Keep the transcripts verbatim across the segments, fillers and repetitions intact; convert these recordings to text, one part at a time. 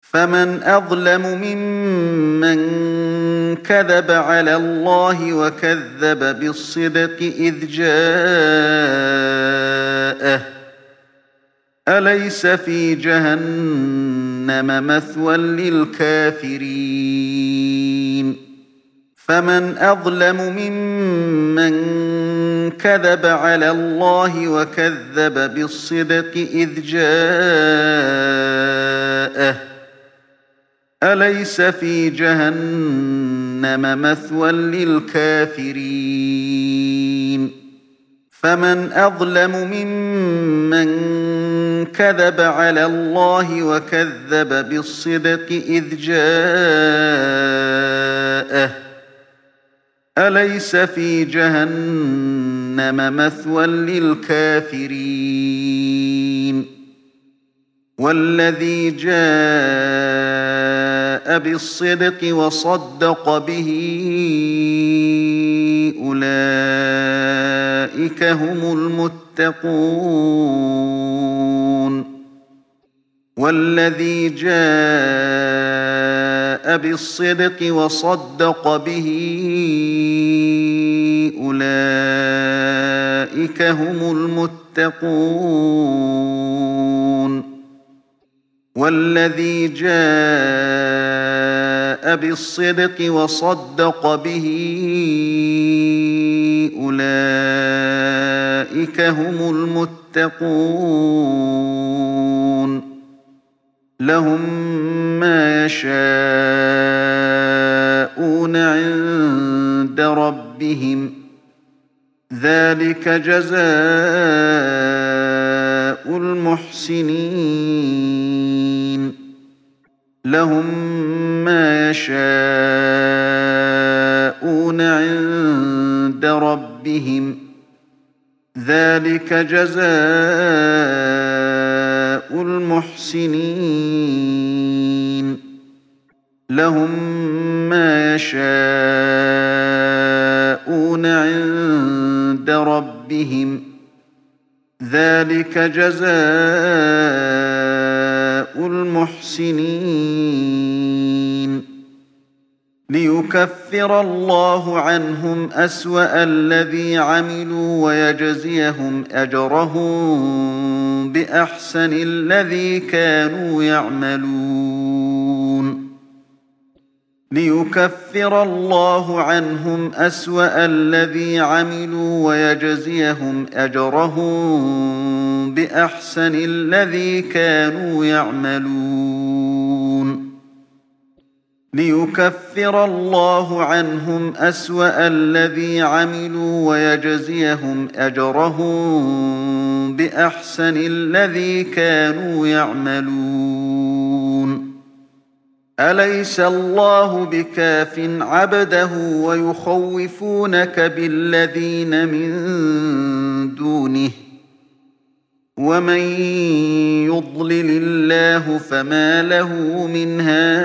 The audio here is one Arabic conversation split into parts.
فمن أظلم ممن كذب على الله وكذب بالصدق إذ جاءه أليس في جهنم مثوى للكافرين فمن أظلم ممن كذب على الله وكذب بالصدق إذ جاءه أليس في جهنم مثوى للكافرين فمن أظلم ممن كذب على الله وكذب بالصدق إذ جاءه أليس في جهنم مثوى للكافرين والذي جاء بالصدق وصدق به أولئك هم المتقون والذي جاء بالصدق وصدق به أولئك هم المتقون والذي جاء بالصدق وصدق به أولئك هم المتقون لهم ما يشاءون عند ربهم ذلك جزاء المحسنين لهم ما يشاءون عند ربهم ذلك جزاء المحسنين لهم ما يشاءون عند ربهم ذلك جزاء المحسنين ليكفر الله عنهم أسوأ الذي عملوا ويجزيهم أجرهم بأحسن الذي كانوا يعملون ليكفر الله عنهم أسوأ الذي عملوا ويجزيهم أجرهم بأحسن الذي كانوا يعملون ليكفر الله عنهم أسوأ الذي عملوا ويجزيهم أجرهم بأحسن الذي كانوا يعملون أليس الله بكاف عبده ويخوفونك بالذين من دونه ومن يضلل الله فما له من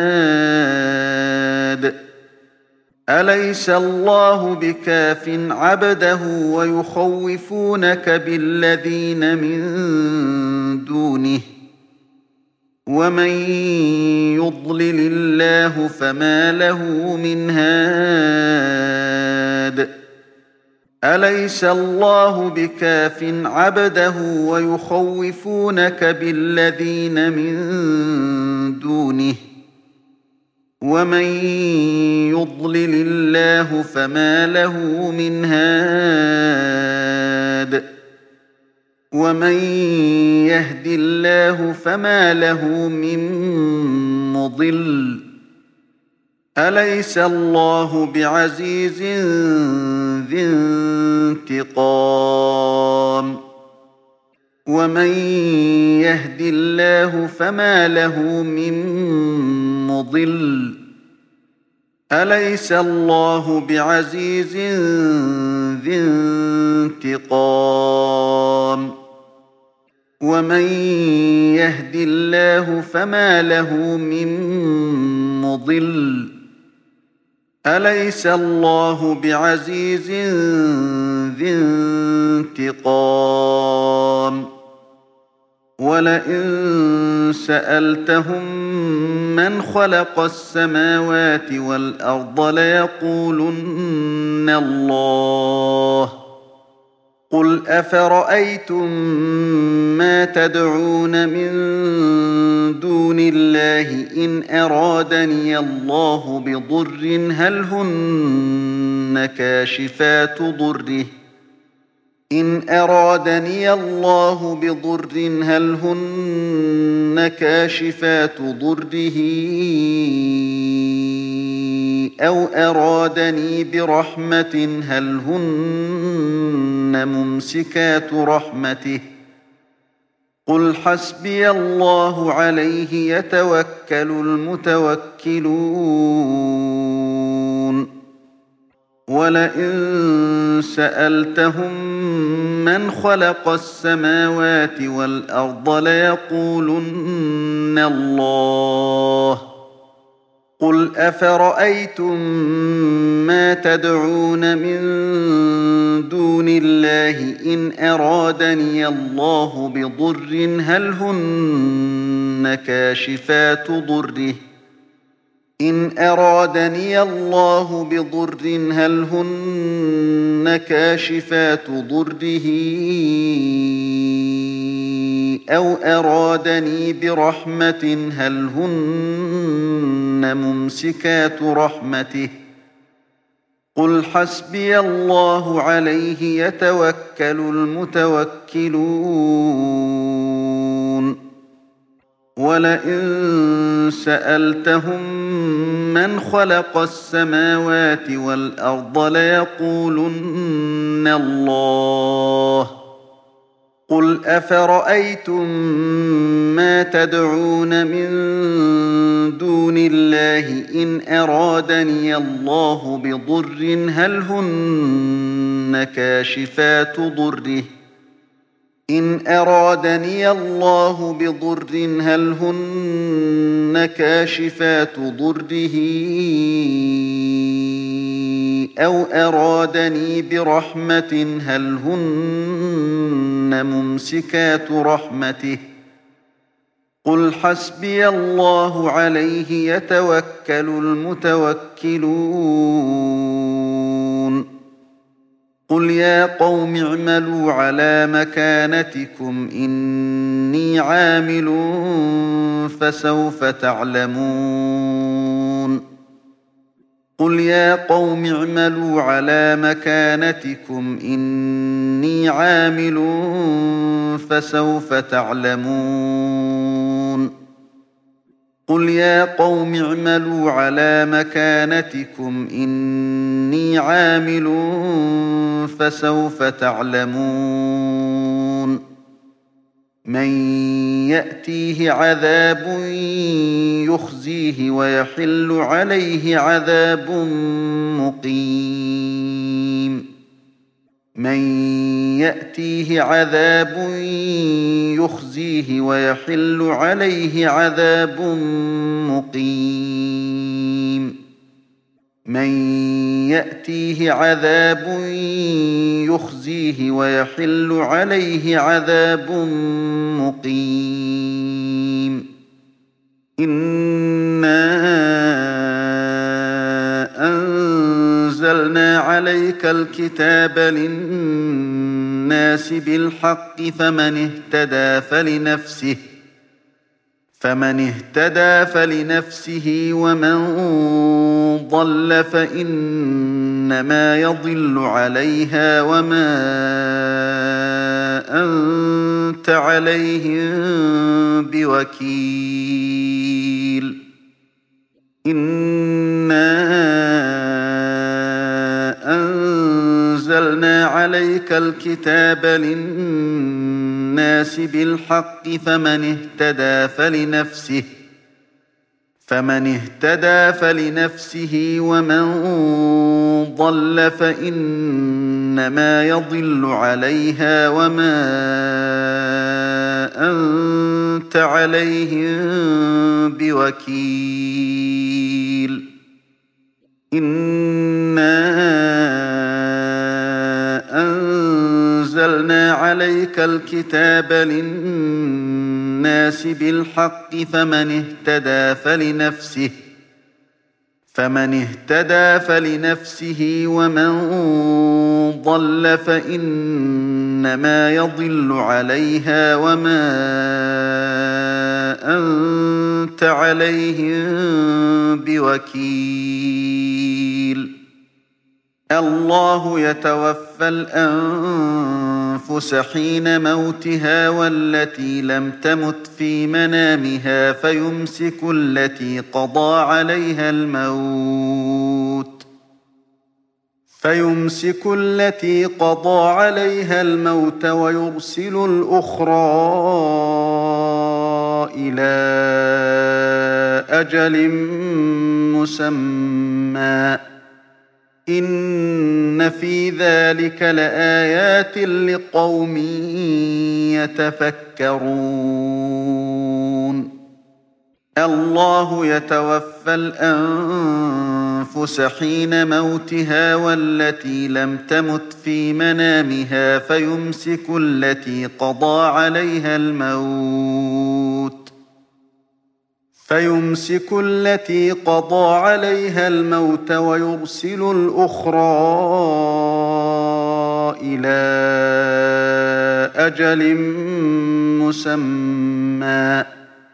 هاد أليس الله بكاف عبده ويخوفونك بالذين من دونه ومن يضلل الله فما له من هاد أليس الله بكاف عبده ويخوفونك بالذين من دونه ومن يضلل الله فما له من هاد ومن يهد الله فما له من مضل أليس الله بعزيز ذي انتقام ومن يهد الله فما له من مضل أليس الله بعزيز ذي انتقام ومن يهد الله فما له من مضل أليس الله بعزيز ذي انتقام وَلَئِن سَأَلْتَهُم مَّنْ خَلَقَ السَّمَاوَاتِ وَالْأَرْضَ لَيَقُولُنَّ اللَّهُ ۚ قُلْ أَفَرَأَيْتُم مَّا تَدْعُونَ مِن دُونِ اللَّهِ إِنْ أَرَادَنِيَ اللَّهُ بِضُرٍّ هَلْ هُنَّ كَاشِفَاتُ ضُرِّهِ إِنْ أَرَادَنِيَ اللَّهُ بِضُرٍّ هَلْ هُنَّ كَاشِفَاتُ ضُرِّهِ أَوْ أَرَادَنِي بِرَحْمَةٍ هَلْ هُنَّ مُمْسِكَاتُ رَحْمَتِهِ قُلْ حَسْبِيَ اللَّهُ عَلَيْهِ يَتَوَكَّلُ الْمُتَوَكِّلُونَ وَلَئِن سَأَلْتَهُم مَّنْ خَلَقَ السَّمَاوَاتِ وَالْأَرْضَ لَيَقُولُنَّ اللَّهُ ۚ قُلْ أَفَرَأَيْتُم مَّا تَدْعُونَ مِن دُونِ اللَّهِ إِنْ أَرَادَنِيَ اللَّهُ بِضُرٍّ هَلْ هُنَّ كَاشِفَاتُ ضُرِّهِ إِنْ أَرَادَنِيَ اللَّهُ بِضُرٍّ هَلْ هُنَّ كَاشِفَاتُ ضُرِّهِ أَوْ أَرَادَنِي بِرَحْمَةٍ هَلْ هُنَّ مُمْسِكَاتُ رَحْمَتِهِ قُلْ حَسْبِيَ اللَّهُ عَلَيْهِ يَتَوَكَّلُ الْمُتَوَكِّلُونَ وَلَئِن سَأَلْتَهُم مَّنْ خَلَقَ السَّمَاوَاتِ وَالْأَرْضَ لَيَقُولُنَّ اللَّهُ ۚ قُلْ أَفَرَأَيْتُم مَّا تَدْعُونَ مِن دُونِ اللَّهِ إِنْ أَرَادَنِيَ اللَّهُ بِضُرٍّ هَلْ هُنَّ كَاشِفَاتُ ضُرِّهِ إِنْ أَرَادَنِيَ اللَّهُ بِضُرٍّ هَلْ هُنَّ كَاشِفَاتُ ضُرِّهِ أَوْ أَرَادَنِي بِرَحْمَةٍ هَلْ هُنَّ مُمْسِكَاتُ رَحْمَتِهِ قُلْ حَسْبِيَ اللَّهُ عَلَيْهِ يَتَوَكَّلُ الْمُتَوَكِّلُونَ قُلْ يَا قَوْمِ اعْمَلُوا عَلَىٰ مَكَانَتِكُمْ إِنِّي عَامِلٌ فَسَوْفَ تَعْلَمُونَ قُلْ يَا قَوْمِ اعْمَلُوا عَلَىٰ مَكَانَتِكُمْ إِنِّي عَامِلٌ فَسَوْفَ تَعْلَمُونَ قُلْ يَا قَوْمِ اعْمَلُوا عَلَىٰ مَكَانَتِكُمْ إِنِّي عَامِلٌ فَسَوْفَ تَعْلَمُونَ مَن يَأْتِيهِ عَذَابٌ يُخْزِيهِ وَيَحِلُّ عَلَيْهِ عَذَابٌ مُّقِيمٌ مَن يَأْتِيهِ عَذَابٌ يُخْزِيهِ وَيَحِلُّ عَلَيْهِ عَذَابٌ مُّقِيمٌ مَن يَأْتِيهِ عَذَابٌ يُخْزِيهِ وَيَحِلُّ عَلَيْهِ عَذَابٌ مُّقِيمٌ إِنَّا أَنزَلْنَا عَلَيْكَ الْكِتَابَ لِلنَّاسِ بِالْحَقِّ فَمَنِ اهْتَدَىٰ فَلِنَفْسِهِ فَمَنِ اهْتَدَىٰ فَلِنَفْسِهِ وَمَن ضَلَّ فَإِنَّمَا يَضِلُّ عَلَيْهَا وَمَا أَنتَ عَلَيْهِم بِوَكِيلٍ إِنَّا أَنزَلْنَا عَلَيْكَ الْكِتَابَ لِلنَّاسِ بِالْحَقِّ فَمَنِ اهْتَدَىٰ فَلِنَفْسِهِ فَمَنِ اهْتَدَىٰ فَلِنَفْسِهِ وَمَن ضَلَّ فَإِنَّمَا يَضِلُّ عَلَيْهَا وَمَا أَنتَ عَلَيْهِم بِوَكِيلٍ إِنَّا أَنزَلْنَا عَلَيْكَ الْكِتَابَ لِلنَّاسِ الناس بالحق فمن اهتدى فلنفسه فمن اهتدى فلنفسه ومن ضل فإنما يضل عليها وما أنت عليهم بوكيل الله يتوفى الأنفس حين موتها والتي لم تمت في منامها فيمسك التي قضى عليها الموت فيمسك التي قضى عليها الموت ويرسل الأخرى إلى أجل مسمى إن في ذلك لآيات لقوم يتفكرون الله يتوفى الأنفس حين موتها والتي لم تمت في منامها فيمسك التي قضى عليها الموت فيمسك التي قضى عليها الموت ويرسل الأخرى إلى أجل مسمى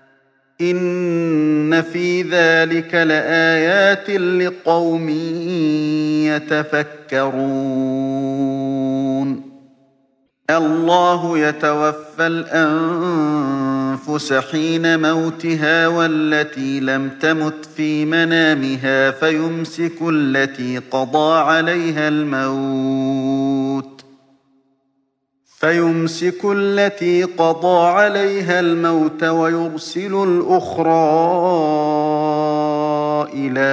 إن في ذلك لآيات لقوم يتفكرون الله يتوفى الأنفس حين موتها والتي لم تمت في منامها فيمسك التي قضى عليها الموت فيمسك التي قضى عليها الموت ويرسل الأخرى إلى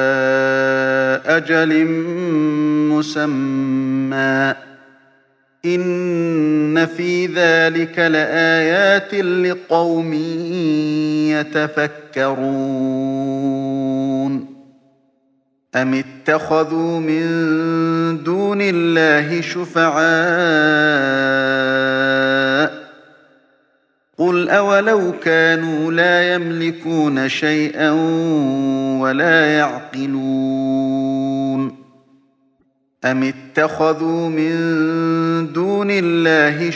أجل مسمى إن في ذلك لآيات لقوم يتفكرون أم اتخذوا من دون الله شفعاء قل أولو كانوا لا يملكون شيئا ولا يعقلون أم اتخذوا من دون الله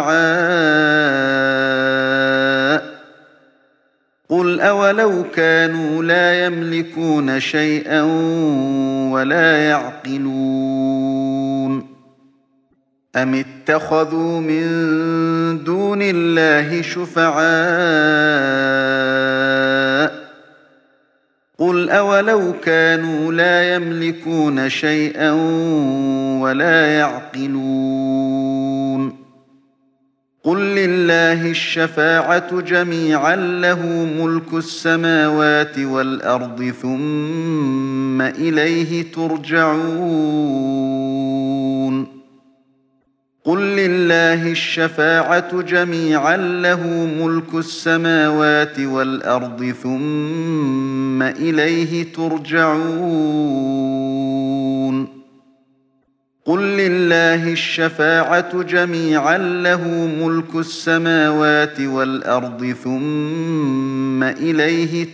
شفعاء قل أولو كانوا لا يملكون شيئا ولا يعقلون أم اتخذوا من دون الله شفعاء قل أولو كانوا لا يملكون شيئا ولا يعقلون قل لله الشفاعة جميعا له ملك السماوات والأرض ثم إليه ترجعون قل لله الشفاعة جميعا له ملك السماوات والأرض ثم إليه ترجعون قل لله الشفاعة جميعا له ملك السماوات والأرض ثم إليه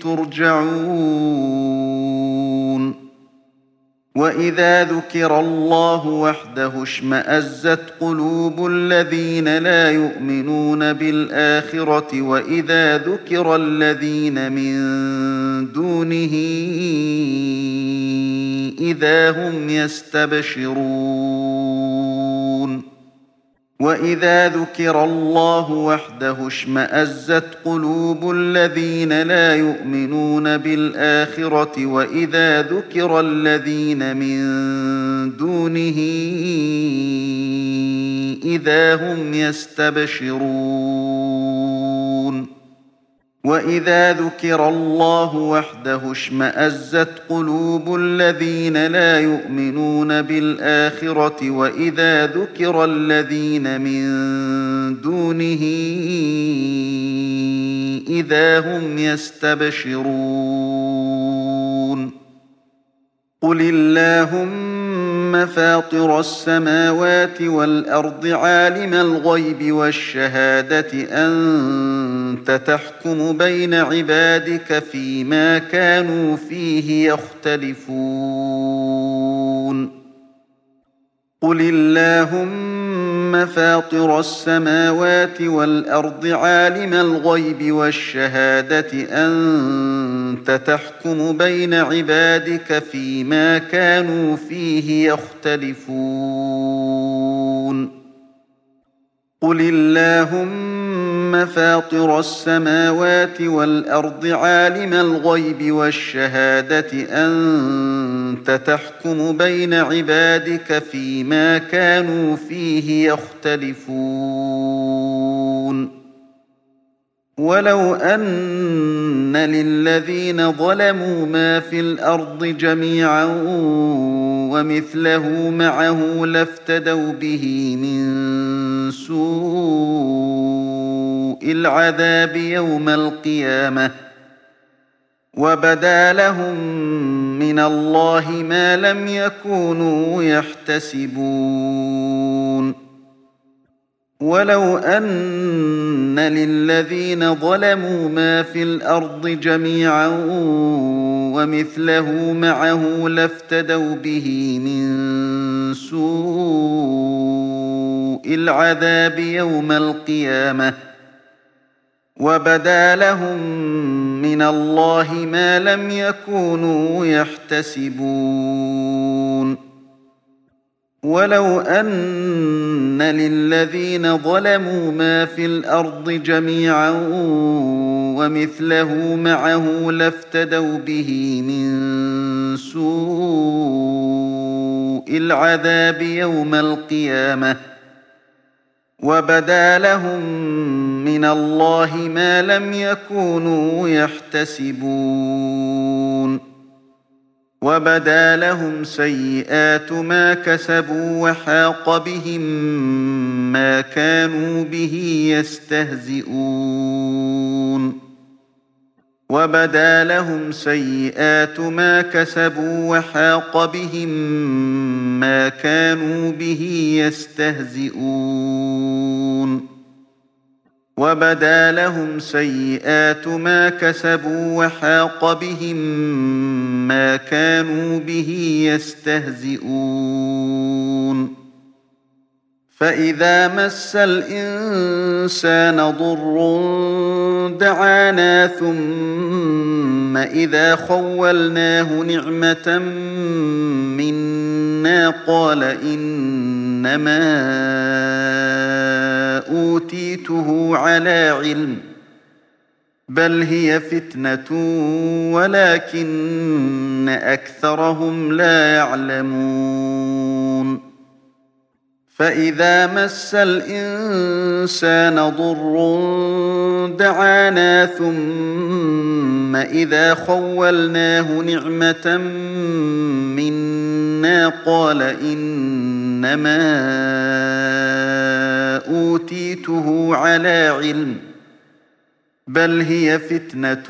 ترجعون وإذا ذكر الله وحده اشمأزت قلوب الذين لا يؤمنون بالآخرة وإذا ذكر الذين من دونه إذا هم يستبشرون وإذا ذكر الله وحده اشمأزت قلوب الذين لا يؤمنون بالآخرة وإذا ذكر الذين من دونه إذا هم يستبشرون وإذا ذكر الله وحده اشمأزت قلوب الذين لا يؤمنون بالآخرة وإذا ذكر الذين من دونه إذا هم يستبشرون قل اللهم فاطر السماوات والأرض عالم الغيب والشهادة أنت أنت تحكم بين عبادك فيما كانوا فيه يختلفون قل اللهم فاطر السماوات والأرض عالم الغيب والشهادة أنت تحكم بين عبادك فيما كانوا فيه يختلفون قل اللهم فاطر السماوات والأرض عالم الغيب والشهادة أنت تحكم بين عبادك فيما كانوا فيه يختلفون ولو أن للذين ظلموا ما في الأرض جميعا ومثله معه لافتدوا به من سوء العذاب يوم القيامة وبدا لهم من الله ما لم يكونوا يحتسبون ولو أن للذين ظلموا ما في الأرض جميعا ومثله معه لافتدوا به من سوء العذاب يوم القيامة وبدا لهم من الله ما لم يكونوا يحتسبون ولو أن للذين ظلموا ما في الأرض جميعا ومثله معه لافتدوا به من سوء العذاب يوم القيامة وبدا لهم من الله ما لم يكونوا يحتسبون وبدا لهم سيئات ما كسبوا وحاق بهم ما كانوا به يستهزئون وبدا لهم سيئات ما كسبوا وحاق بهم ما كانوا به يستهزئون وبدا لهم سيئات ما كسبوا وحاق بهم ما كانوا به يستهزئون فإذا مس الإنسان ضر دعانا ثم إذا خولناه نعمة منا قال إنما أوتيته على علم بل هي فتنة ولكن أكثرهم لا يعلمون فإذا مس الإنسان ضر دعانا ثم إذا خولناه نعمة منا قال إنما أوتيته على علم بل هي فتنة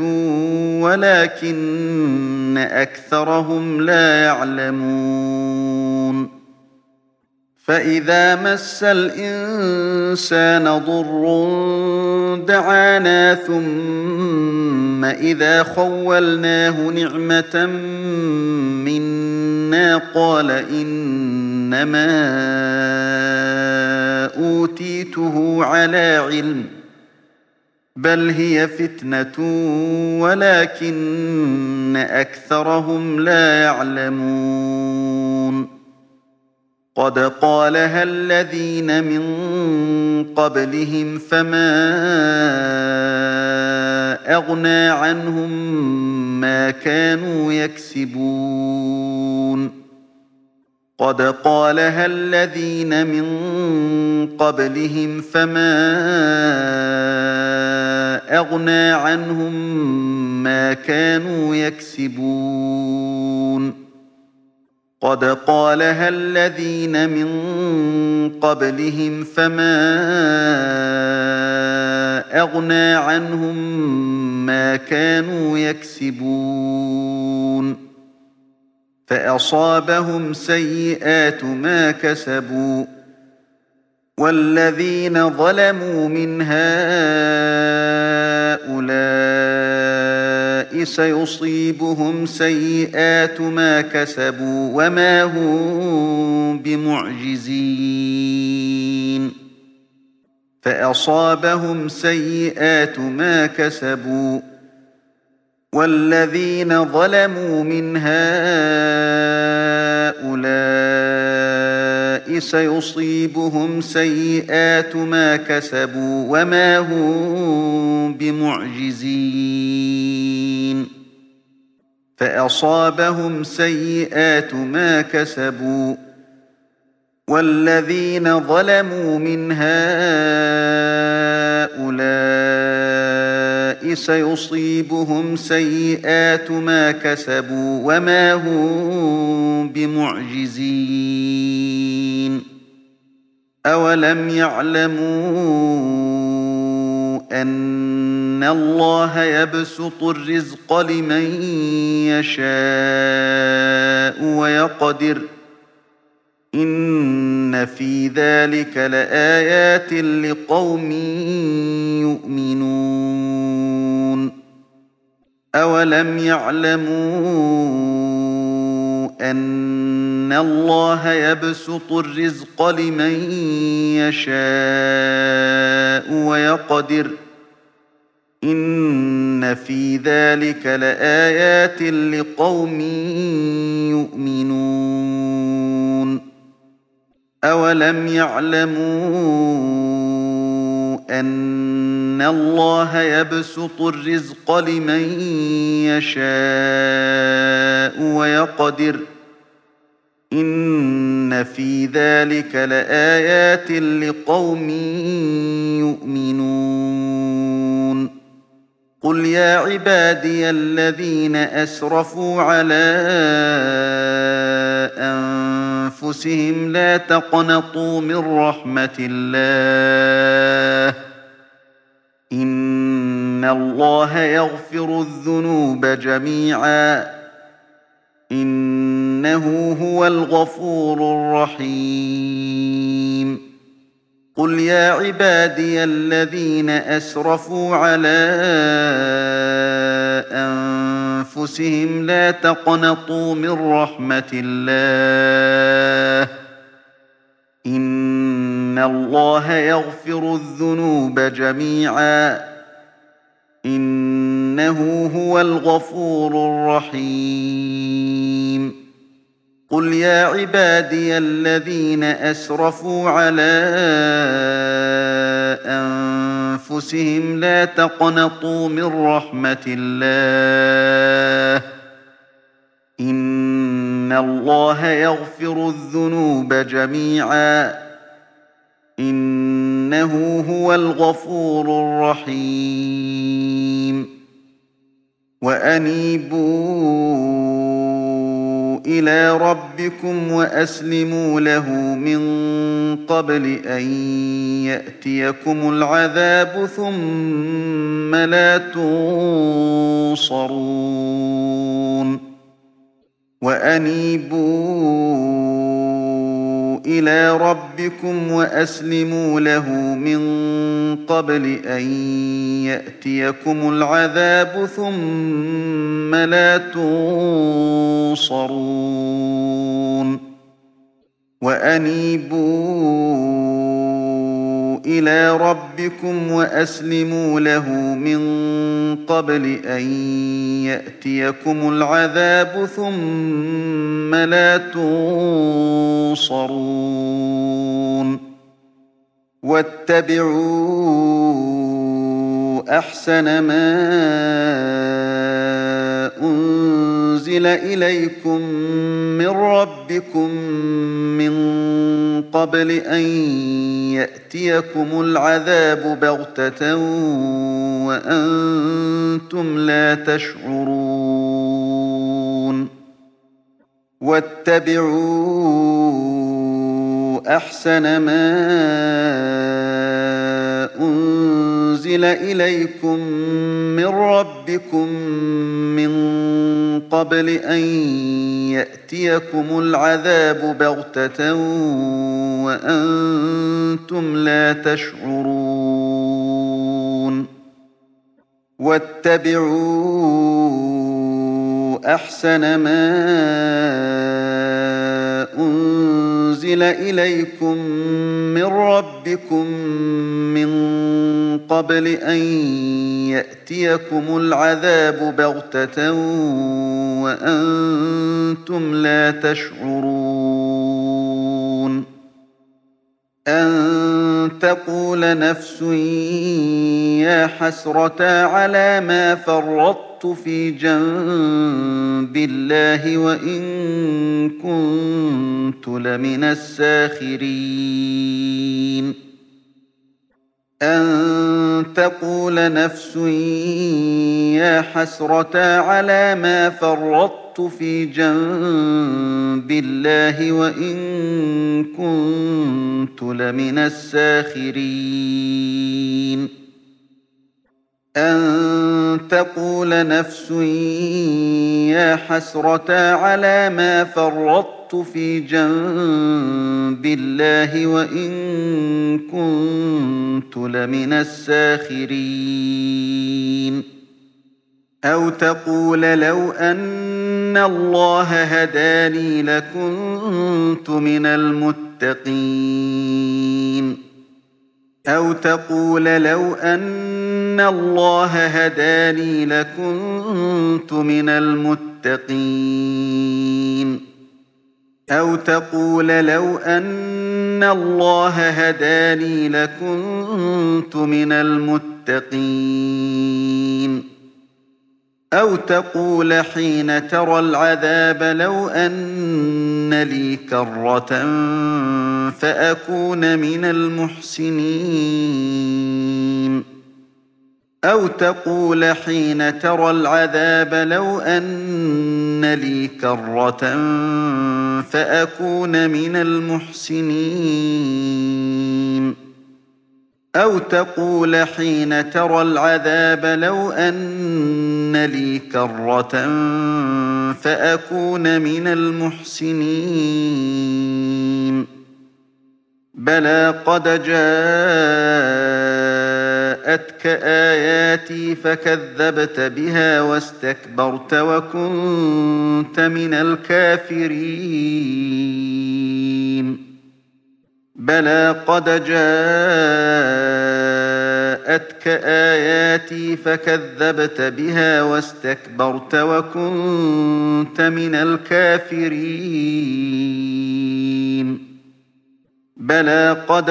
ولكن أكثرهم لا يعلمون فإذا مس الإنسان ضر دعانا ثم إذا خولناه نعمة منا قال إنما أوتيته على علم بل هي فتنة ولكن أكثرهم لا يعلمون قد قالها الذين من قبلهم فما أغنى عنهم ما كانوا يكسبون قد قالها الذين من قبلهم فما أغنى عنهم ما كانوا يكسبون قد قالها الذين من قبلهم فما أغنى عنهم ما كانوا يكسبون فأصابهم سيئات ما كسبوا والذين ظلموا من هؤلاء سيصيبهم سيئات ما كسبوا وما هم بمعجزين فأصابهم سيئات ما كسبوا والذين ظلموا من هؤلاء سيصيبهم سيئات ما كسبوا وما هم بمعجزين فأصابهم سيئات ما كسبوا والذين ظلموا من هؤلاء سيصيبهم سيئات ما كسبوا وما هم بمعجزين أولم يعلموا أن الله يبسط الرزق لمن يشاء ويقدر إن في ذلك لآيات لقوم يؤمنون أولم يعلموا أن الله يبسط الرزق لمن يشاء ويقدر إن في ذلك لآيات لقوم يؤمنون أولم يعلموا أن الله يبسط الرزق لمن يشاء ويقدر إن في ذلك لآيات لقوم يؤمنون قل يا عبادي الذين أسرفوا على أنفسهم لا تقنطوا من رحمة الله إن الله يغفر الذنوب جميعا إنه هو الغفور الرحيم قل يا عبادي الذين أسرفوا على أنفسهم لا تقنطوا من رحمة الله إن الله يغفر الذنوب جميعا إنه هو الغفور الرحيم قل يا عبادي الذين أسرفوا على أنفسهم لا تقنطوا من رحمة الله إن الله يغفر الذنوب جميعا إنه هو الغفور الرحيم وأنيبوا إلى ربكم وأسلموا له من قبل أن يأتيكم العذاب ثم لا تنصرون وأنيبوا إلى ربكم وأسلموا له من قبل أن يأتيكم العذاب ثم لا تنصرون وأنيبوا إلى ربكم وأسلموا له من قبل أن يأتيكم العذاب ثم لا تنصرون واتبعوا أحسن ما أنزل إليكم من ربكم من قبل أن يأتيكم العذاب بغتة وأنتم لا تشعرون واتبعوا أحسن ما أنزل أنزل إليكم من ربكم من قبل أن يأتيكم العذاب بغتة وأنتم لا تشعرون واتبعوا أحسن ما أنزل إليكم من ربكم من قبل أن يأتيكم العذاب بغتة وأنتم لا تشعرون أن تقول نفس يا حسرتا على ما فرطت في جنب الله وإن كنت لمن الساخرين أن تقول نفس يا حسرتا على ما فرطت في جنب الله وإن كنت لمن الساخرين أن تقول نفس يا حسرتا على ما فرطت في جنب الله وإن كنت لمن الساخرين أو تقول لو أن الله هداني لكنت من المتقين أو تقول لو أن الله هداني لكنت من المتقين أو تقول لو أن الله هداني لكنت من المتقين أو تقول حين ترى العذاب لو أن لي كرة فأكون من المحسنين أو تقول حين ترى العذاب لو أن لي كرة فأكون من المحسنين أو تقول حين ترى العذاب لو أن لي كرة فأكون من المحسنين بلى قد جاءتك آياتي فكذبت بها واستكبرت وكنت من الكافرين بلى قد جاءتك آياتي فكذبت بها واستكبرت وكنت من الكافرين بلى قد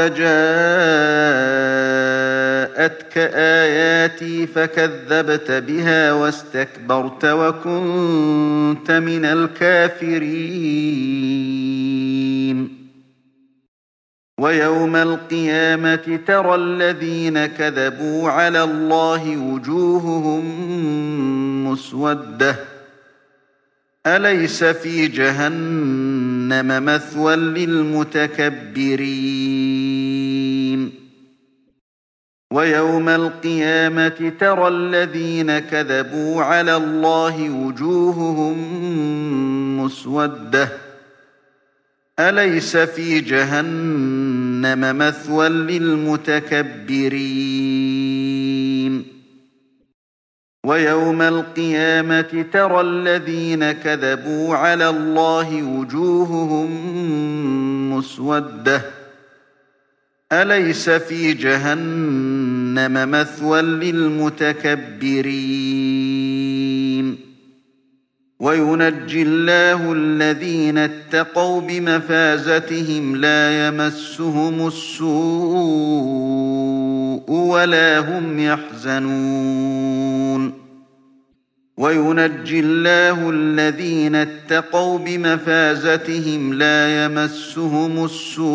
جاءتك آياتي فكذبت بها واستكبرت وكنت من الكافرين ويوم القيامة ترى الذين كذبوا على الله وجوههم مسودة أليس في جهنم مثوى للمتكبرين ويوم القيامة ترى الذين كذبوا على الله وجوههم مسودة أليس في جهنم مثوى للمتكبرين ويوم القيامة ترى الذين كذبوا على الله وجوههم مسودة أليس في جهنم مثوى للمتكبرين وينجي الله الذين اتقوا بمفازتهم لا يمسهم السوء ولا هم يحزنون وينجي الله الذين اتقوا بمفازتهم لا يمسهم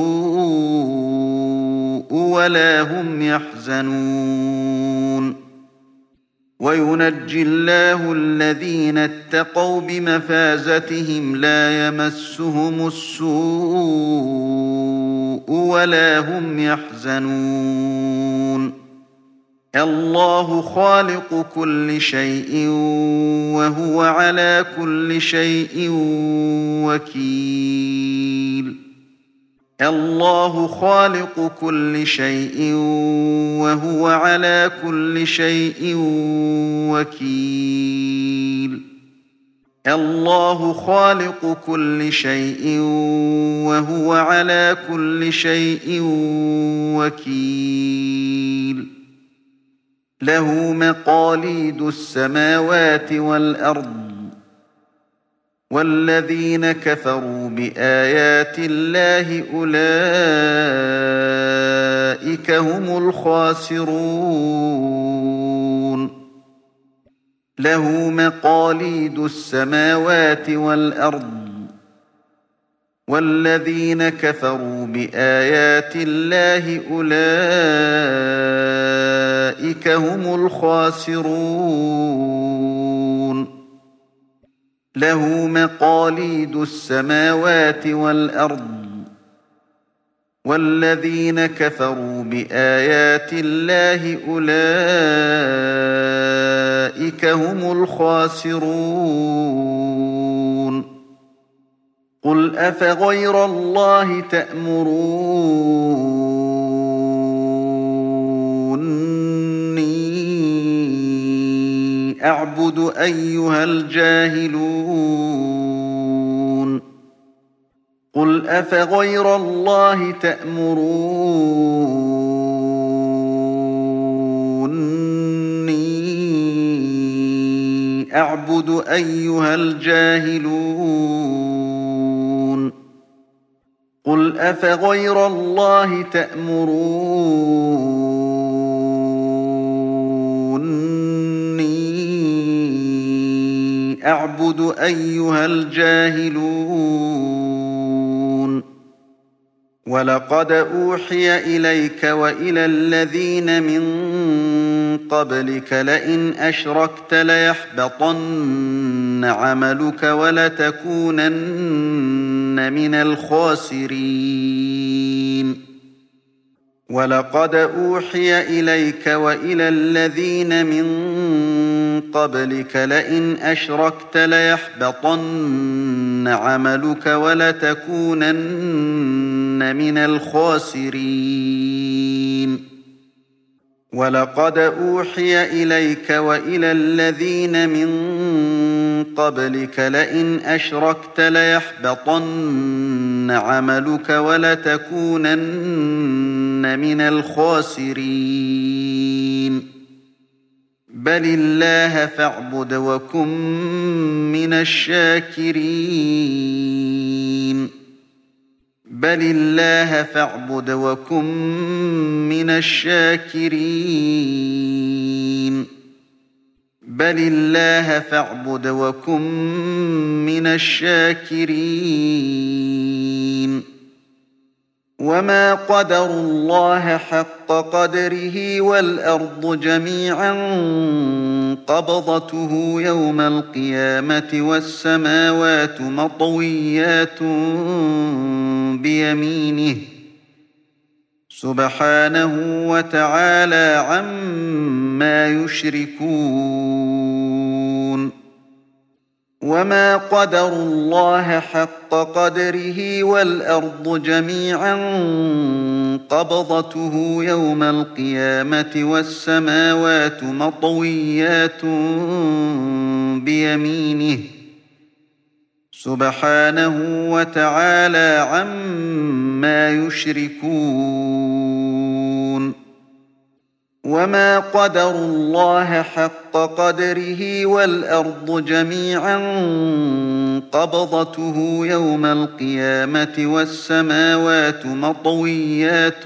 السوء ولا هم يحزنون وينجي الله الذين اتقوا بمفازتهم لا يمسهم السوء ولا هم يحزنون الله خالق كل شيء وهو على كل شيء وكيل الله خالق كل شيء وهو على كل شيء وكيل الله خالق كل شيء وهو على كل شيء وكيل له مقاليد السماوات والأرض والذين كفروا بآيات الله أولئك هم الخاسرون له مقاليد السماوات والأرض والذين كفروا بآيات الله أولئك هم الخاسرون له مقاليد السماوات والأرض والذين كفروا بآيات الله أولئك هم الخاسرون قل أفغير الله تأمروني أعبد أيها الجاهلون قل أفغير الله تأمروني أعبد أيها الجاهلون قل أفغير الله تأمروني أعبد أيها الجاهلون ولقد أوحي إليك وإلى الذين من قبلك لئن أشركت ليحبطن عملك ولتكونن من الخاسرين ولقد أوحي إليك وإلى الذين من قبلك لئن أشركت ليحبطن عملك ولتكونن من الخاسرين ولقد أوحي إليك وإلى الذين من قبلك لئن أشركت ليحبطن عملك ولتكونن من الخاسرين بل الله فاعبد وكن من الشاكرين بل الله فاعبد وكن من الشاكرين بل الله فاعبد وكن من الشاكرين وما قدروا الله حق قدره والأرض جميعا قبضته يوم القيامة والسماوات مطويات بيمينه سبحانه وتعالى عما يشركون وما قدروا الله حق قدره والأرض جميعا قبضته يوم القيامة والسماوات مطويات بيمينه سبحانه وتعالى عما يشركون وما قدروا الله حق قدره والأرض جميعا قبضته يوم القيامة والسماوات مطويات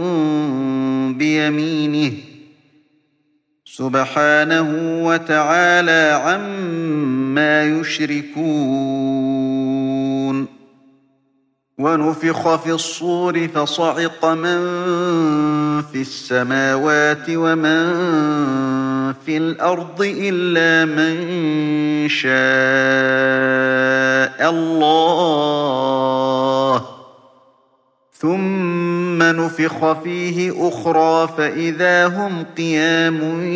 بيمينه سبحانه وتعالى عما يشركون ونفخ في الصور فصعق من في السماوات ومن في الأرض إلا من شاء الله ثم نفخ فيه أخرى فإذا هم قيام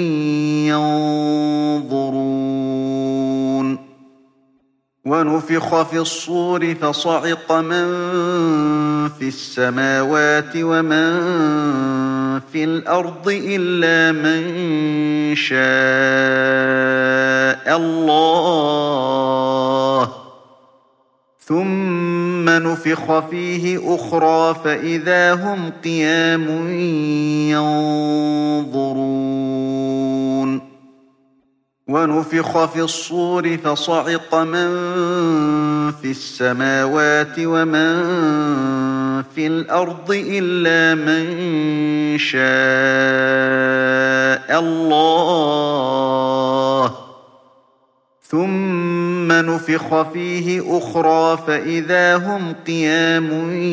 ينظرون ونفخ في الصور فصعق من في السماوات ومن في الأرض إلا من شاء الله ثم نفخ فيه أخرى فإذا هم قيام ينظرون ونفخ في الصور فصعق من في السماوات ومن في الأرض إلا من شاء الله ثم نفخ فيه أخرى فإذا هم قيام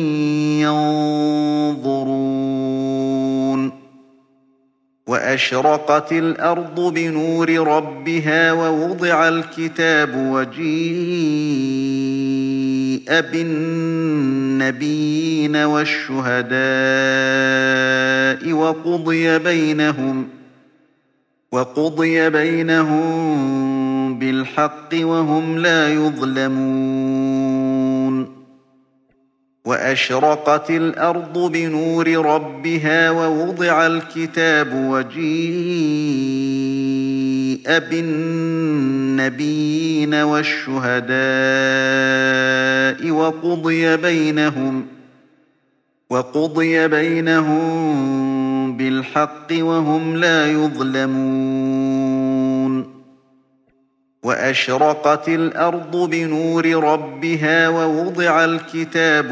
ينظرون وأشرقت الأرض بنور ربها ووضع الكتاب وجيء بالنبيين والشهداء وقضي بينهم وقضي بينهم بالحق وهم لا يظلمون وأشرقت الأرض بنور ربها ووضع الكتاب وجيء بالنبيين والشهداء وقضي بينهم وقضي بينهم بالحق وهم لا يظلمون وأشرقت الأرض بنور ربها ووضع الكتاب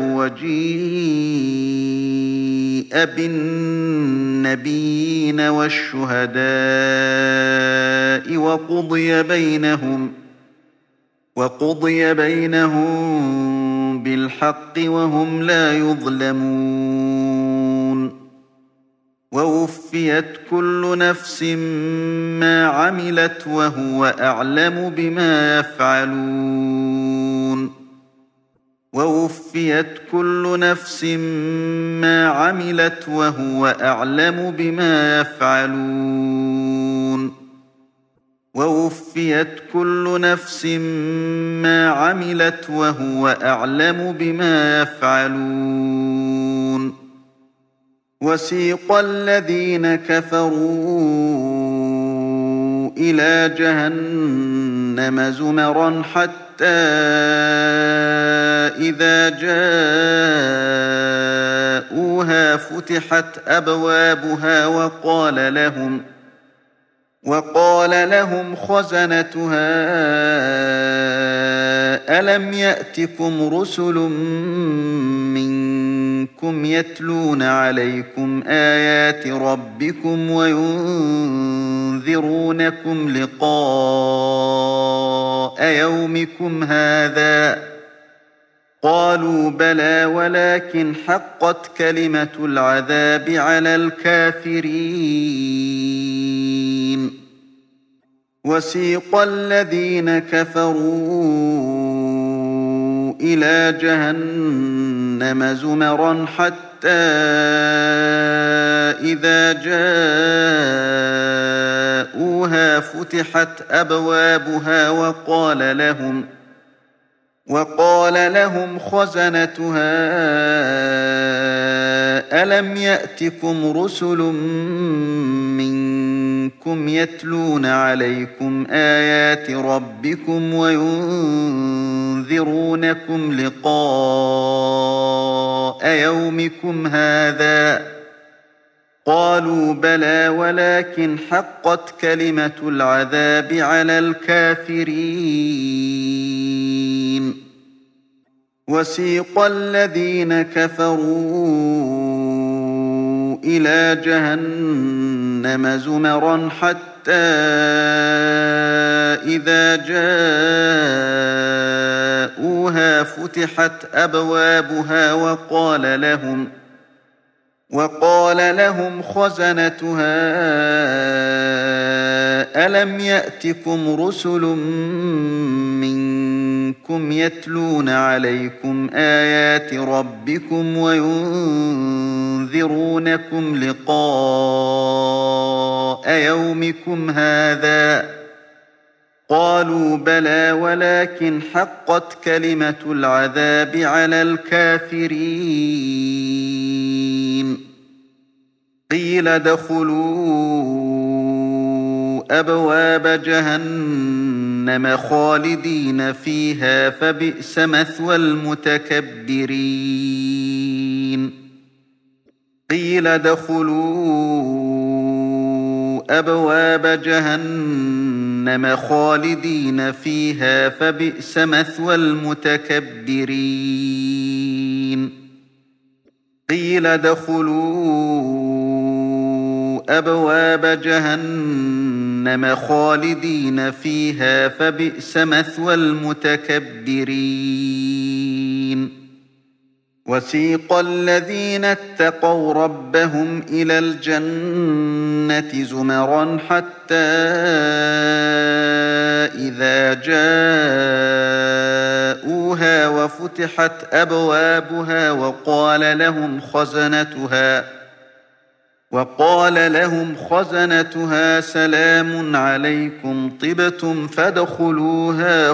وجيء بالنبيين والشهداء وقضي بينهم وقضي بينهم بالحق وهم لا يظلمون ووفيت كل نفس ما عملت وهو أعلم بما يفعلون ووفيت كل نفس ما عملت وهو أعلم بما يفعلون ووفيت كل نفس ما عملت وهو أعلم بما يفعلون وسيق الذين كفروا إلى جهنم زمرا حتى إذا جاءوها فتحت أبوابها وقال لهم وقال لهم خزنتها ألم يأتكم رسل منكم يتلون عليكم آيات ربكم وينذرونكم لقاء يومكم هذا قالوا بلى ولكن حقت كلمة العذاب على الكافرين وسيق الذين كفروا إلى جهنم زمرا حتى إذا جاءوها فتحت أبوابها وقال لهم وقال لهم خزنتها ألم يأتكم رسل منكم يتلون عليكم آيات ربكم وينذرونكم لقاء يومكم هذا قالوا بلى ولكن حقت كلمة العذاب على الكافرين وسيق الذين كفروا إلى جهنم زمرا حتى إذا جاءوها فتحت أبوابها وقال لهم وقال لهم خزنتها ألم يأتكم رسل منكم ربكم يتلون عليكم آيات ربكم وينذرونكم لقاء يومكم هذا قالوا بلى ولكن حقت كلمة العذاب على الكافرين قيل ادخلوا أبواب جهنم خالدين فيها فبئس مثوى المتكبرين قيل ادخلوا أبواب جهنم خالدين فيها فبئس مثوى المتكبرين قيل ادخلوا أبواب جهنم خالدين فيها فبئس مثوى المتكبرين وسيق الذين اتقوا ربهم إلى الجنة زمرا حتى إذا جاءوها وفتحت أبوابها وقال لهم خزنتها وقال لهم خزنتها سلام عليكم طبتم فادخلوها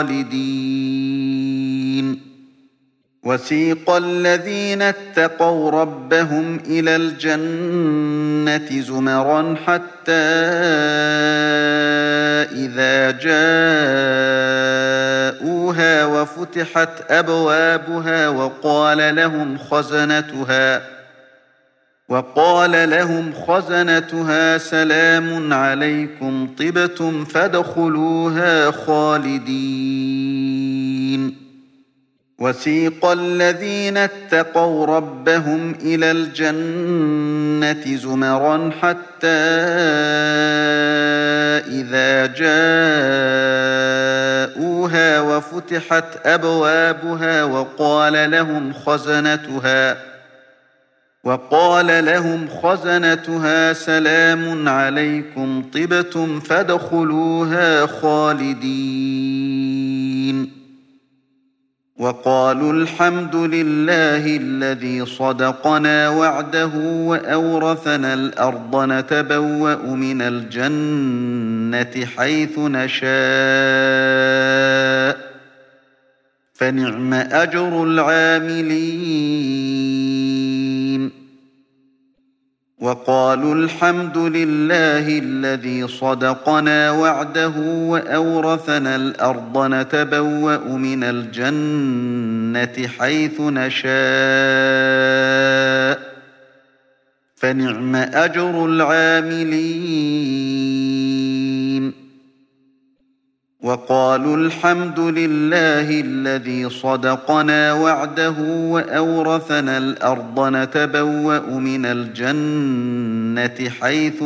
خالدين وسيق الذين اتقوا ربهم إلى الجنة زمرا حتى إذا جاءوها وفتحت أبوابها وقال لهم خزنتها وقال لهم خزنتها سلام عليكم طبتم فادخلوها خالدين وسيق الذين اتقوا ربهم إلى الجنة زمرا حتى إذا جاءوها وفتحت أبوابها وقال لهم خزنتها وقال لهم خزنتها سلام عليكم طبتم فادخلوها خالدين وقالوا الحمد لله الذي صدقنا وعده وأورثنا الأرض نتبوأ من الجنة حيث نشاء فنعم أجر العاملين وقالوا الحمد لله الذي صدقنا وعده وأورثنا الأرض نتبوأ من الجنة حيث نشاء فنعم أجر العاملين وقالوا الحمد لله الذي صدقنا وعده وأورثنا الأرض نتبوأ من الجنة حيث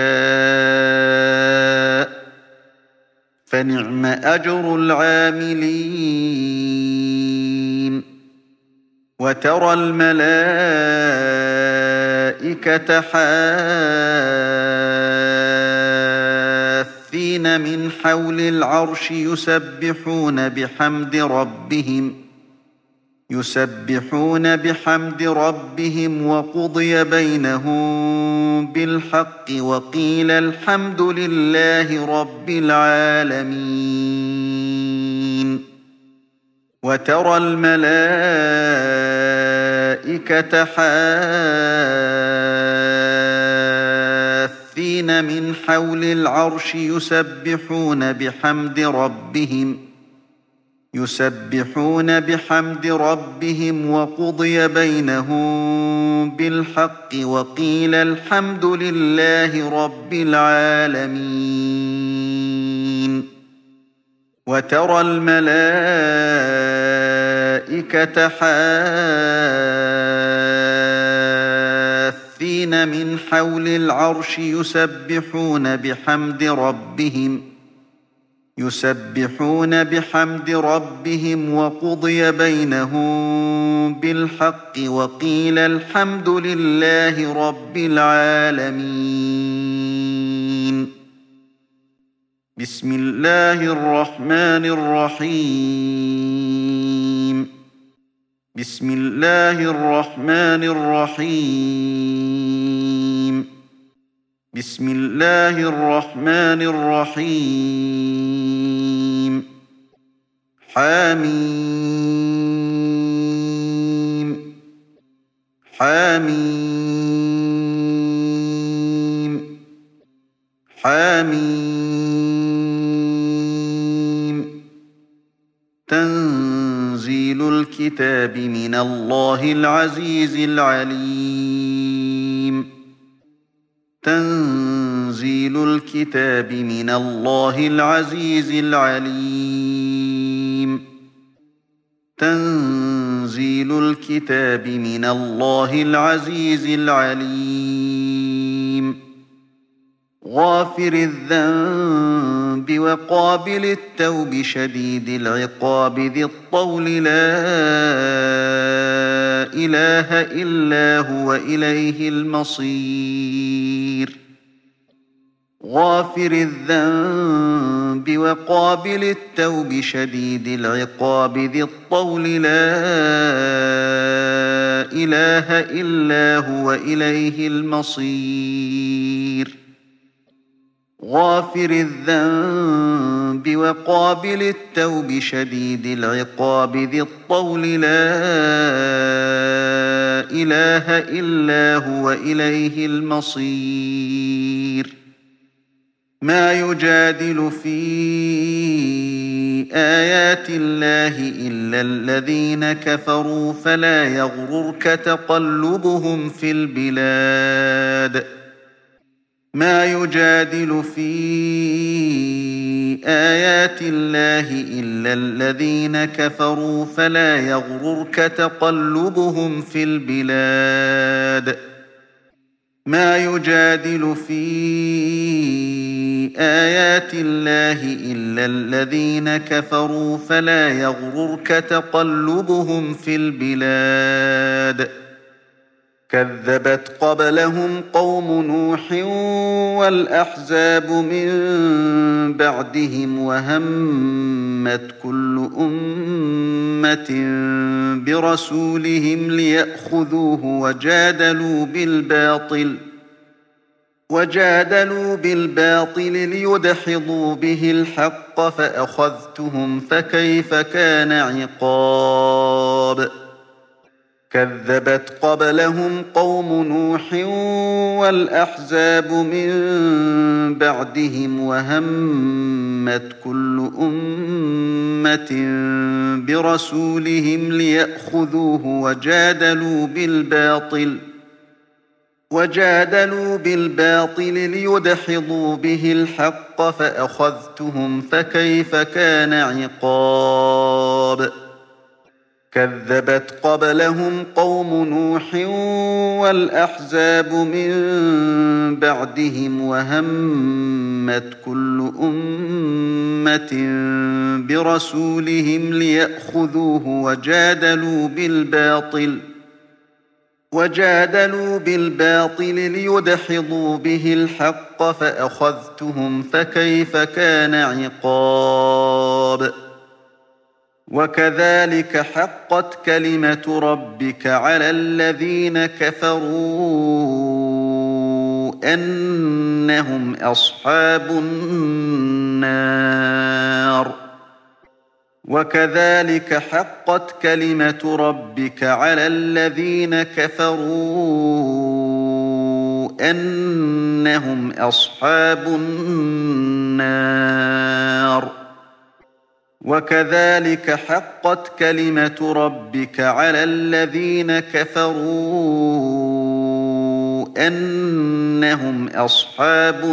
نشاء فنعم أجر العاملين وترى الملائكة حافين من حول العرش يسبحون بحمد ربهم يسبحون بحمد ربهم وقضي بينهم بالحق وقيل الحمد لله رب العالمين وترى الملائكة حافين من حول العرش يسبحون بحمد ربهم يسبحون بحمد ربهم وقضي بينهم بالحق وقيل الحمد لله رب العالمين وترى الملائكة حافين من حول العرش يسبحون بحمد ربهم يسبحون بحمد ربهم وقضي بينهم بالحق وقيل الحمد لله رب العالمين بسم الله الرحمن الرحيم بسم الله الرحمن الرحيم بسم الله الرحمن الرحيم حميم حميم حميم تنزيل الكتاب من الله العزيز العليم تنزيل الكتاب من الله العزيز العليم تنزيل الكتاب من الله العزيز العليم غافر الذنب وقابل التوب شديد العقاب ذي الطول لا إله إلا هو إليه المصير غافر الذنب وقابل التوب شديد العقاب ذي الطول لا إله إلا هو إليه المصير غافر الذنب وقابل التوب شديد العقاب ذي الطول لا إله إلا هو إليه المصير ما يجادل في آيات الله إلا الذين كفروا فلا يغررك تقلبهم في البلاد ما يجادل في آيات الله إلا الذين كفروا فلا يغررك تقلبهم في البلاد ما يجادل في آيات الله إلا الذين كفروا فلا يغررك تقلبهم في البلاد كذبت قبلهم قوم نوح والأحزاب من بعدهم وهمت كل أمة برسولهم ليأخذوه وجادلوا بالباطل وجادلوا بالباطل ليدحضوا به الحق فأخذتهم فكيف كان عقاب كذبت قبلهم قوم نوح والأحزاب من بعدهم وهمت كل أمة برسولهم ليأخذوه وجادلوا بالباطل وجادلوا بالباطل ليدحضوا به الحق فأخذتهم فكيف كان عقاب كذبت قبلهم قوم نوح والأحزاب من بعدهم وهمت كل أمة برسولهم ليأخذوه وجادلوا بالباطل وجادلوا بالباطل ليدحضوا به الحق فأخذتهم فكيف كان عقاب وكذلك حقت كلمة ربك على الذين كفروا أنهم أصحاب النار وكذلك حقت كلمة ربك على الذين كفروا أنهم أصحاب النار وكذلك حقت كلمة ربك على الذين كفروا أنهم أصحاب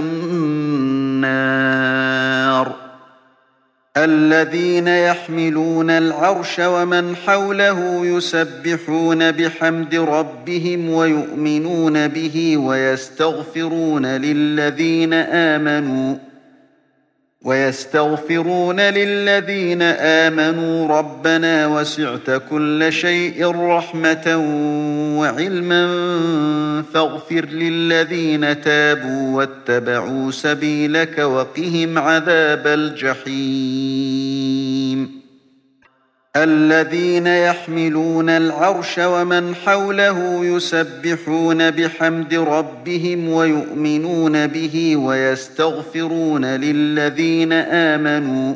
النار الذين يحملون العرش ومن حوله يسبحون بحمد ربهم ويؤمنون به ويستغفرون للذين آمنوا ويستغفرون للذين آمنوا ربنا وسعت كل شيء رحمة وعلما فاغفر للذين تابوا واتبعوا سبيلك وقهم عذاب الجحيم الذين يحملون العرش ومن حوله يسبحون بحمد ربهم ويؤمنون به ويستغفرون للذين آمنوا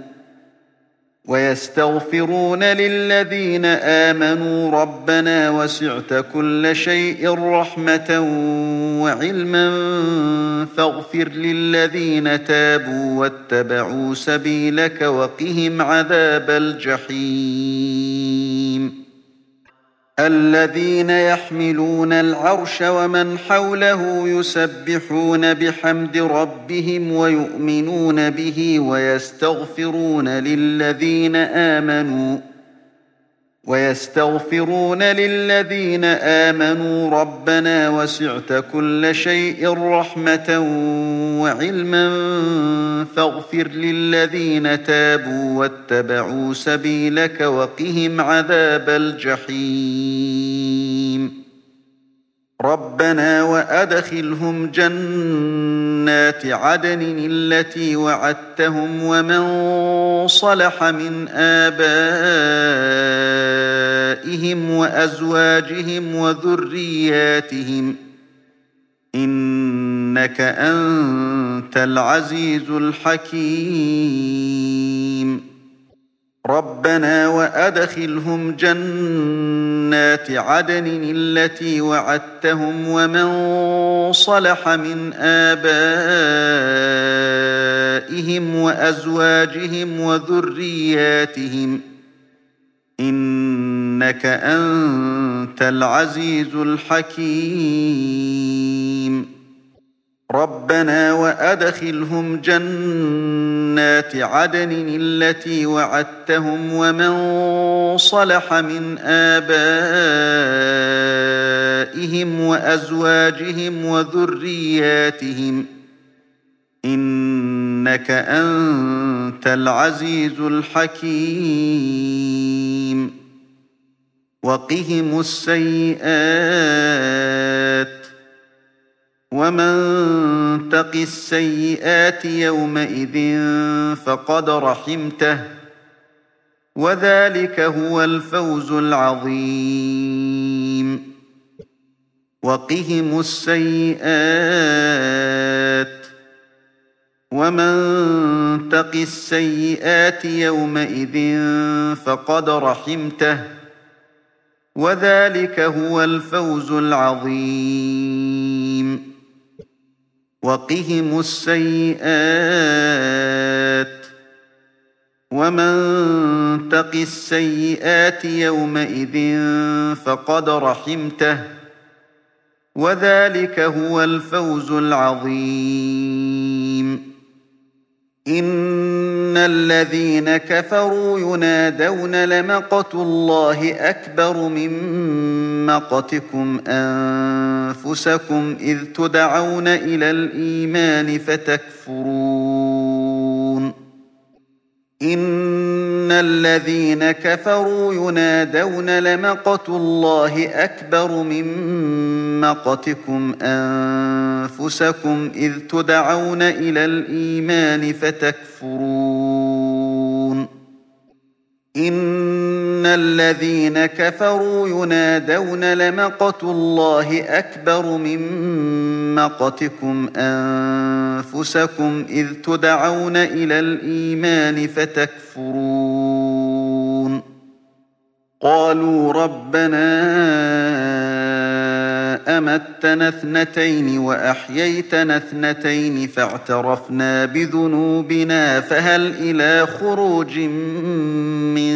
ويستغفرون للذين آمنوا ربنا وسعت كل شيء رحمة وعلما فاغفر للذين تابوا واتبعوا سبيلك وقهم عذاب الجحيم الذين يحملون العرش ومن حوله يسبحون بحمد ربهم ويؤمنون به ويستغفرون للذين آمنوا ويستغفرون للذين آمنوا ربنا وسعت كل شيء رحمة وعلما فاغفر للذين تابوا واتبعوا سبيلك وقهم عذاب الجحيم ربنا وأدخلهم جنات عدن التي وعدتهم ومن صلح من آبائهم وأزواجهم وذرياتهم إنك أنت العزيز الحكيم ربنا وأدخلهم جنات عدن التي وعدتهم ومن صلح من آبائهم وأزواجهم وذرياتهم إنك أنت العزيز الحكيم ربنا وأدخلهم جنات عدن التي وعدتهم ومن صلح من آبائهم وأزواجهم وذرياتهم إنك أنت العزيز الحكيم وقهم السيئات ومن تق السيئات يومئذ فقد رحمته وذلك هو الفوز العظيم وقهم السيئات ومن تق السيئات يومئذ فقد رحمته وذلك هو الفوز العظيم وقهم السيئات ومن تق السيئات يومئذ فقد رحمته وذلك هو الفوز العظيم إن الذين كفروا ينادون لمقت الله أكبر من مقتكم أنفسكم إذ تدعون إلى الإيمان فتكفرون إن الذين كفروا ينادون لمقت الله أكبر من مقتكم أنفسكم إذ تدعون إلى الإيمان فتكفرون إن الذين كفروا ينادون لمقت الله أكبر من مقتكم أنفسكم إذ تدعون إلى الإيمان فتكفرون قالوا ربنا أمتنا اثنتين وأحييتنا اثنتين فاعترفنا بذنوبنا فهل إلى خروج من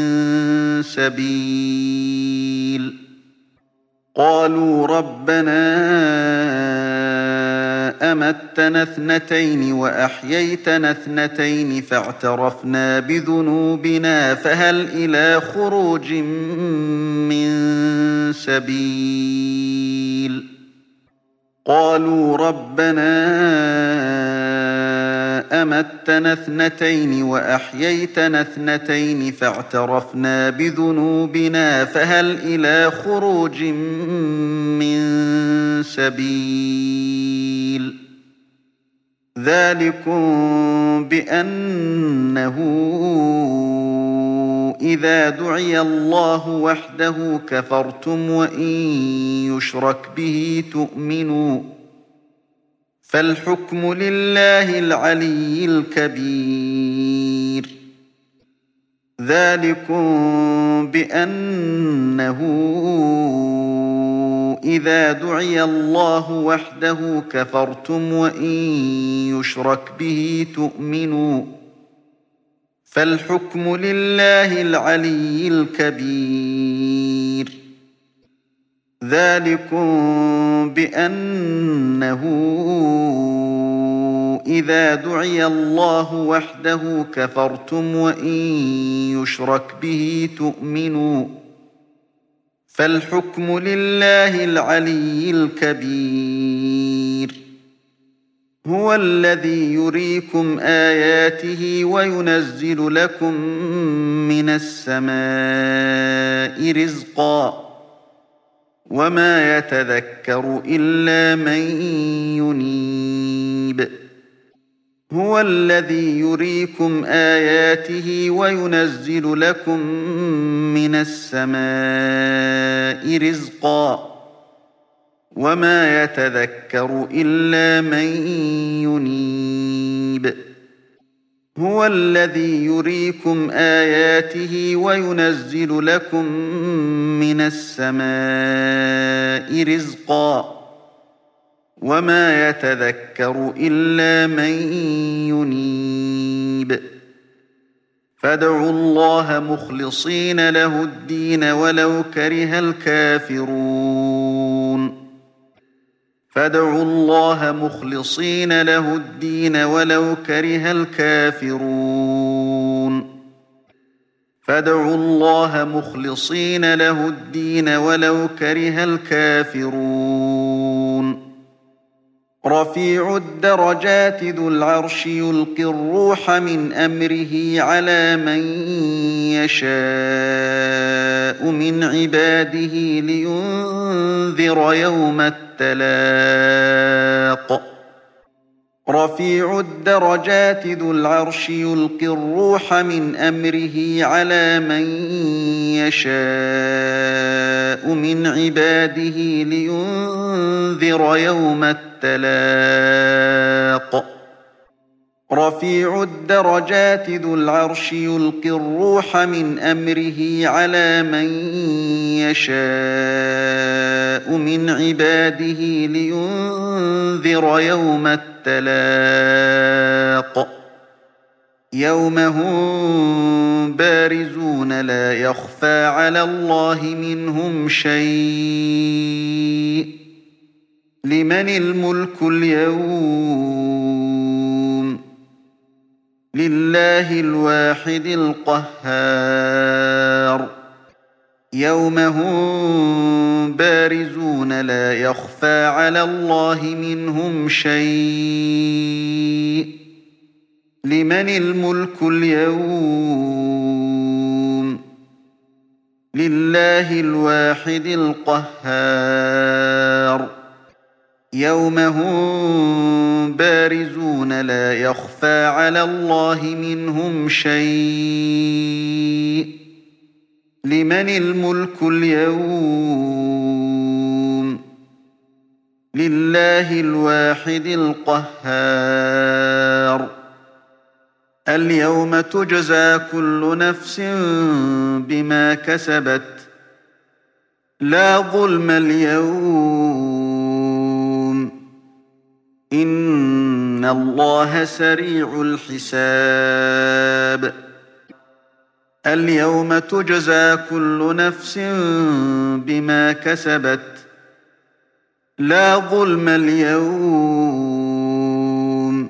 سبيل قالوا ربنا أمتنا اثنتين وأحييتنا اثنتين فاعترفنا بذنوبنا فهل إلى خروج من سبيل قالوا ربنا أمتنا اثنتين وأحييتنا اثنتين فاعترفنا بذنوبنا فهل إلى خروج من سبيل ذلكم بأنه إذا دعي الله وحده كفرتم وإن يشرك به تؤمنوا فالحكم لله العلي الكبير ذلكم بأنه إذا دعي الله وحده كفرتم وإن يشرك به تؤمنوا فالحكم لله العلي الكبير ذلكم بأنه إذا دعي الله وحده كفرتم وإن يشرك به تؤمنوا فالحكم لله العلي الكبير هو الذي يريكم آياته وينزل لكم من السماء رزقا وما يتذكر إلا من ينيب هو الذي يريكم آياته وينزل لكم من السماء رزقا وما يتذكر إلا من ينيب هو الذي يريكم آياته وينزل لكم من السماء رزقا وما يتذكر إلا من ينيب فادعوا الله مخلصين له الدين ولو كره الكافرون فادعوا الله مخلصين له الدين ولو كره الكافرون فادعوا الله مخلصين له الدين ولو كره الكافرون رفيع الدرجات ذو العرش يلقي الروح من أمره على من يشاء من عباده لينذر يوم التلاق رفيع الدرجات ذو العرش يلقي الروح من أمره على من يشاء من عباده لينذر يوم التلاق رفيع الدرجات ذو العرش يلقي الروح من أمره على من يشاء من عباده لينذر يوم التلاق يوم هم بارزون لا يخفى على الله منهم شيء لمن الملك اليوم لله الواحد القهار يوم هم بارزون لا يخفى على الله منهم شيء لمن الملك اليوم لله الواحد القهار يوم هم بارزون لا يخفى على الله منهم شيء لمن الملك اليوم لله الواحد القهار اليوم تجزى كل نفس بما كسبت لا ظلم اليوم إن الله سريع الحساب اليوم تجزى كل نفس بما كسبت لا ظلم اليوم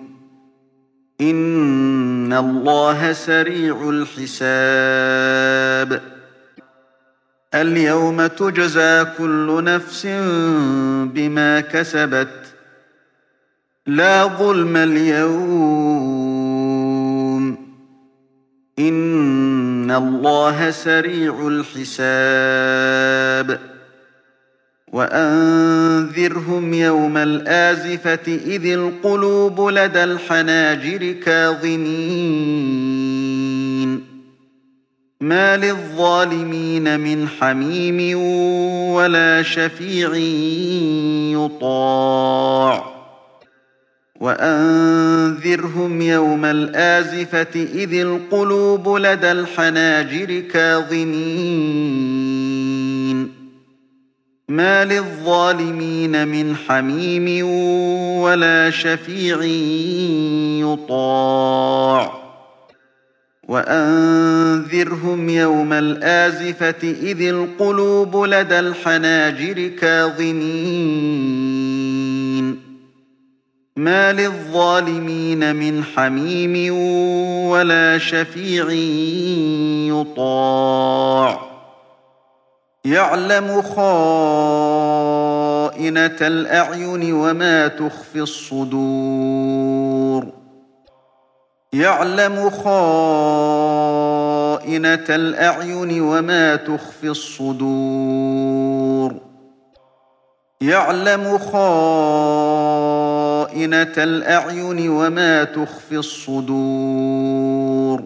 إن الله سريع الحساب اليوم تجزى كل نفس بما كسبت لا ظلم اليوم الله سريع الحساب وأنذرهم يوم الآزفة إذ القلوب لدى الحناجر كاظمين ما للظالمين من حميم ولا شفيع يطاع وأنذرهم يوم الآزفة إذ القلوب لدى الحناجر كاظمين ما للظالمين من حميم ولا شفيع يطاع وأنذرهم يوم الآزفة إذ القلوب لدى الحناجر كاظمين ما للظالمين من حميم ولا شفيع يطاع يعلم خائنة الأعين وما تخفي الصدور يعلم خائنة الأعين وما تخفي الصدور يعلم خائنة الأعين وما تخفي الصدور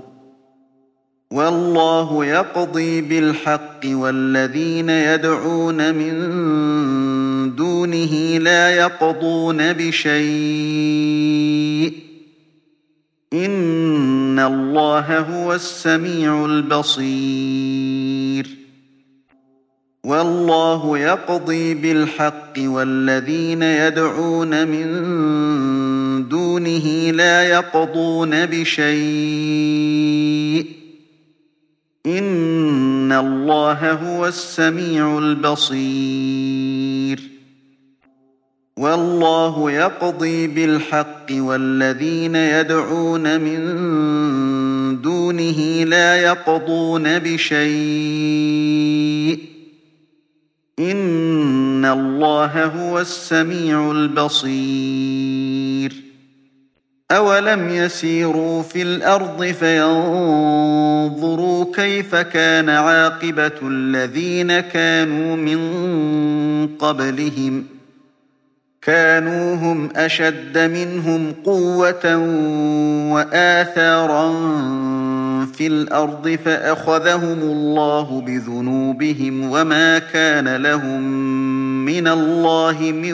والله يقضي بالحق والذين يدعون من دونه لا يقضون بشيء إن الله هو السميع البصير والله يقضي بالحق والذين يدعون من دونه لا يقضون بشيء إن الله هو السميع البصير والله يقضي بالحق والذين يدعون من دونه لا يقضون بشيء إن الله هو السميع البصير أولم يسيروا في الأرض فينظروا كيف كان عاقبة الذين كانوا من قبلهم كانوا هم أشد منهم قوة وآثارا في الأرض فأخذهم الله بذنوبهم وما كان لهم من الله من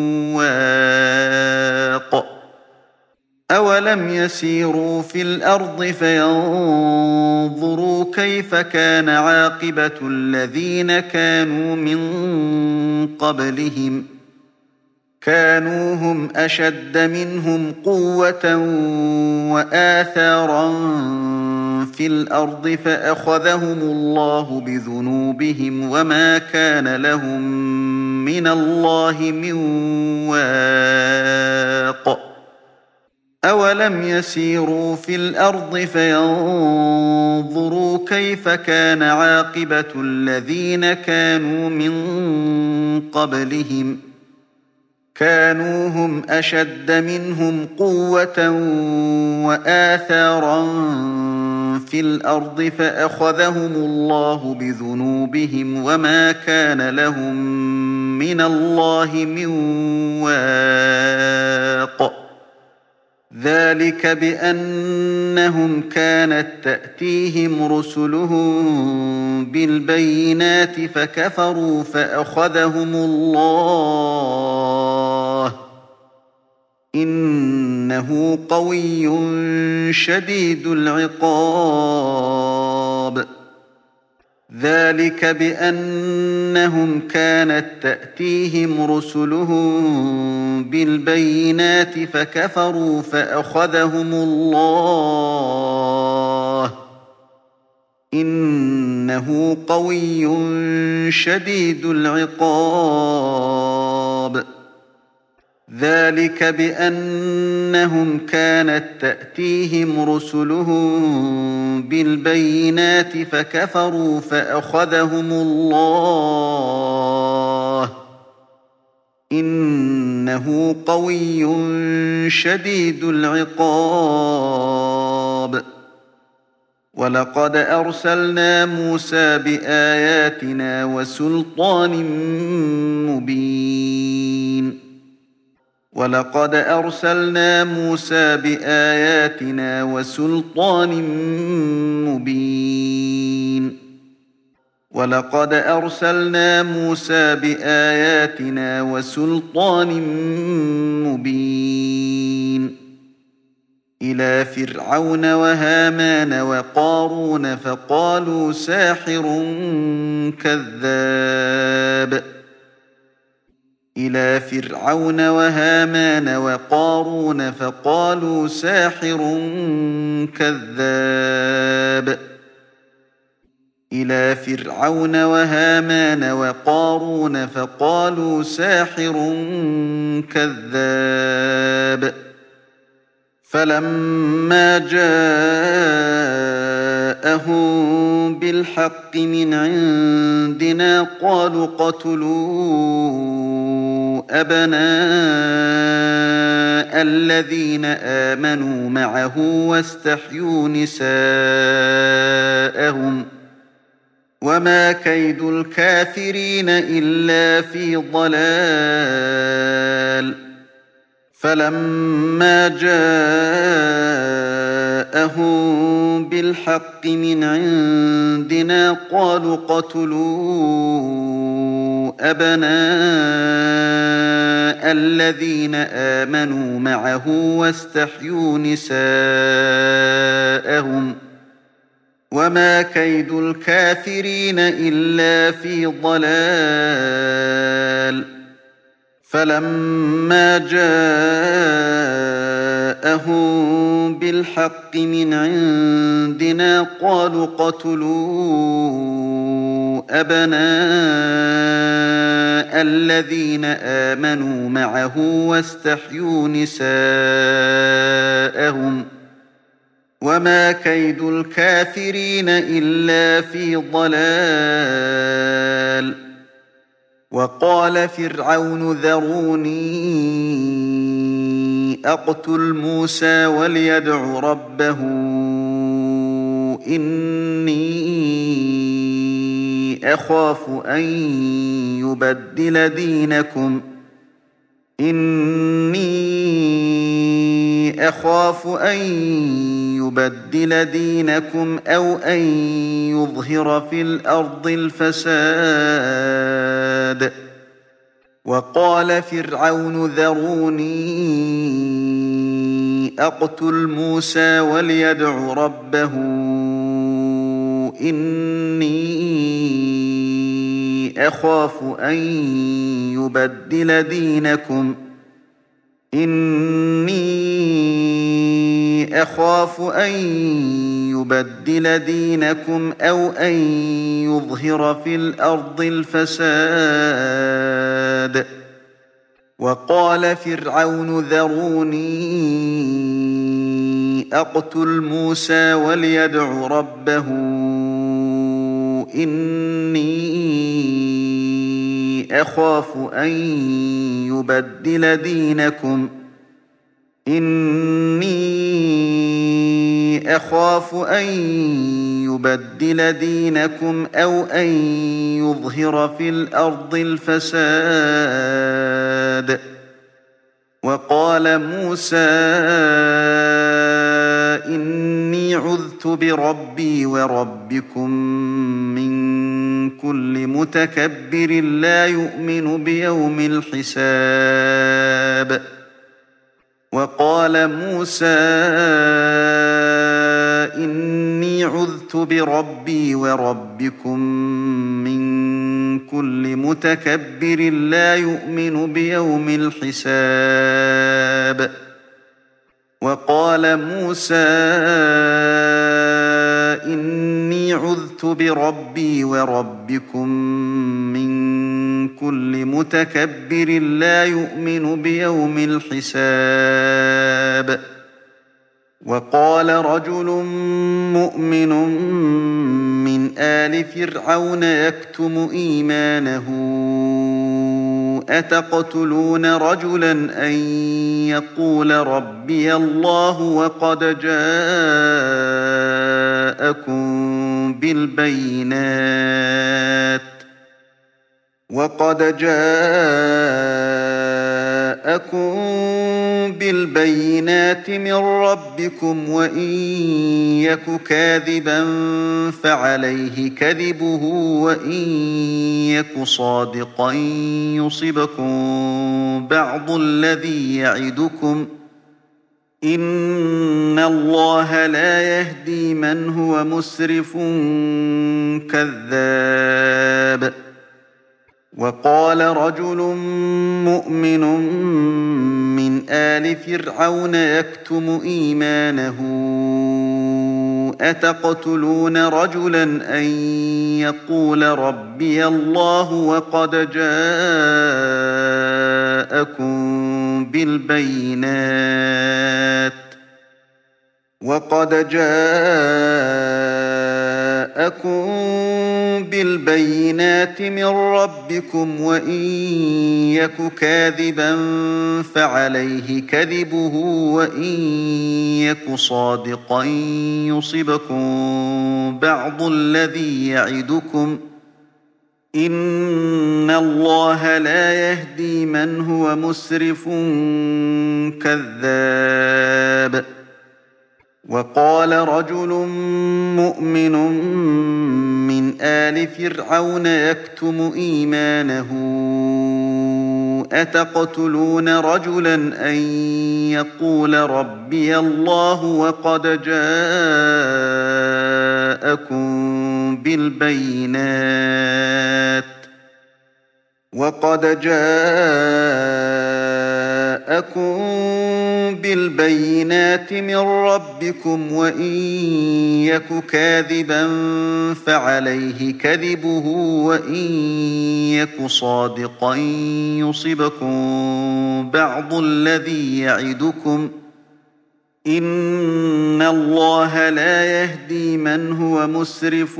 واق أولم يسيروا في الأرض فينظروا كيف كان عاقبة الذين كانوا من قبلهم كانوا هم أشد منهم قوة وآثارا في الأرض فأخذهم الله بذنوبهم وما كان لهم من الله من واق أولم يسيروا في الأرض فينظروا كيف كان عاقبة الذين كانوا من قبلهم كانوا هم أشد منهم قوة وآثارا في الأرض فأخذهم الله بذنوبهم وما كان لهم من الله من واق ذلك بأنهم كانت تأتيهم رسلهم بالبينات فكفروا فأخذهم الله إنه قوي شديد العقاب ذلك بأنهم كانت تأتيهم رسلهم بالبينات فكفروا فأخذهم الله إنه قوي شديد العقاب ذلك بأنهم كانت تأتيهم رسلهم بالبينات فكفروا فأخذهم الله إنه قوي شديد العقاب ولقد أرسلنا موسى بآياتنا وسلطان مبين ولقد أرسلنا موسى بآياتنا وسلطان مبين ولقد أرسلنا موسى بآياتنا وسلطان مبين إلى فرعون وهامان وقارون فقالوا ساحر كذاب إلى فرعون وهامان وقارون فقالوا ساحر كذاب إلى فرعون وهامان وقارون فقالوا ساحر كذاب فلما جاءهم بالحق من عندنا قالوا اقتلوا أبناء الذين آمنوا معه واستحيوا نساءهم وما كيد الكافرين إلا في ضلال فلما جاءهم بالحق من عندنا قالوا اقتلوا أبناء الذين آمنوا معه واستحيوا نساءهم وما كيد الكافرين إلا في ضلال فلما جاءهم بالحق من عندنا قالوا اقتلوا أبناء الذين آمنوا معه واستحيوا نساءهم وما كيد الكافرين إلا في ضلال وقال فرعون ذروني أقتل موسى وليدع ربه إني أخاف أن يبدل دينكم إني أخاف أن يبدل دينكم أو أن يظهر في الأرض الفساد وقال فرعون ذروني أقتل موسى وليدع ربه إني أخاف أن يبدل دينكم إني أخاف أن يبدل دينكم أو أن يظهر في الأرض الفساد وقال فرعون ذروني أقتل موسى وليدع ربه إني أخاف أن يبدل دينكم إني أخاف أن يبدل دينكم أو أن يظهر في الأرض الفساد وقال موسى إني عذت بربي وربكم من كل متكبر لا يؤمن بيوم الحساب وقال موسى إني عذت بربي وربكم من كل متكبر لا يؤمن بيوم الحساب وقال موسى إني عذت بربي وربكم من كل متكبر لا يؤمن بيوم الحساب وقال رجل مؤمن من آل فرعون يكتم إيمانه أتقتلون رجلا أن يقول ربي الله وقد جاء بالبينات وقد جاءكم بالبينات من ربكم وإن يك كاذبا فعليه كذبه وإن يك صادقا يصبكم بعض الذي يعدكم إن الله لا يهدي من هو مسرف كذاب وقال رجل مؤمن من آل فرعون يكتم إيمانه أتقتلون رجلا أن يقول ربي الله وقد جاءكم بالبينات وقد جاءكم بالبينات من ربكم وإن يك كاذبا فعليه كذبه وإن يك صادقا يصبكم بعض الذي يعدكم إن الله لا يهدي من هو مسرف كذاب وقال رجل مؤمن من آل فرعون يكتم إيمانه أتقتلون رجلا أن يقول ربي الله وقد جاءكم بالبينات وقد جاءكم بالبينات من ربكم وإن يك كاذبا فعليه كذبه وإن يك صادقا يصبكم بعض الذي يعدكم إن الله لا يهدي من هو مسرف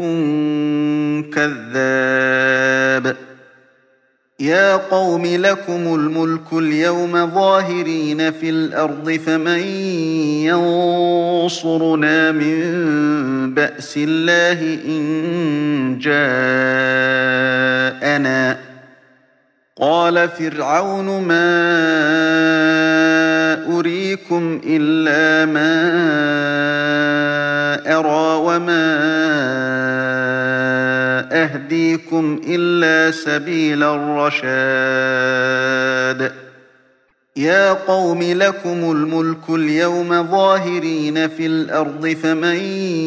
كذاب يا قوم لكم الملك اليوم ظاهرين في الأرض فمن ينصرنا من بأس الله إن جاءنا قال فرعون ما أريكم إلا ما أرى وما أهديكم إلا سبيل الرشاد يا قوم لكم الملك اليوم ظاهرين في الأرض فمن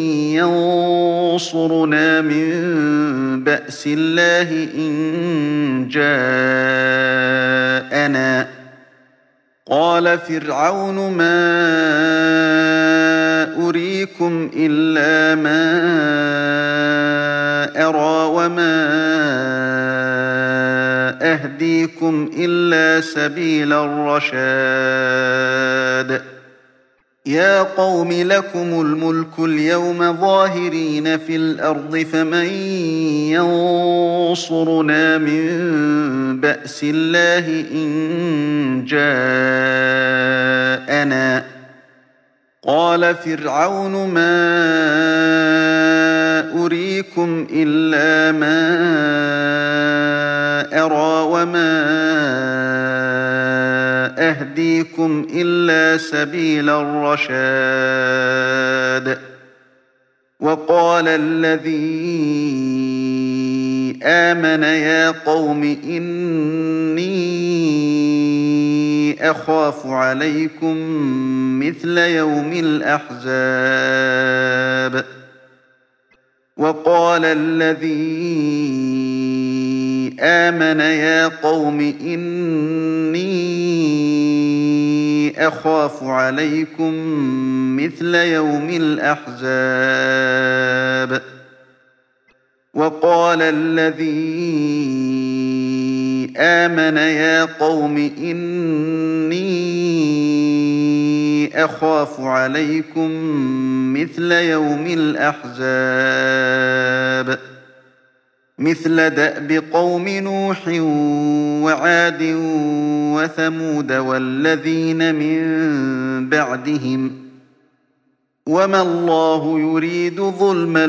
ينصرنا من بأس الله إن جاءنا قال فرعون ما أريكم إلا ما أرى وما أهديكم إلا سبيل الرشاد يا قوم لكم الملك اليوم ظاهرين في الأرض فمن ينصرنا من بأس الله إن جاءنا قال فرعون ما أريكم إلا ما أرى وما أهديكم إلا سبيل الرشاد وقال الذي آمن يا قوم إني أخاف عليكم مثل يوم الأحزاب وقال الذي آمن يا قوم إني أخاف عليكم مثل يوم الأحزاب وقال الذي آمن يا قوم إني أخاف عليكم مثل يوم الأحزاب مثل دأب قوم نوح وعاد وثمود والذين من بعدهم وما الله يريد ظلما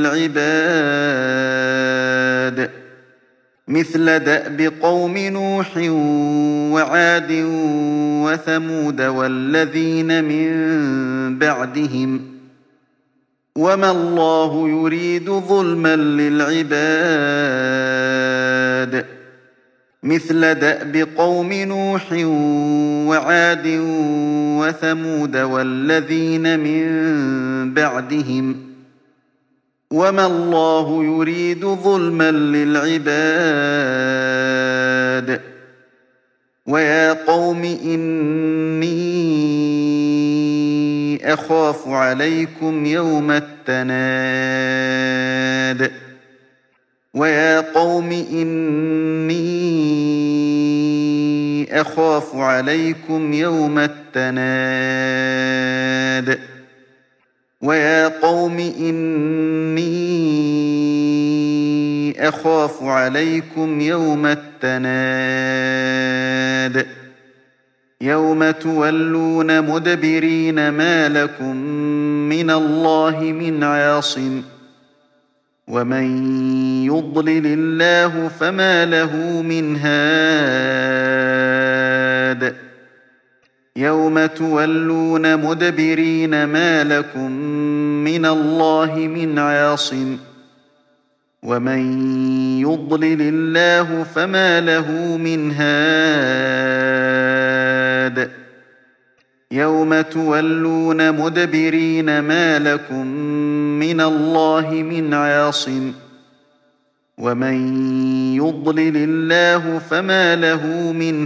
للعباد مثل دأب قوم نوح وعاد وثمود والذين من بعدهم وما الله يريد ظلما للعباد مثل دأب قوم نوح وعاد وثمود والذين من بعدهم وما الله يريد ظلما للعباد ويا قوم إني أخاف عليكم يوم التناد ويا قوم إني أخاف عليكم يوم التناد ويا قوم إني أخاف عليكم يوم التناد يوم تولون مدبرين ما لكم من الله من عاصم ومن يضلل الله فما له من هاد يوم تولون مدبرين ما لكم من الله من عاصم ومن يضلل الله فما له من هاد يوم تولون مدبرين ما لكم من الله من عاصم ومن يضلل الله فما له من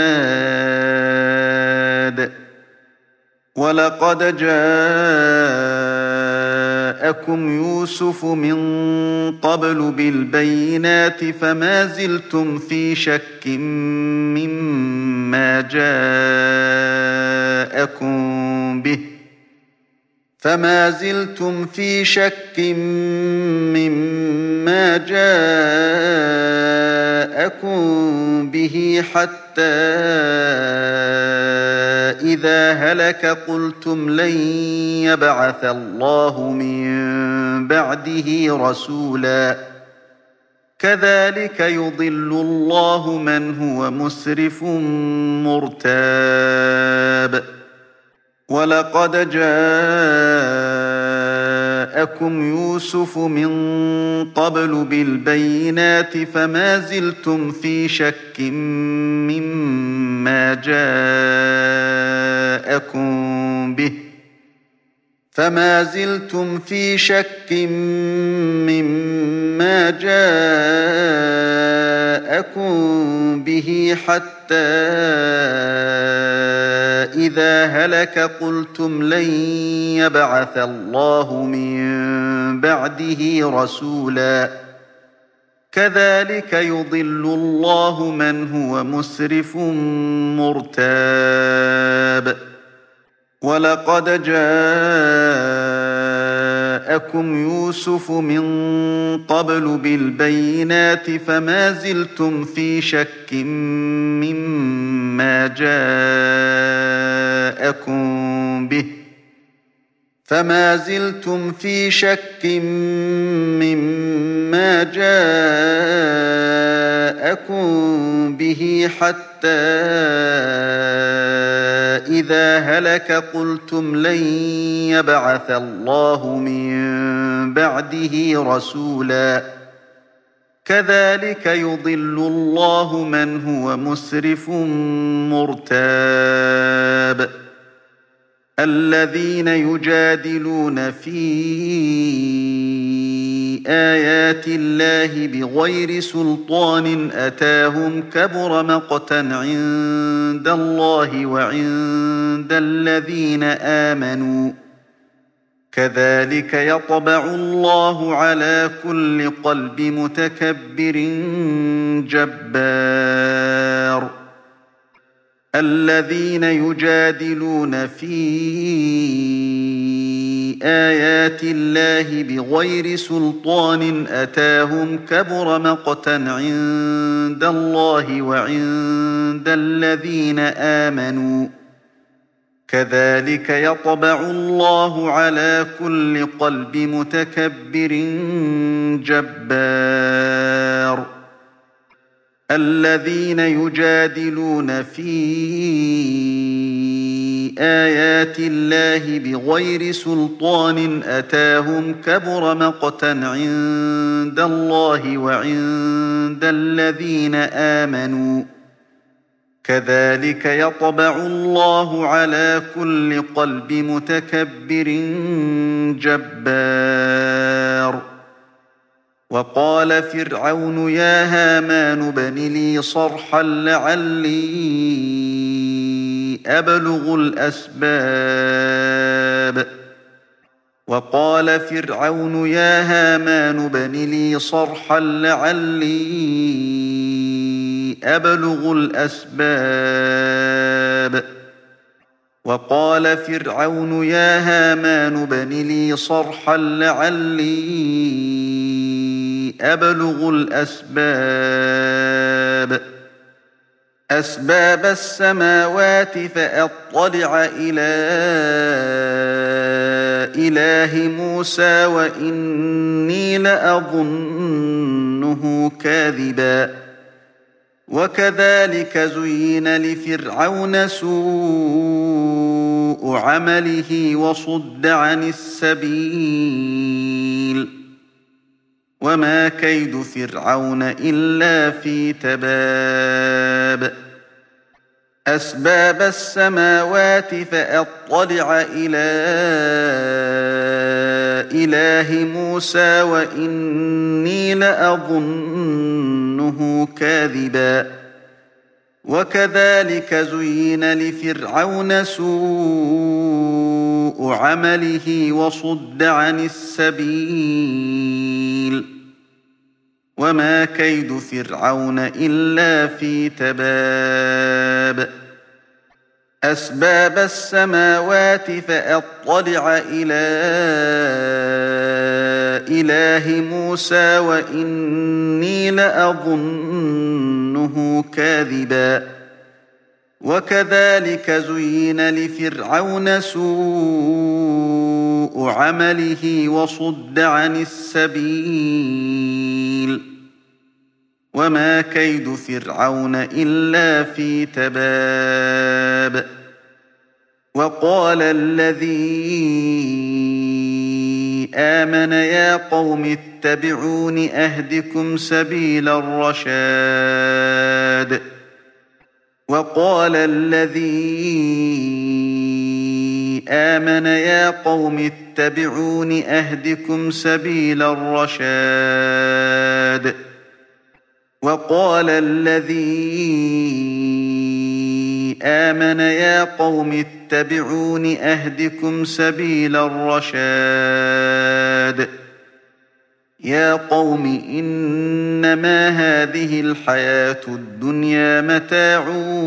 هاد ولقد جاءكم يوسف من قبل بالبينات فما زلتم في شك مما جاءكم به فما زلتم في شك مما جاءكم به حتى إذا هلك قلتم لن يبعث الله من بعده رسولا كذلك يضل الله من هو مسرف مرتاب ولقد جاءكم يوسف من قبل بالبينات فما زلتم في شك مما جاءكم به فما زلتم في شك مما جاءكم به حتى إذا هلك قلتم لن يبعث الله من بعده رسولا كذلك يضل الله من هو مسرف مرتاب ولقد جاءكم يوسف من قبل بالبينات فما زلتم في شك مما جاءكم به فما زلتم في شك مما جاءكم به حتى إذا هلك قلتم لن يبعث الله من بعده رسولا كذلك يضل الله من هو مسرف مرتاب الذين يجادلون في آيات الله بغير سلطان أتاهم كبر مقتا عند الله وعند الذين آمنوا كذلك يطبع الله على كل قلب متكبر جبار الذين يجادلون في آيات الله بغير سلطان أتاهم كبر مقتا عند الله وعند الذين آمنوا كذلك يطبع الله على كل قلب متكبر جبار الذين يجادلون في آيات الله بغير سلطان أتاهم كبر مقتا عند الله وعند الذين آمنوا كذلك يطبع الله على كل قلب متكبر جبار وقال فرعون يا هامان ابن لي صرحا لعلي أبلغ الأسباب وقال فرعون يا هامان ابن لي صرحا لعلي أبلغ الأسباب وقال فرعون يا هامان ابن لي صرحا لعلي أبلغ الأسباب أسباب السماوات فأطلع إلى إله موسى وإني لأظنه كاذبا وكذلك زين لفرعون سوء عمله وصد عن السبيل وما كيد فرعون إلا في تباب أسباب السماوات فأطلع إلى إله موسى وإني لأظنه كاذبا وكذلك زين لفرعون سوء عمله وصد عن السبيل وما كيد فرعون إلا في تباب أسباب السماوات فأطلع إلى إله موسى وإني لأظنه كاذبا وكذلك زين لفرعون سوء عمله وصد عن السبيل وما كيد فرعون إلا في تباب وقال الذي آمن يا قوم اتبعون أهدكم سبيل الرشاد وقال الذي آمن يا قوم اتبعون أهدكم سبيل الرشاد وقال الذي آمن يا قوم اتبعون أهدكم سبيل الرشاد يا قوم إنما هذه الحياة الدنيا متاع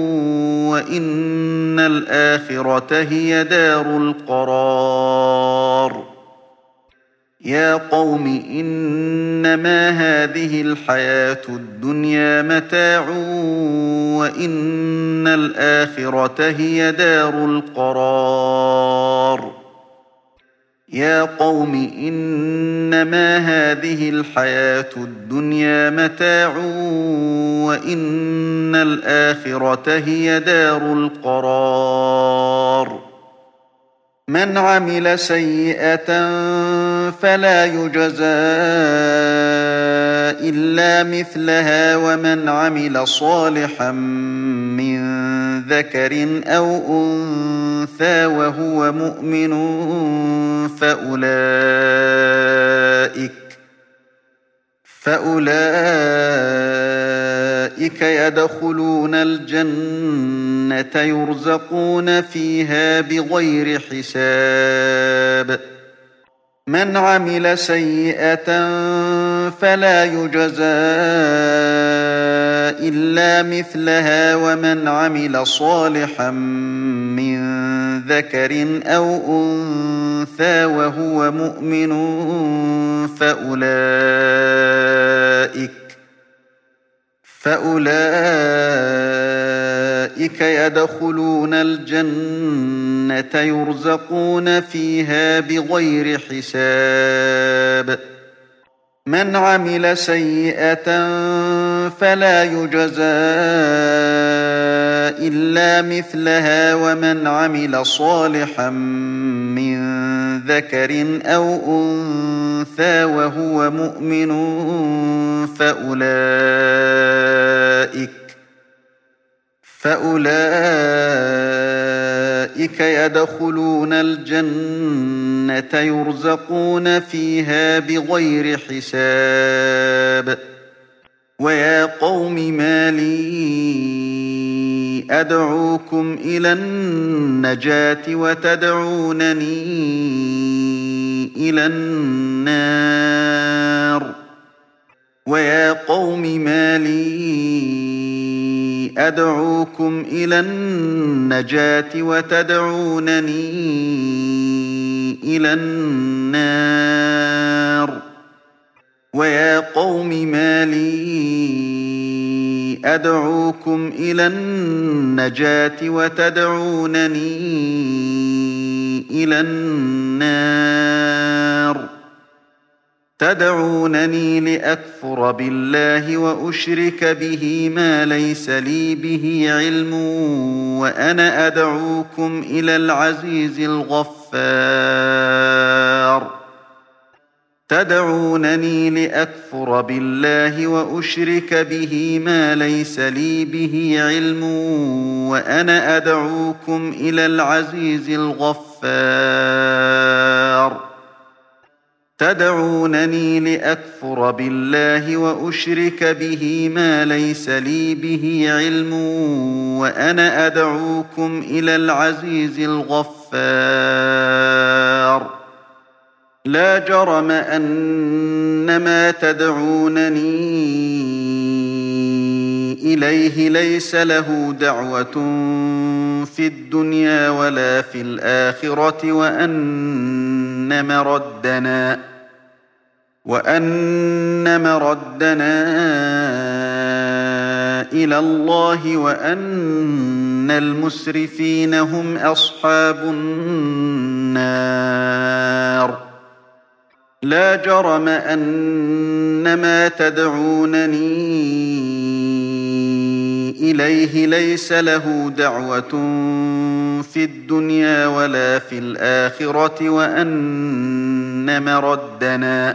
وإن الآخرة هي دار القرار يا قوم إنما هذه الحياة الدنيا متاع وإن الآخرة هي دار القرار يا قوم إنما هذه الحياة الدنيا متاع وإن الآخرة هي دار القرار من عمل سيئة فلا يجزى إلا مثلها ومن عمل صالحا من ذكر أو أنثى وهو مؤمن فأولئك فأولئك يدخلون الجنة يرزقون فيها بغير حساب من عمل سيئة فلا يجزى إلا مثلها ومن عمل صالحا من ذكر أو أنثى وهو مؤمن فأولئك فأولئك يدخلون الجنة يرزقون فيها بغير حساب من عمل سيئة فلا يجزى إلا مثلها ومن عمل صالحا من ذكر أو أنثى وهو مؤمن فأولئك فأولئك يدخلون الجنة يرزقون فيها بغير حساب ويا قوم ما لي أدعوكم إلى النجاة وتدعونني إلى النار ويا قوم ما لي أدعوكم إلى النجاة وتدعونني إلى النار ويا قوم ما لي أدعوكم إلى النجاة وتدعونني إلى النار تدعونني لأكفر بالله وأشرك به ما ليس لي به علم وأنا أدعوكم إلى العزيز الغفار تدعونني لأكفر بالله وأشرك به ما ليس لي به علم وأنا أدعوكم إلى العزيز الغفار تدعونني لأكفر بالله وأشرك به ما ليس لي به علم وأنا أدعوكم إلى العزيز الغفار لا جرم أن ما تدعونني إليه ليس له دعوة في الدنيا ولا في الآخرة وأن مردنا وأن مردنا إلى الله وأن المسرفين هم أصحاب النار لا جرم أن ما تدعونني إليه ليس له دعوة في الدنيا ولا في الآخرة وأن مردنا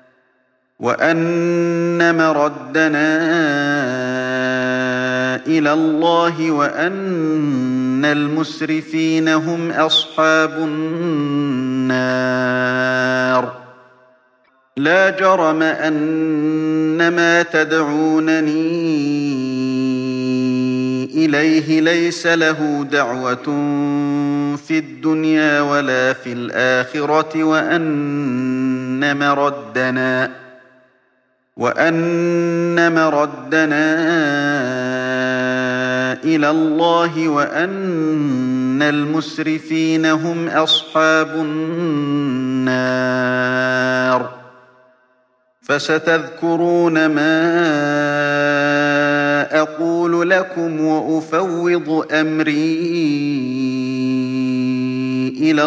وأن مردنا إلى الله وأن المسرفين هم أصحاب النار لا جرم أن ما تدعونني إليه ليس له دعوة في الدنيا ولا في الآخرة وأن مردنا وأن مردنا إلى الله وأن المسرفين هم أصحاب النار فستذكرون ما أقول لكم وأفوض أمري إلى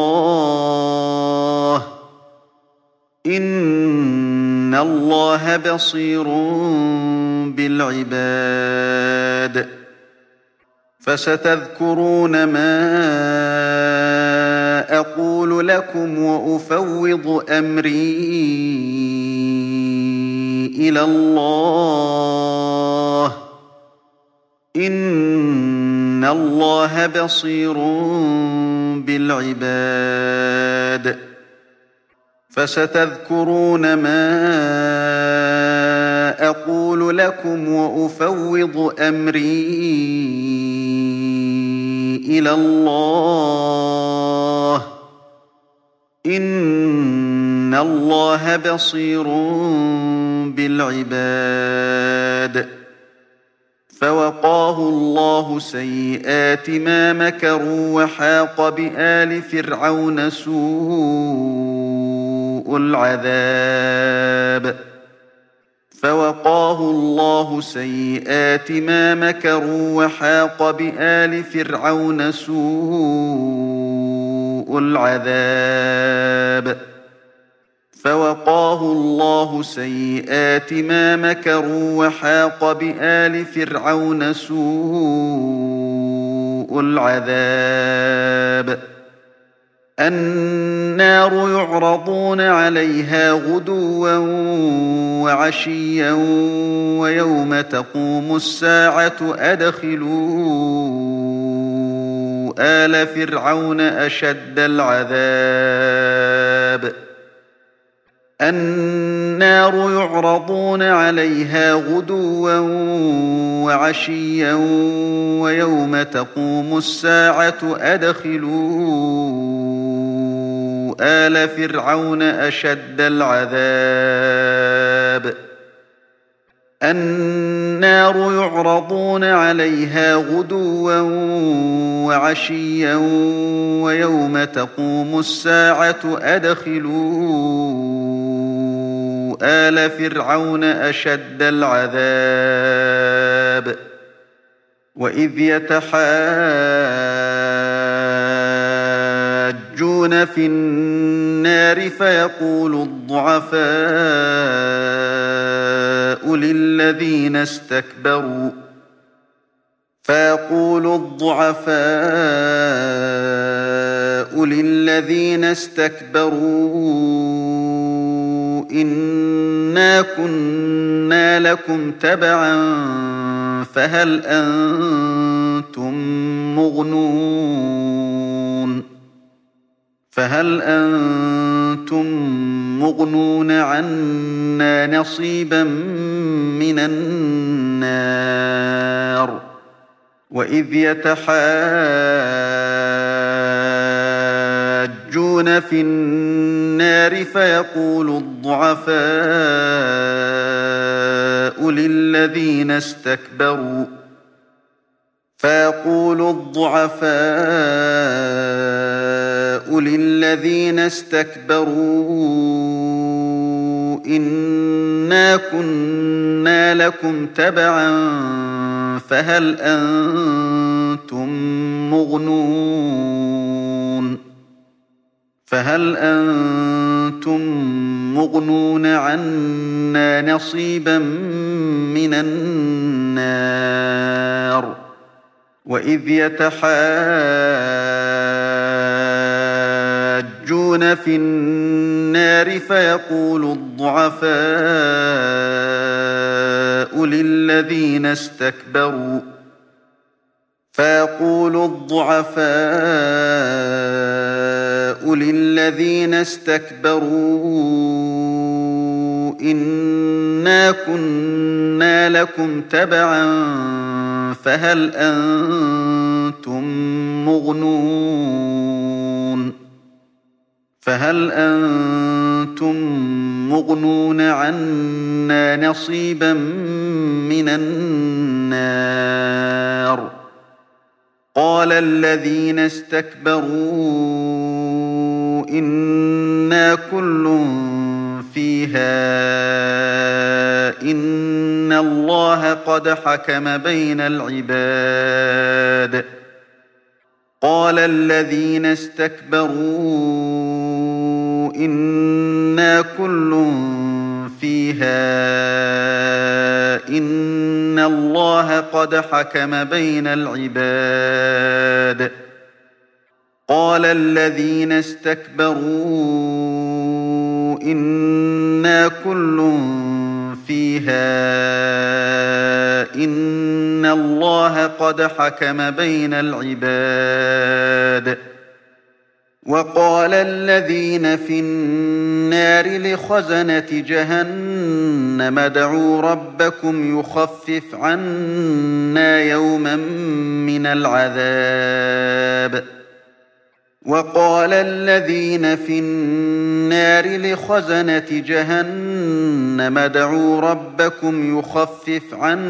الله إن الله بصير بالعباد فستذكرون ما أقول لكم وأفوض أمري إلى الله إن الله بصير بالعباد فستذكرون ما أقول لكم وأفوض أمري إلى الله إن الله بصير بالعباد فوقاه الله سيئات ما مكروا وحاق بآل فرعون سوء العذاب فوقاه الله سيئات ما مكروا وحاق بآل فرعون سوء العذاب فوقاه الله سيئات ما مكروا وحاق بآل فرعون سوء العذاب النار يعرضون عليها غدوا وعشيا ويوم تقوم الساعة أدخلوا آل فرعون أشد العذاب النار يعرضون عليها غدوا وعشيا ويوم تقوم الساعة أدخلوا آل فرعون أشد العذاب النار يعرضون عليها غدوا وعشيا ويوم تقوم الساعة أدخلوا آل فرعون أشد العذاب وإذ يتحاجون في النار فيقول الضعفاء للذين استكبروا فيقول الضعفاء للذين استكبروا إنا كنا لكم تبعا فهل أنتم مغنون فهل أنتم مغنون عنا نصيبا من النار وإذ يتحاجون في النار فيقول الضعفاء للذين استكبروا فيقول الضعفاء للذين استكبروا إنا كنا لكم تبعا فهل أنتم مغنون فهل أنتم مغنون عنا نصيبا من النار وإذ يتحاجون في النار فيقول الضعفاء للذين استكبروا فيقول الضعفاء للذين استكبروا إنا كنا لكم تبعا فهل أنتم مغنون فهل أنتم مغنون عنا نصيبا من النار قال الذين استكبروا إنا كل فيها إن الله قد حكم بين العباد قال الذين استكبروا إنا كل فيها إن الله قد حكم بين العباد قال الذين استكبروا إنا كل فيها إن الله قد حكم بين العباد وقال الذين في النار لخزنة جهنم ادعوا ربكم يخفف عنا يوما من العذاب وقال الذين في النار لخزنة جهنم ادعوا ربكم يخفف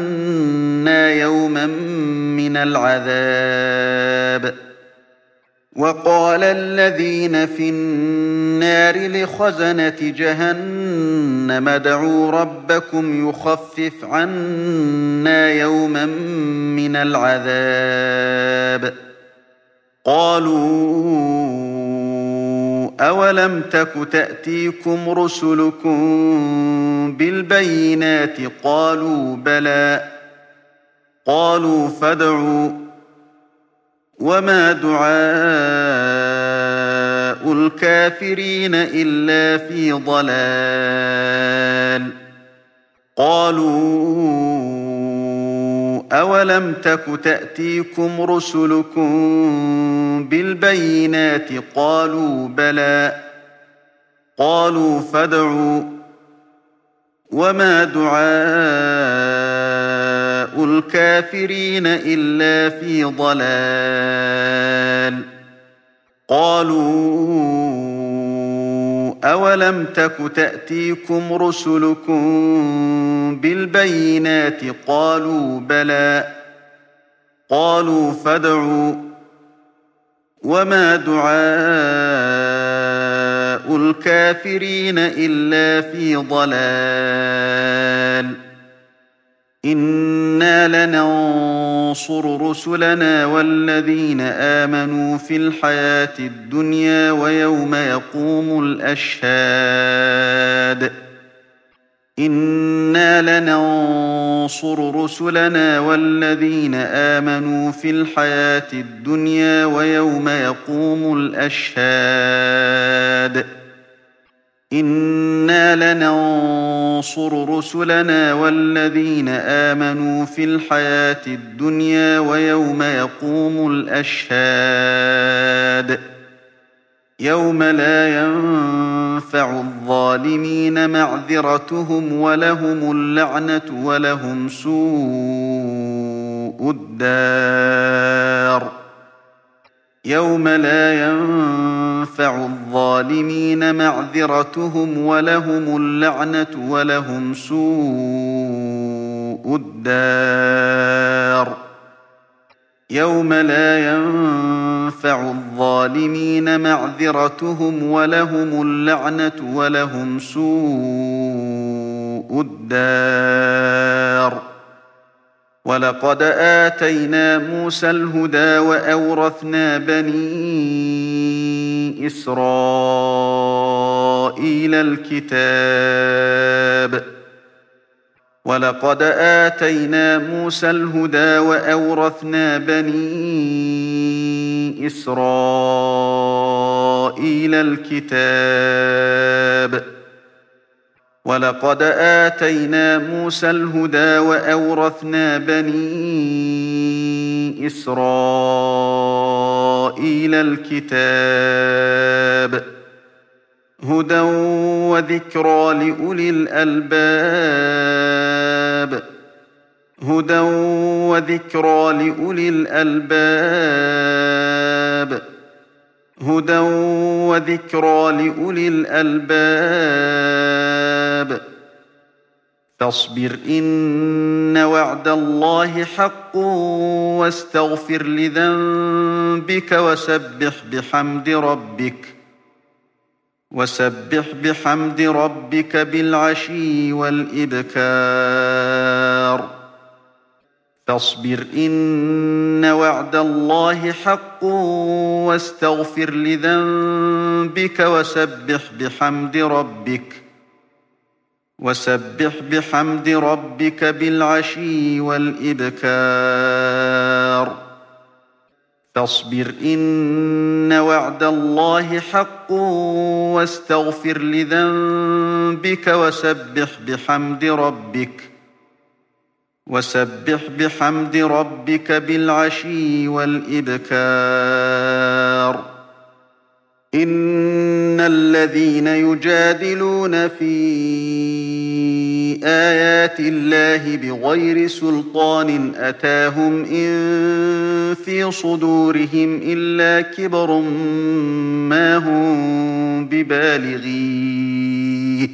عنا يوما من العذاب وقال الذين في النار لخزنة جهنم ادعوا ربكم يخفف عنا يوما من العذاب قالوا أولم تك تأتيكم رسلكم بالبينات قالوا بلى قالوا فادعوا وما دعاء الكافرين إلا في ضلال قالوا أولم تك تأتيكم رسلكم بالبينات قالوا بلى قالوا فادعوا وما دعاء الكافرين إلا في ضلال قالوا أولم تك تأتيكم رسلكم بالبينات قالوا بلى قالوا فادعوا وما دعاء الكافرين إلا في ضلال إنا لننصر رسلنا والذين آمنوا في الحياة الدنيا ويوم يقوم الأشهاد إنا لننصر رسلنا والذين آمنوا في الحياة الدنيا ويوم يقوم الأشهاد إنا لننصر رسلنا والذين آمنوا في الحياة الدنيا ويوم يقوم الأشهاد يوم لا ينفع الظالمين معذرتهم ولهم اللعنة ولهم سوء الدار يوم لا ينفع الظالمين معذرتهم ولهم اللعنة ولهم سوء الدار يوم لا ينفع الظالمين معذرتهم ولهم اللعنة ولهم سوء الدار ولقد آتينا موسى الهدى وأورثنا بني إسرائيل الكتاب ولقد آتينا موسى الهدى وأورثنا بني إسرائيل الكتاب ولقد آتينا موسى الهدى وأورثنا بني إسرائيل الكتاب هدى وذكرى لأولي الألباب هدى وذكرى لأولي الألباب هدى وذكرى لأولي الألباب فاصبر إن وعد الله حق واستغفر لذنبك وسبح بحمد ربك وسبح بحمد ربك بالعشي والإبكار فاصبر إن وعد الله حق واستغفر لذنبك وسبح بحمد ربك وسبح بحمد ربك بالعشي والإبكار فاصبر إن وعد الله حق واستغفر لذنبك وسبح بحمد ربك وسبح بحمد ربك بالعشي والإبكار إن الذين يجادلون في آيات الله بغير سلطان أتاهم إن في صدورهم إلا كبر ما هم ببالغيه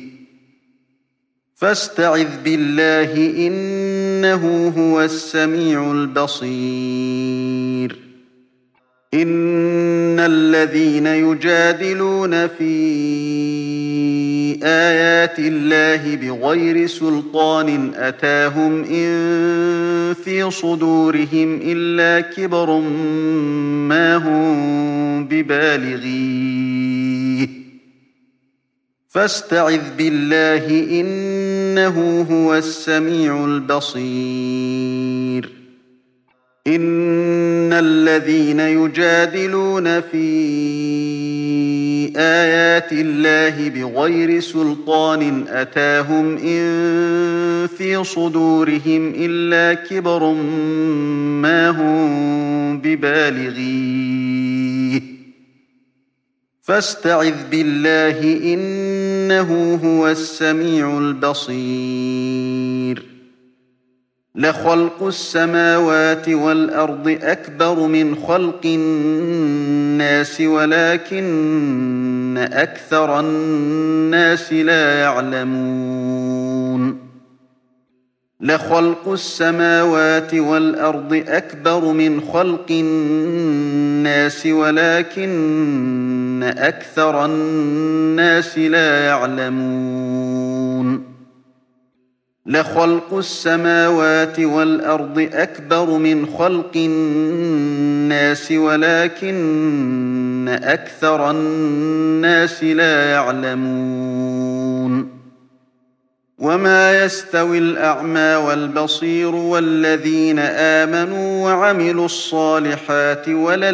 فاستعذ بالله إنه هو السميع البصير إن الذين يجادلون في آيات الله بغير سلطان أتاهم إن في صدورهم إلا كبر ما هم ببالغيه فاستعذ بالله إنه هو السميع البصير إن الذين يجادلون في آيات الله بغير سلطان أتاهم إن في صدورهم إلا كبر ما هم ببالغيه فاستعذ بالله إنه هو السميع البصير لخلق السماوات والأرض أكبر من خلق الناس ولكن أكثر الناس لا يعلمون لخلق السماوات والأرض أكبر من خلق الناس ولكن أكثر الناس لا يعلمون لخلق السماوات والأرض أكبر من خلق الناس ولكن أكثر الناس لا يعلمون وما يستوي الأعمى والبصير والذين آمنوا وعملوا الصالحات ولا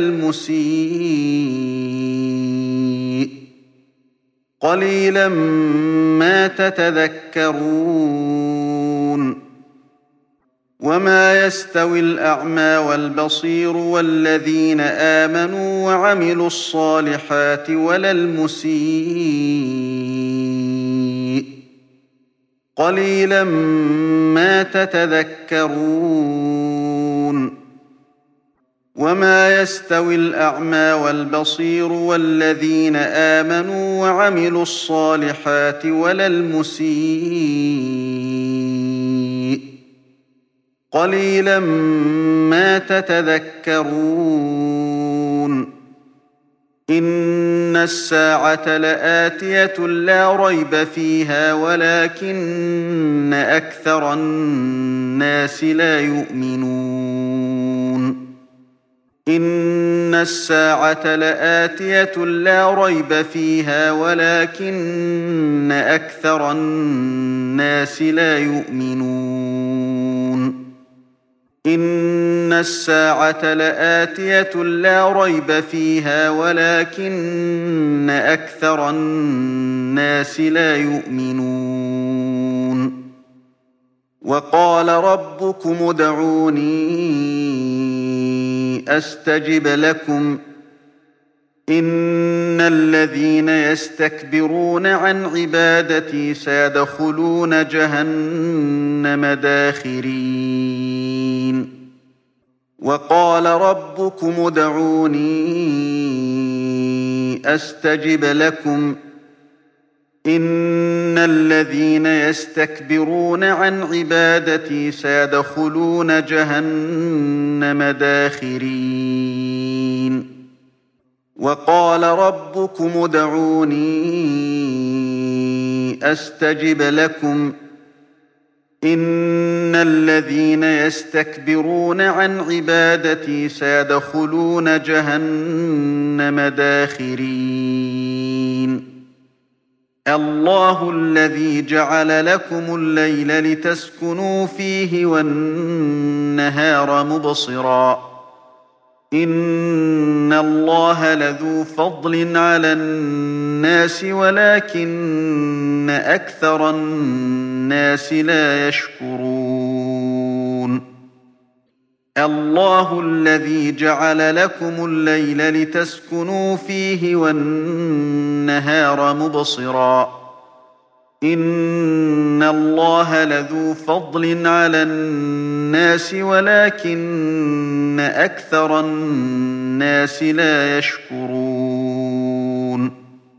المسيء قليلا ما تتذكرون وما يستوي الأعمى والبصير والذين آمنوا وعملوا الصالحات ولا المسيء قليلا ما تتذكرون وما يستوي الأعمى والبصير والذين آمنوا وعملوا الصالحات ولا المسيء قليلا ما تتذكرون إن الساعة لآتية لا ريب فيها ولكن أكثر الناس لا يؤمنون إن الساعة لآتية لا ريب فيها ولكن أكثر الناس لا يؤمنون إن الساعة لآتية لا ريب فيها ولكن أكثر الناس لا يؤمنون وقال ربكم ادعوني أستجب لكم إن الذين يستكبرون عن عبادتي سيدخلون جهنم داخرين وقال ربكم ادعوني أستجب لكم إن الذين يستكبرون عن عبادتي سيدخلون جهنم داخرين وقال ربكم ادعوني أستجب لكم إن الذين يستكبرون عن عبادتي سيدخلون جهنم داخرين الله الذي جعل لكم الليل لتسكنوا فيه والنهار مبصرا إن الله لذو فضل على الناس ولكن أكثر الناس لا يشكرون الله الذي جعل لكم الليل لتسكنوا فيه والنهار مبصرا إن الله لذو فضل على الناس ولكن أكثر الناس لا يشكرون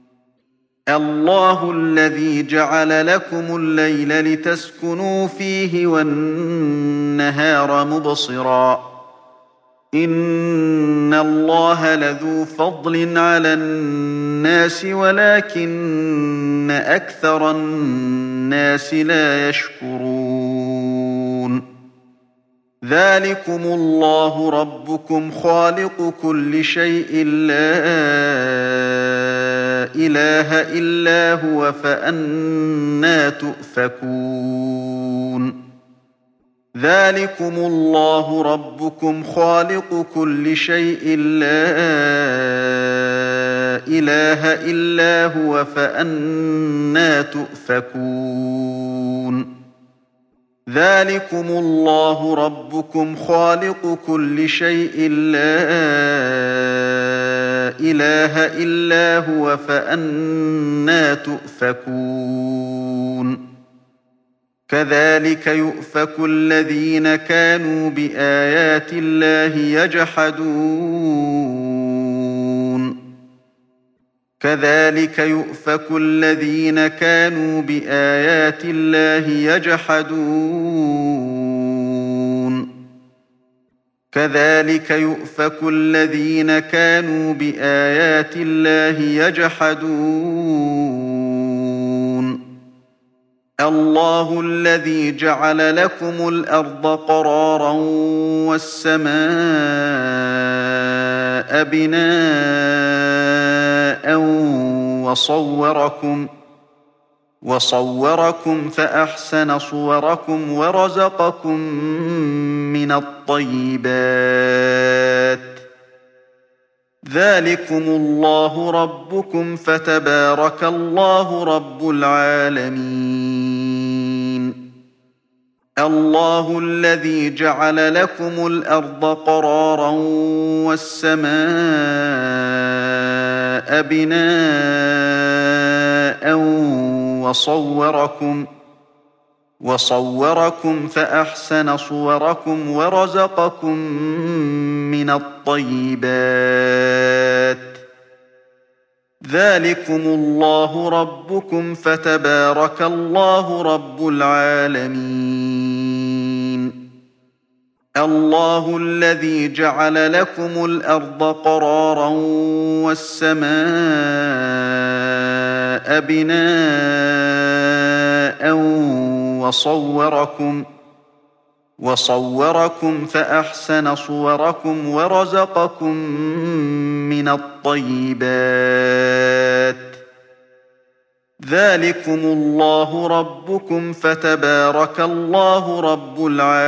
الله الذي جعل لكم الليل لتسكنوا فيه والنهار مبصرا إن الله لذو فضل على الناس ولكن أكثر الناس لا يشكرون ذلكم الله ربكم خالق كل شيء لا إله إلا هو فأنى تؤفكون ذلكم الله ربكم خالق كل شيء لا إله إلا هو فأنى تؤفكون ذلكم الله ربكم خالق كل شيء لا إله إلا هو فأنى تؤفكون كذلك يؤفك الذين كانوا بآيات الله يجحدون كذلك يؤفك الذين كانوا بآيات الله يجحدون كذلك يؤفك الذين كانوا بآيات الله يجحدون الله الذي جعل لكم الأرض قرارا والسماء بناء وصوركم وصوركم فأحسن صوركم ورزقكم من الطيبات ذلكم الله ربكم فتبارك الله رب العالمين الله الذي جعل لكم الأرض قرارا والسماء بناء وصوركم وصوركم فأحسن صوركم ورزقكم من الطيبات ذلكم الله ربكم فتبارك الله رب العالمين الله الذي جعل لكم الأرض قرارا والسماء بناء وصوركم وصوركم فأحسن صوركم ورزقكم من الطيبات ذلكم الله ربكم فتبارك الله رب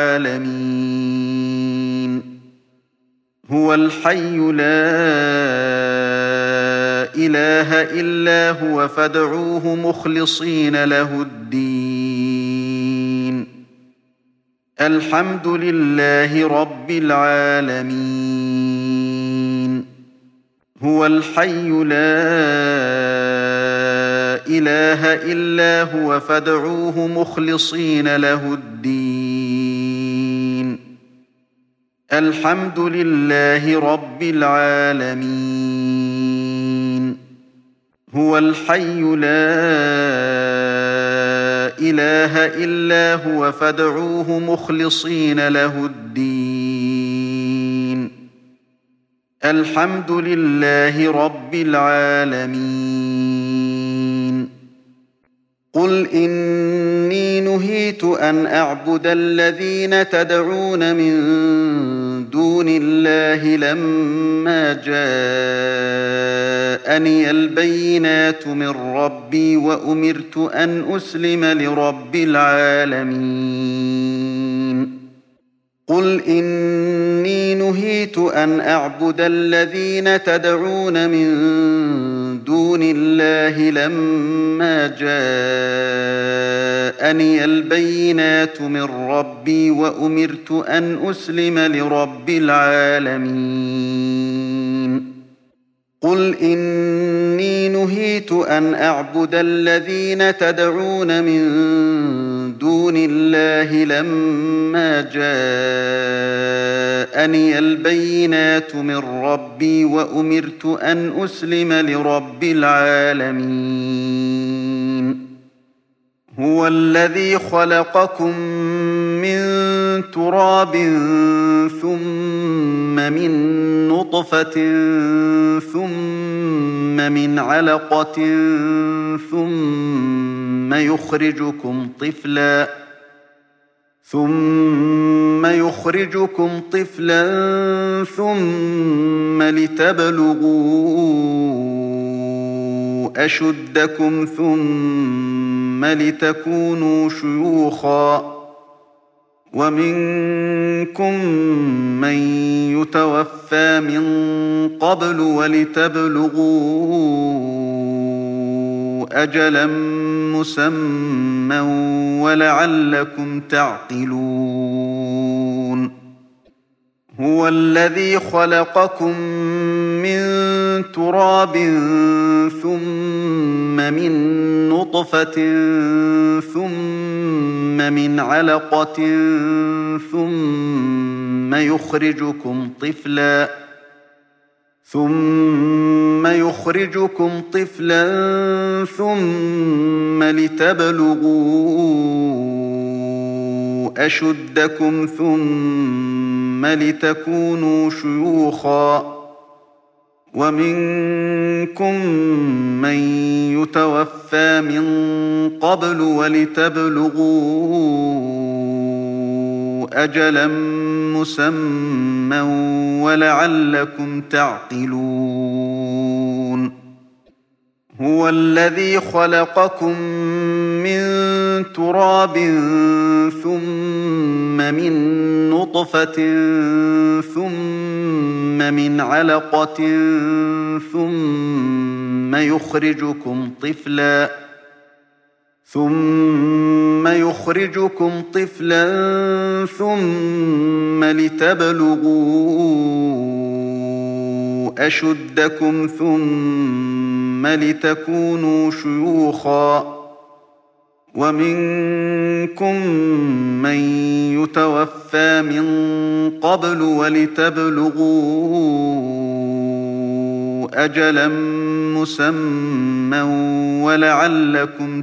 العالمين هو الحي لا إله إلا هو فادعوه مخلصين له الدين الحمد لله رب العالمين هو الحي لا إله إلا هو فادعوه مخلصين له الدين الحمد لله رب العالمين هو الحي لا إله إلا هو فادعوه مخلصين له الدين الحمد لله رب العالمين قل إني نهيت أن أعبد الذين تدعون من دون الله لما جاءني البينات من ربي وأمرت أن أسلم لرب العالمين قل إني نهيت أن أعبد الذين تدعون من دون الله لما جاءني البينات من ربي وأمرت أن أسلم لرب العالمين قل إني نهيت أن أعبد الذين تدعون من دون الله لما جاءني البينات من ربي وأمرت أن أسلم لرب العالمين هو الذي خلقكم من تراب ثم من نطفة ثم من علقة ثم يخرجكم طفلا ثم يخرجكم طفلا ثم لتبلغوا أشدكم ثم لتكونوا شيوخا ومنكم من يتوفى من قبل ولتبلغوا أجلا مسمى ولعلكم تعقلون هو الذي خلقكم من تراب ثم من نطفة ثم من علقة ثم يخرجكم طفلا ثم يخرجكم طفلا ثم لتبلغوا أشدكم ثم لتكونوا شيوخا ومنكم من يتوفى من قبل ولتبلغوا أجلا مسمى ولعلكم تعقلون هو الذي خلقكم من تراب ثم من نطفة ثم من علقة ثم يخرجكم طفلا ثم يخرجكم طفلا ثم لتبلغوا أشدكم ثم لتكونوا شيوخا ومنكم من يتوفى من قبل ولتبلغوا أجلا مسمى ولعلكم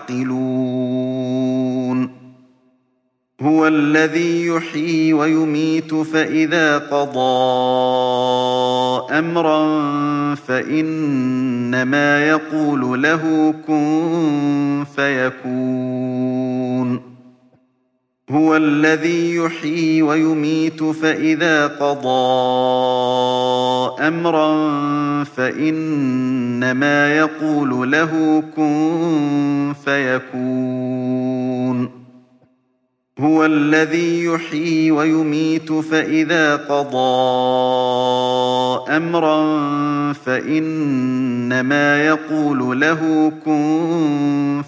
تعقلون هو الذي يحيي ويميت فإذا قضى أمرا فإنما يقول له كن فيكون هو الذي يحيي ويميت فإذا قضى أمرا فإنما يقول له كن فيكون هو الذي يحيي ويميت فإذا قضى أمرا فإنما يقول له كن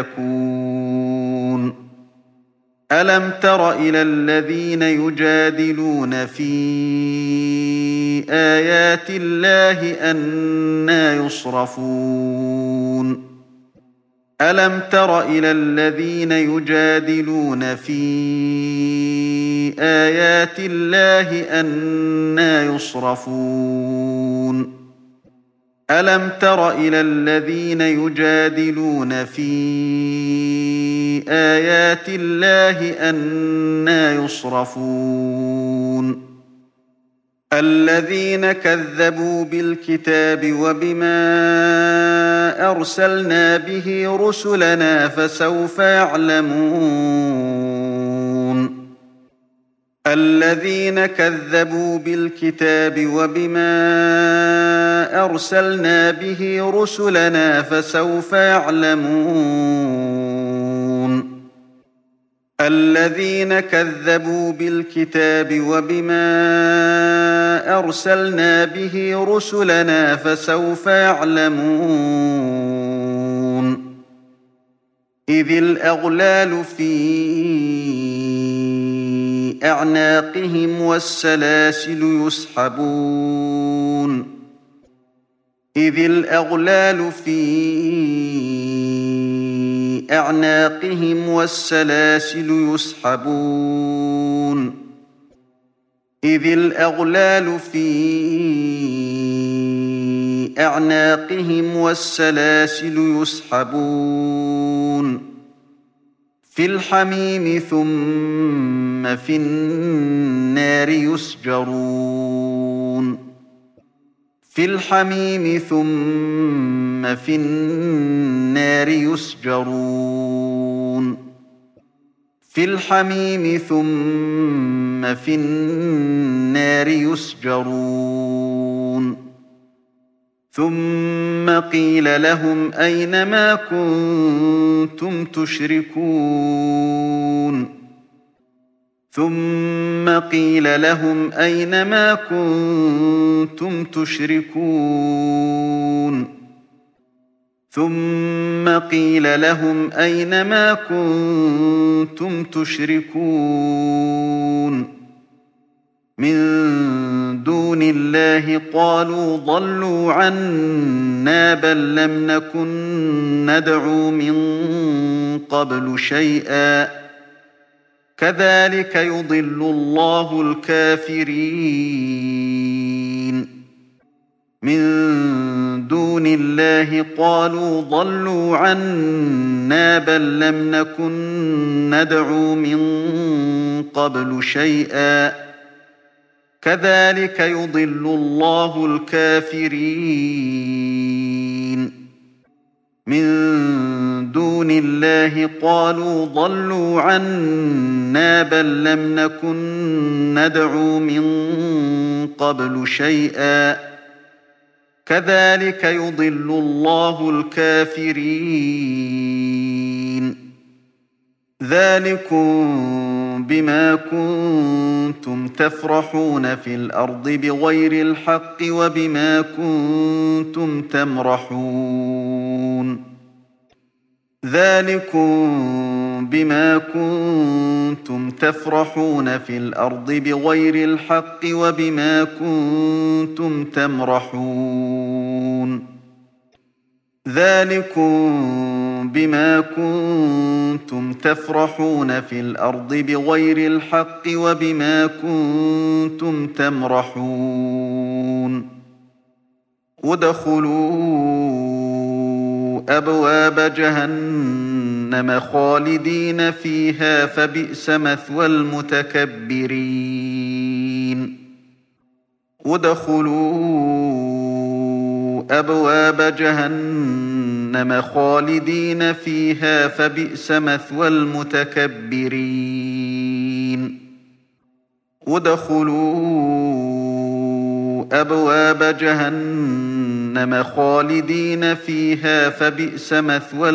فيكون ألم تر إلى الذين يجادلون في آيات الله أنى يصرفون ألم تر إلى الذين يجادلون في آيات الله أنى يصرفون ألم تر إلى الذين يجادلون في آيات الله أنى يصرفون الذين كذبوا بالكتاب وبما أرسلنا به رسلنا فسوف يعلمون الذين كذبوا بالكتاب وبما أرسلنا به رسلنا فسوف يعلمون الذين كذبوا بالكتاب وبما أرسلنا به رسلنا فسوف يعلمون إذ الأغلال في أعناقهم والسلاسل يسحبون إذ الأغلال في أعناقهم والسلاسل يسحبون إذ الأغلال في أعناقهم والسلاسل يسحبون في الحميم ثم في النار يسجرون في الحميم ثم في النار يسجرون في الحميم ثم في النار يسجرون ثم قيل لهم أين ما كنتم تشركون ثم قيل لهم أين ما كنتم تشركون ثم قيل لهم أين ما كنتم تشركون من دون الله قالوا ضلوا عنا بل لم نكن ندعو من قبل شيئا كذلك يضل الله الكافرين من دون الله قالوا ضلوا عنا بل لم نكن ندعو من قبل شيئا كذلك يضل الله الكافرين من دون الله قالوا ضلوا عنا بل لم نكن ندعو من قبل شيئا كذلك يضل الله الكافرين ذلكم بما كنتم تفرحون في الأرض بغير الحق وبما كنتم تمرحون ذلكم بما كنتم تفرحون في الأرض بغير الحق وبما كنتم تمرحون ذلكم بما كنتم تفرحون في الأرض بغير الحق وبما كنتم تمرحون ادخلوا أبواب جهنم خالدين فيها فبئس مثوى المتكبرين ادخلوا أبواب جهنم خالدين فيها فبئس مثوى المتكبرين ادخلوا أبواب جهنم خالدين فيها فبئس مثوى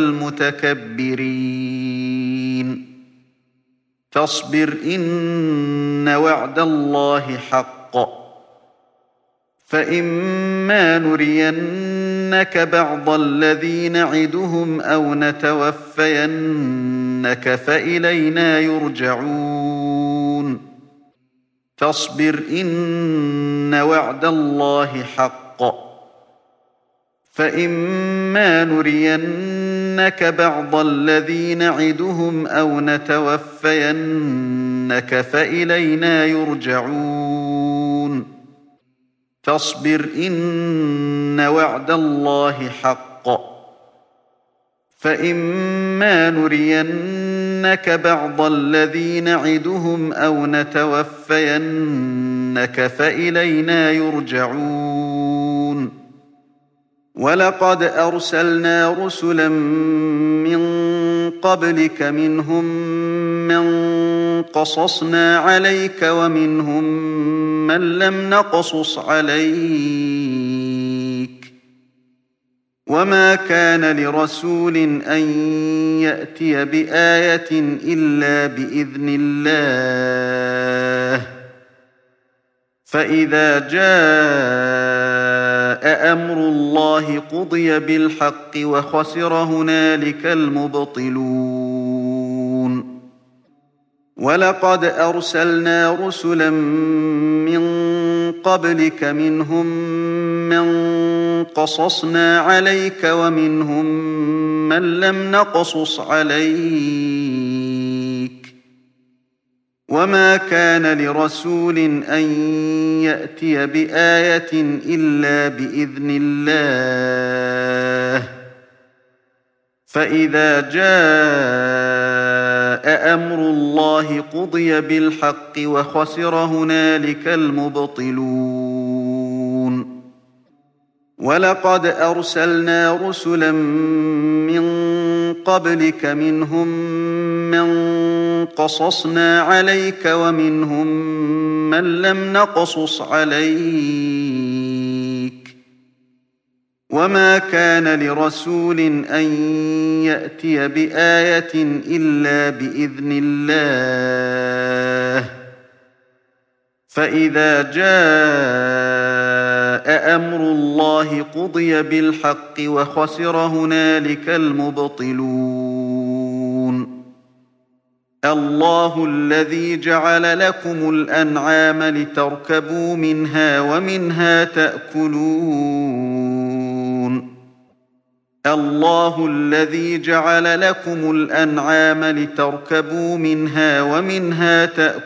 المتكبرين فاصبر إن وعد الله حق فإما نرينك بعض الذي نعدهم أو نتوفينك فإلينا يرجعون فاصبر إن وعد الله حق فإما نرينك بعض الذي نعدهم أو نتوفينك فإلينا يرجعون فاصبر إن وعد الله حق فإما نرينك بعض الذي نعدهم أو نتوفينك فإلينا يرجعون ولقد أرسلنا رسلا من قبلك منهم من قصصنا عليك ومنهم من لم نقصص عليك وما كان لرسول أن يأتي بآية إلا بإذن الله فإذا جاء أمر الله قضي بالحق وخسر هنالك المبطلون ولقد أرسلنا رسلا من قبلك منهم من قصصنا عليك ومنهم من لم نقصص عليك وما كان لرسول أن يأتي بآية إلا بإذن الله فإذا جاء أمر الله قضي بالحق وخسر هنالك المبطلون ولقد أرسلنا رسلا من قبلك منهم من قصصنا عليك ومنهم من لم نقصص عليك وما كان لرسول أن يأتي بآية إلا بإذن الله فإذا جاء أمر الله قضي بالحق وخسر هنالك المبطلون الله الذي جعل لكم الأنعام لتركبوا منها ومنها تأكلون الله الذي جعل لكم الأنعام لتركبوا منها ومنها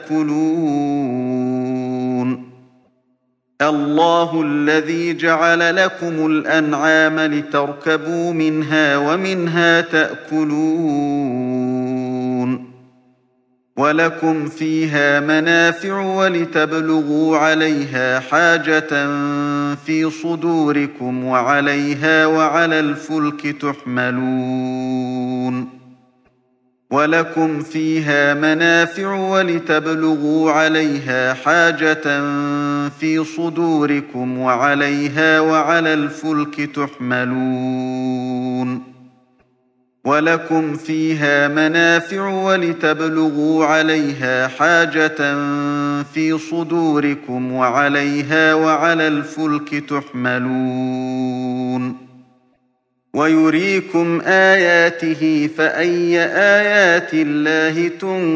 تأكلون الله الذي جعل لكم الأنعام لتركبوا منها ومنها تأكلون ولكم فيها منافع ولتبلغوا عليها حاجة في صدوركم وعليها وعلى الفلك تحملون ولكم فيها منافع ولتبلغوا عليها حاجة في صدوركم وعليها وعلى الفلك تحملون ولكم فيها منافع ولتبلغوا عليها حاجة في صدوركم وعليها وعلى الفلك تحملون ويريكم آياته فأي آيات الله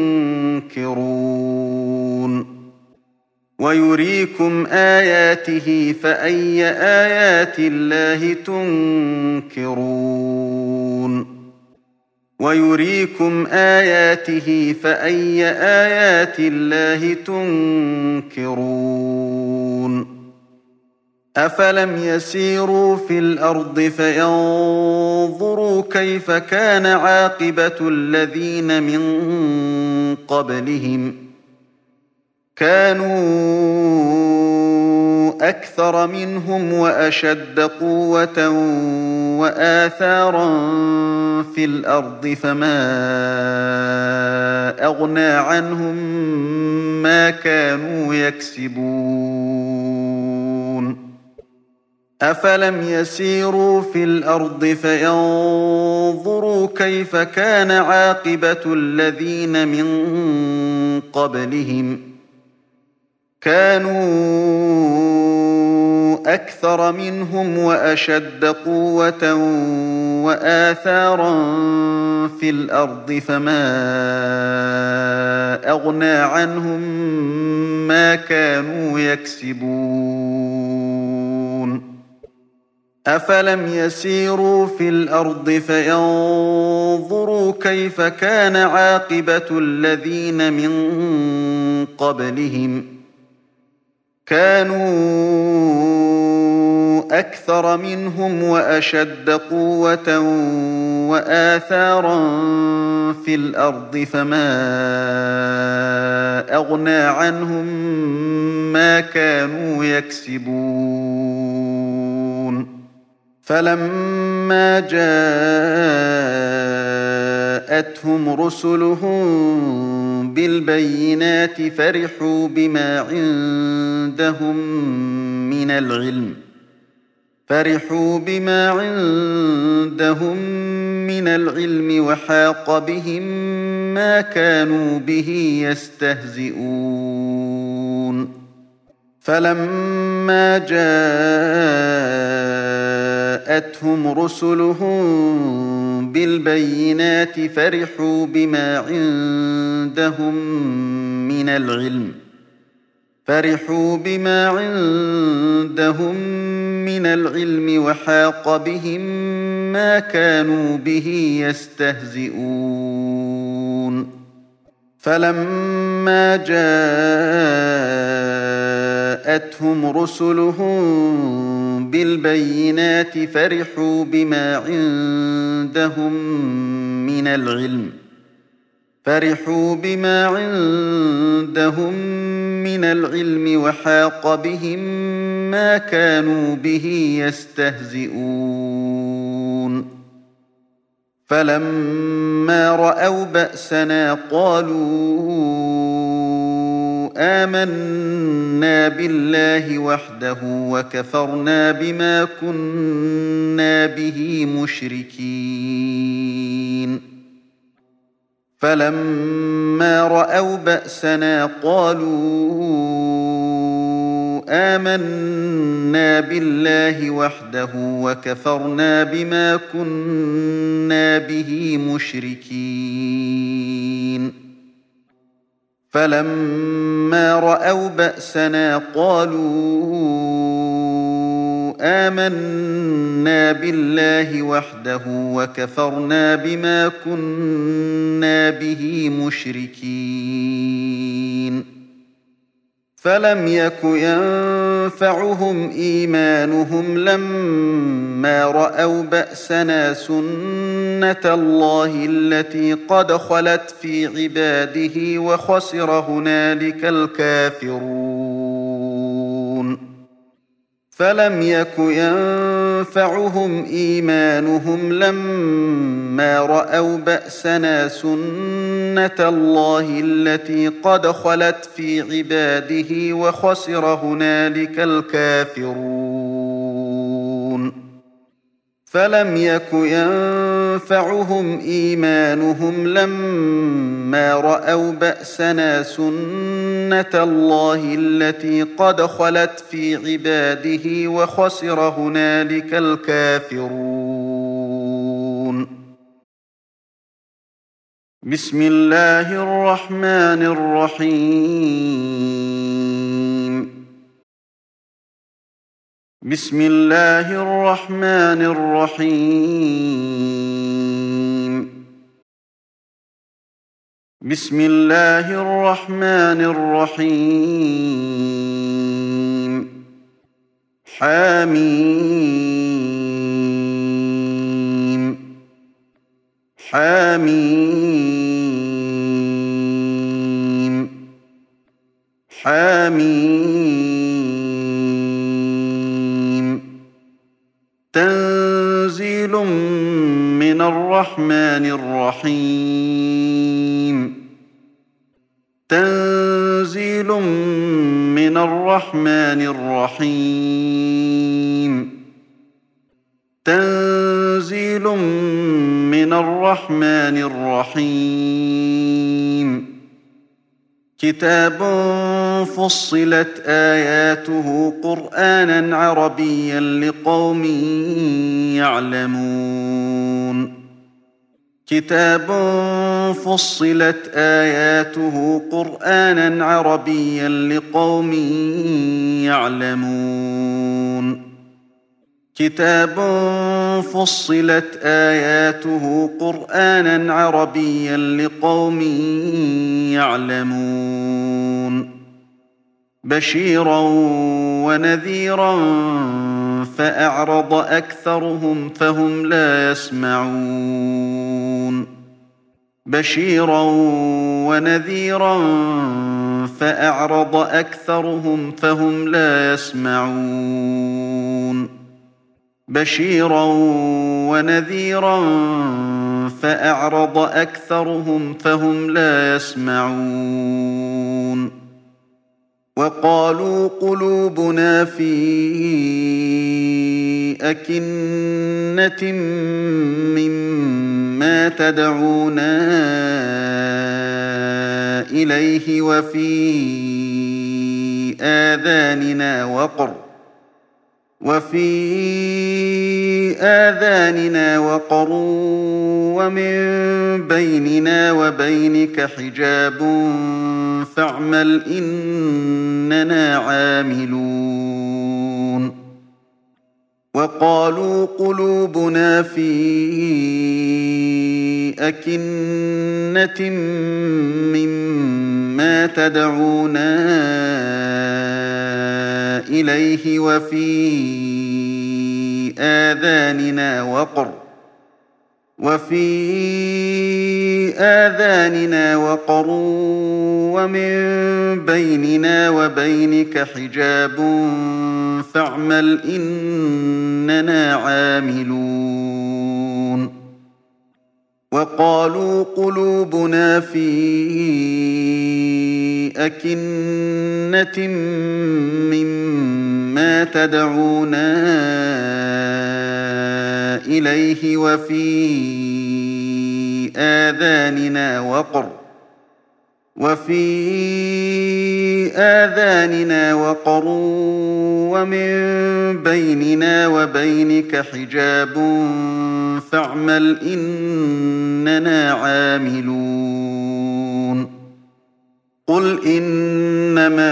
تنكرون ويريكم آياته فأي آيات الله تنكرون ويريكم آياته فأي آيات الله تنكرون أفلم يسيروا في الأرض فينظروا كيف كان عاقبة الذين من قبلهم كانوا أكثر منهم وأشد قوة وآثارا في الأرض فما أغنى عنهم ما كانوا يكسبون أفلم يسيروا في الأرض فينظروا كيف كان عاقبة الذين من قبلهم كانوا أكثر منهم وأشد قوة وآثارا في الأرض فما أغنى عنهم ما كانوا يكسبون أفلم يسيروا في الأرض فينظروا كيف كان عاقبة الذين من قبلهم كانوا أكثر منهم وأشد قوة وآثارا في الأرض فما أغنى عنهم ما كانوا يكسبون فلما جاءتهم رسلهم بالبينات فرحوا بما عندهم من العلم فرحوا بما عندهم من العلم وحاق بهم ما كانوا به يستهزئون فلما جاءتهم رسلهم بالبينات فرحوا بما عندهم من العلم فرحوا بما عندهم من العلم وحاق بهم ما كانوا به يستهزئون فلما جاءتهم رسلهم بالبينات فرحوا بما عندهم من العلم فرحوا بما عندهم من العلم وحاق بهم ما كانوا به يستهزئون فلما رأوا بأسنا قالوا آمنا بالله وحده وكفرنا بما كنا به مشركين فلما رأوا بأسنا قالوا آمنا بالله وحده وكفرنا بما كنا به مشركين فلما رأوا بأسنا قالوا آمنا بالله وحده وكفرنا بما كنا به مشركين فلم يك ينفعهم إيمانهم لما رأوا بأسنا سنة الله التي قد خلت في عباده وخسر هنالك الكافرون فلم يك ينفعهم إيمانهم لما رأوا بأسنا سنة الله التي قد خلت في عباده وخسر هنالك الكافرون فلم يك ينفعهم إيمانهم لما رأوا بأسنا سنة الله التي قد خلت في عباده وخسر هنالك الكافرون بسم الله الرحمن الرحيم بسم الله الرحمن الرحيم بسم الله الرحمن الرحيم حميم حميم حميم تنزيل من الرحمن الرحيم تنزيل من الرحمن الرحيم تنزيل من الرحمن الرحيم كتاب فصلت آياته قرآنا عربيا لقوم يعلمون كتاب فصلت آياته قرآنا عربيا لقوم يعلمون كتاب فصلت آياته قرآنا عربيا لقوم يعلمون بشيرا ونذيرا فأعرض أكثرهم فهم لا يسمعون بشيرا ونذيرا فأعرض أكثرهم فهم لا يسمعون بشيرا ونذيرا فأعرض أكثرهم فهم لا يسمعون وقالوا قلوبنا في أكنة مما تدعونا إليه وفي آذاننا وقر وفي آذاننا وقر ومن بيننا وبينك حجاب فاعمل إننا عاملون وقالوا قلوبنا في أكنة مما تدعونا إليه وفي آذاننا وقر وفي آذاننا وقر ومن بيننا وبينك حجاب فاعمل إننا عاملون وقالوا قلوبنا في أكنة مما تدعونا إليه وفي آذاننا وقر وفي آذاننا وقر ومن بيننا وبينك حجاب فاعمل إننا عاملون قل إنما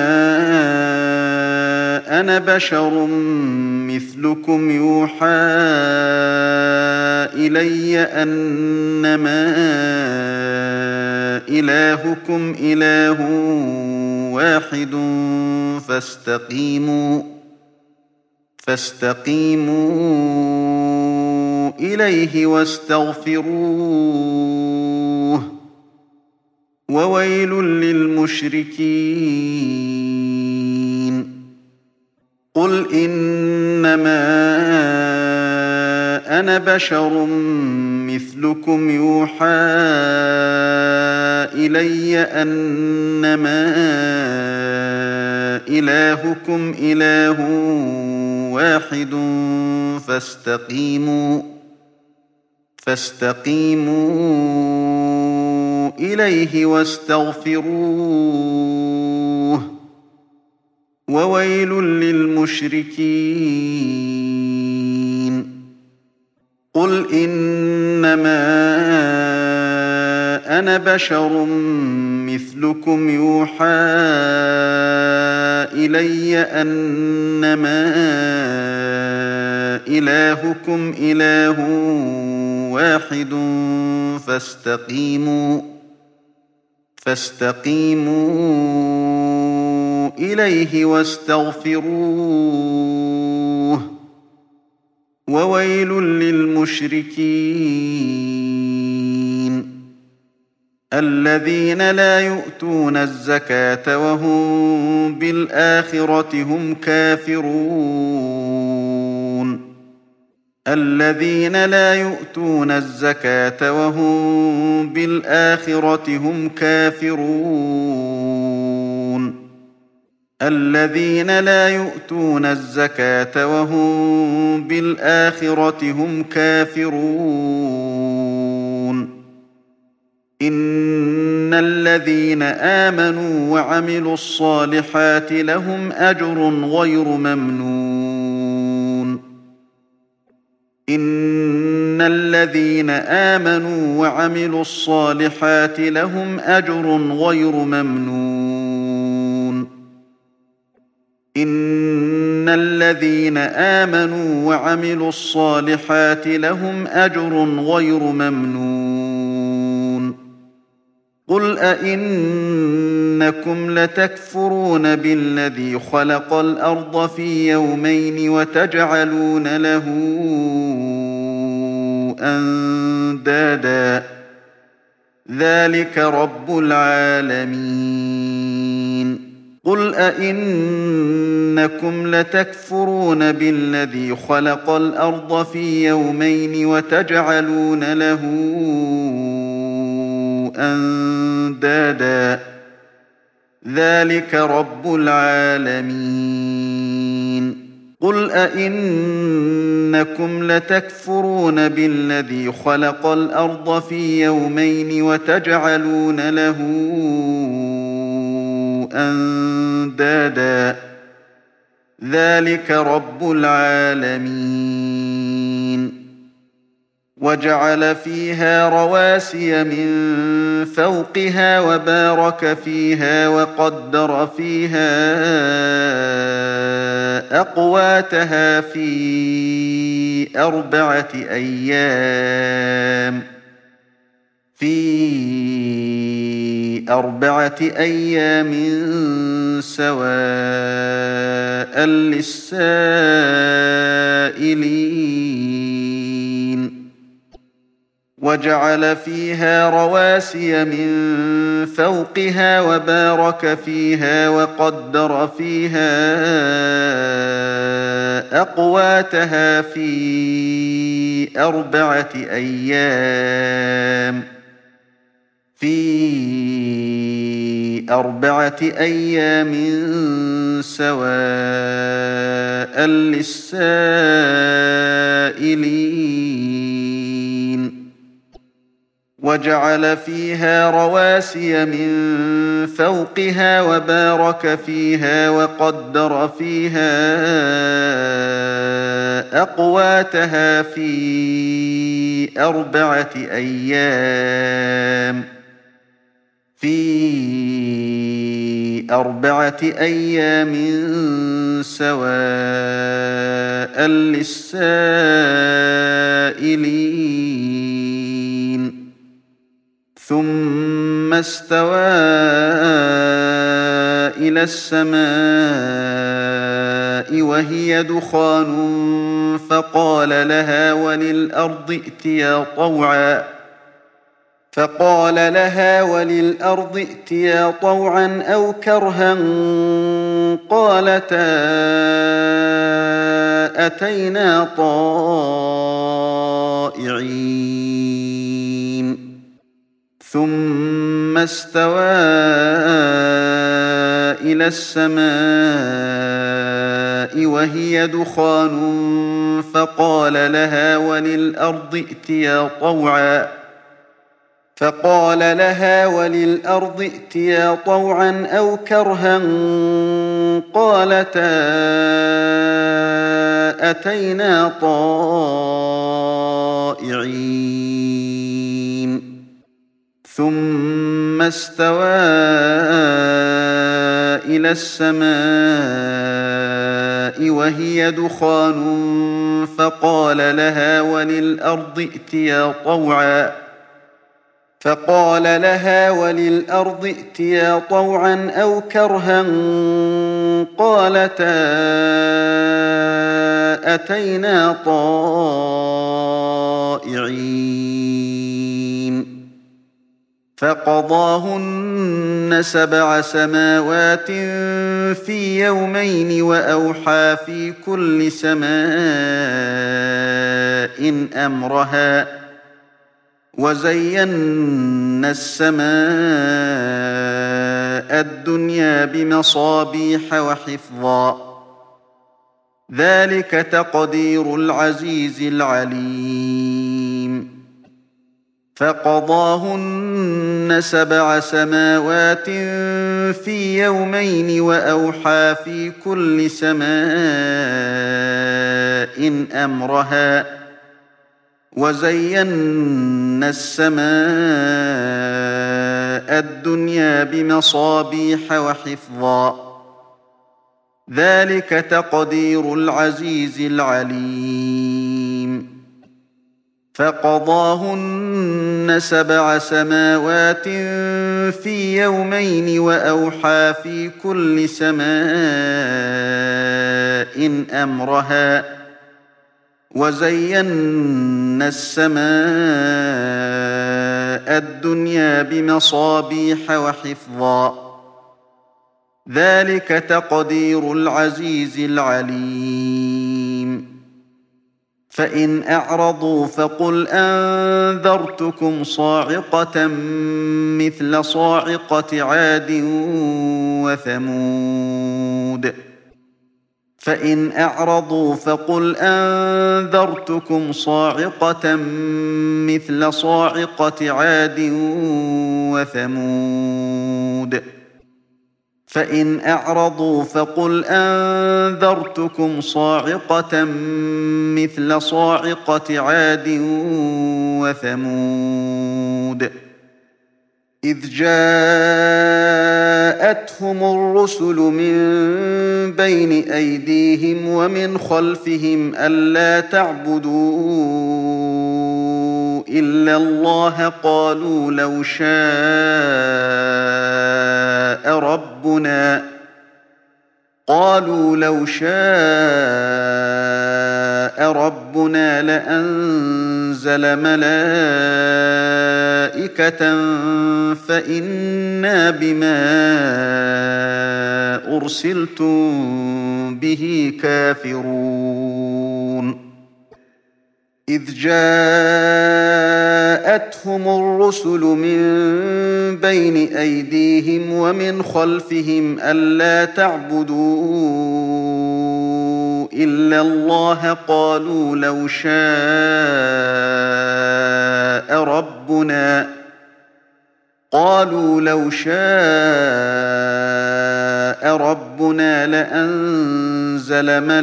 أنا بشر مثلكم يوحى إلي أنما إلهكم إله واحد فاستقيموا فاستقيموا إليه واستغفروه وويل للمشركين قل إنما أنا بشر مثلكم يوحى إلي أنما إلهكم إله واحد فاستقيموا فاستقيموا إليه واستغفروه وويل للمشركين قل إنما أنا بشر مثلكم يوحى إلي أنما إلهكم إله واحد فاستقيموا فاستقيموا إليه واستغفروه وويل للمشركين الذين لا يؤتون الزكاة وهم بالآخرة هم كافرون الذين لا يؤتون الزكاة وهم بالآخرة هم كافرون الذين لا يؤتون الزكاة وهم بالآخرة هم كافرون إن الذين آمنوا وعملوا الصالحات لهم أجر غير ممنون إن الذين آمنوا وعملوا الصالحات لهم أجر غير ممنون إن الذين آمنوا وعملوا الصالحات لهم أجر غير ممنون قل أئنكم لتكفرون بالذي خلق الأرض في يومين وتجعلون له أندادا ذلك رب العالمين قل أئنكم لتكفرون بالذي خلق الأرض في يومين وتجعلون له أندادا ذلك رب العالمين قل أئنكم لتكفرون بالذي خلق الأرض في يومين وتجعلون له أندادا ذلك رب العالمين وجعل فيها رواسي من فوقها وبارك فيها وقدر فيها أقواتها في أربعة أيام في أربعة أيام سواء للسائلين وجعل فيها رواسي من فوقها وبارك فيها وقدر فيها أقواتها في أربعة أيام في أربعة أيام سواء للسائلين وجعل فيها رواسي من فوقها وبارك فيها وقدر فيها أقواتها في أربعة أيام في أربعة أيام سواء للسائلين ثم استوى إلى السماء وهي دخان فقال لها وللأرض ائتيا طوعا فقال لها وللأرض ائتيا طوعا أو كرها قالتا أتينا طائعين ثم استوى إلى السماء وهي دخان فقال لها وللأرض ائتيا طوعا فقال لها وللأرض ائتيا طوعا أو كرها قالتا أتينا طائعين ثم استوى إلى السماء وهي دخان فقال لها وللأرض ائتيا طوعا فقال لها وللأرض ائتيا طوعا أو كرها قالتا أتينا طائعين فقضاهن سبع سماوات في يومين وأوحى في كل سماء أمرها وزينا السماء الدنيا بمصابيح وحفظا ذلك تقدير العزيز العليم فقضاهن سبع سماوات في يومين وأوحى في كل سماء أمرها وزينا السماء الدنيا بمصابيح وحفظا ذلك تقدير العزيز العليم فقضاهن سبع سماوات في يومين وأوحى في كل سماء أمرها وزينا السماء الدنيا بمصابيح وحفظا ذلك تقدير العزيز العليم فإن أعرضوا فقل أنذرتكم صاعقة مثل صاعقة عاد وثمود فإن أعرضوا فقل أنذرتكم صاعقة مثل صاعقة عاد وثمود فإن أعرضوا فقل أنذرتكم صاعقة مثل صاعقة عاد وثمود إذ جاءتهم الرسل من بين أيديهم ومن خلفهم ألا تعبدوا إلا الله قالوا لو شاء ربنا قالوا لو شاء ربنا لأنزل ملائكة فإنا بما أرسلتم به كافرون إذ جاءتهم الرسل من بين أيديهم ومن خلفهم ألا تعبدوا إلا الله قالوا لو شاء ربنا قالوا لو شاء ربنا لأنزل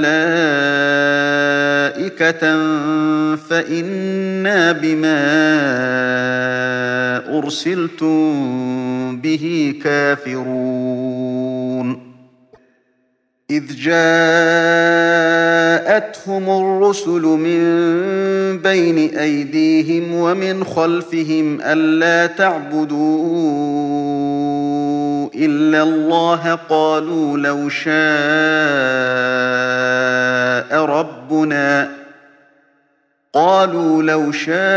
ملائكة فإنا بما أرسلتم به كافرون إذ جاءتهم الرسل من بين أيديهم ومن خلفهم ألا تعبدوا إلا الله قالوا لو شاء ربنا قالوا لو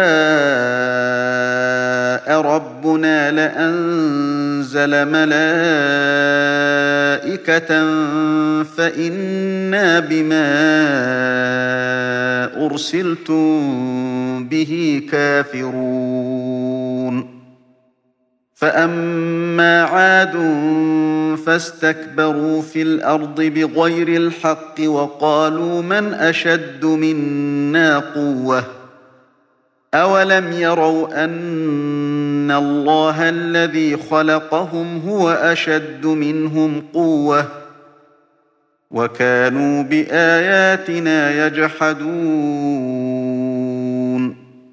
شاء ربنا لأنزل ملائكة فإنا بما أرسلتم به كافرون فأما عاد فاستكبروا في الأرض بغير الحق وقالوا من أشد منا قوة أولم يروا أن الله الذي خلقهم هو أشد منهم قوة وكانوا بآياتنا يجحدون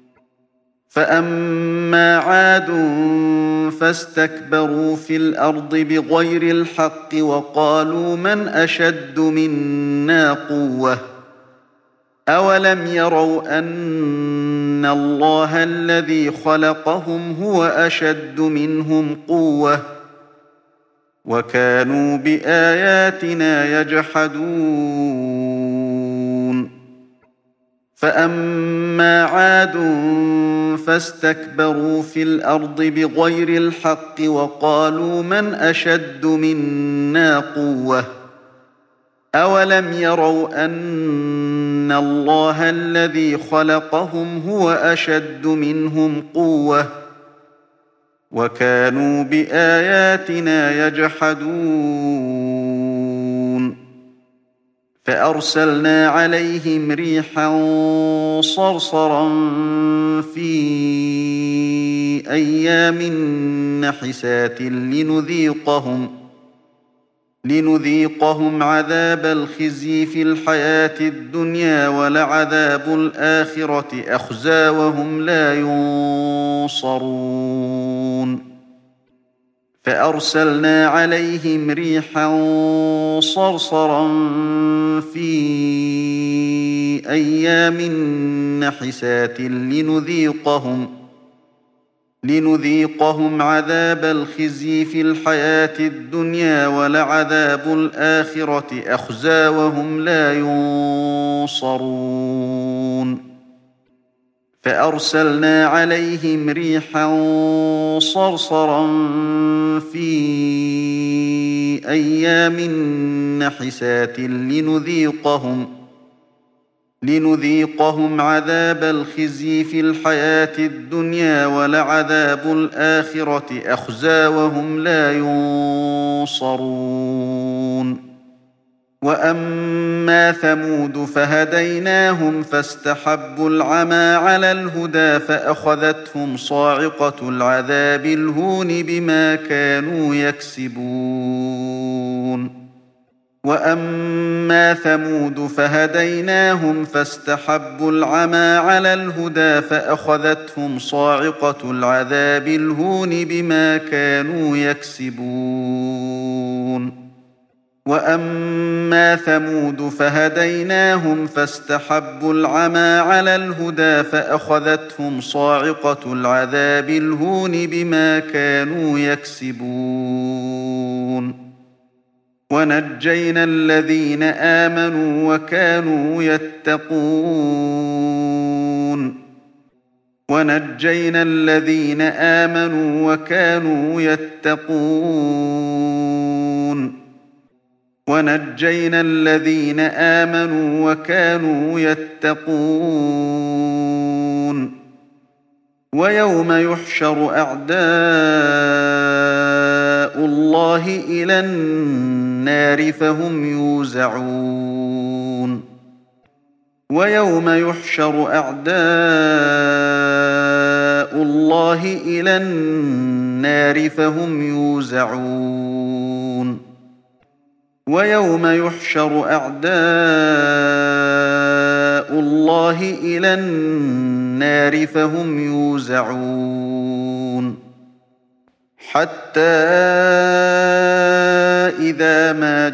فأما عاد فاستكبروا في الأرض بغير الحق وقالوا من أشد منا قوة أولم يروا أن الله الذي خلقهم هو أشد منهم قوة وكانوا بآياتنا يجحدون فأما عاد فاستكبروا في الأرض بغير الحق وقالوا من أشد منا قوة أولم يروا أن الله الذي خلقهم هو أشد منهم قوة وكانوا بآياتنا يجحدون فأرسلنا عليهم ريحا صرصرا في أيام نحسات لنذيقهم لنذيقهم عذاب الخزي في الحياة الدنيا ولعذاب الآخرة أخزى وهم لا ينصرون فأرسلنا عليهم ريحا صرصرا في أيام نحسات لنذيقهم لنذيقهم عذاب الخزي في الحياة الدنيا ولعذاب الآخرة أخزى وهم لا ينصرون فأرسلنا عليهم ريحا صرصرا في أيام نحسات لنذيقهم لنذيقهم عذاب الخزي في الحياة الدنيا ولعذاب الآخرة أخزى وهم لا ينصرون وأما ثمود فهديناهم فاستحبوا العمى على الهدى فأخذتهم صاعقة العذاب الهون بما كانوا يكسبون وأما ثمود فهديناهم فاستحبوا العمى على الهدى فأخذتهم صاعقة العذاب الهون بما كانوا يكسبون وأما ثمود فهديناهم فاستحبوا العمى على الهدى فأخذتهم صاعقة العذاب الهون بما كانوا يكسبون ونجينا الذين آمنوا وكانوا يتقون ونجينا الذين آمنوا وكانوا يتقون ونجينا الذين آمنوا وكانوا يتقون ويوم يحشر أعداء الله إلى النار فهم يوزعون ويوم يحشر أعداء الله إلى النار فهم يوزعون ويوم يحشر أعداء الله إلى النار فهم يوزعون حتى إذا ما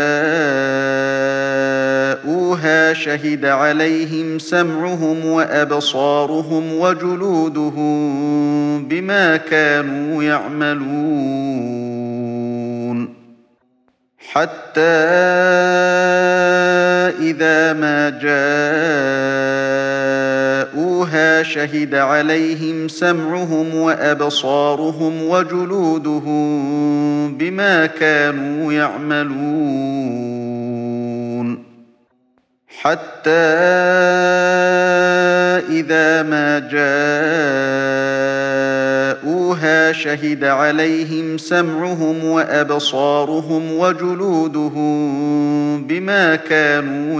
جاءوها شهد عليهم سمعهم وأبصارهم وجلودهم بما كانوا يعملون حتى إذا ما جاءوها شهد عليهم سمعهم وأبصارهم وجلودهم بما كانوا يعملون حتى إذا ما جاءوها شهد عليهم سمعهم وأبصارهم وجلودهم بما كانوا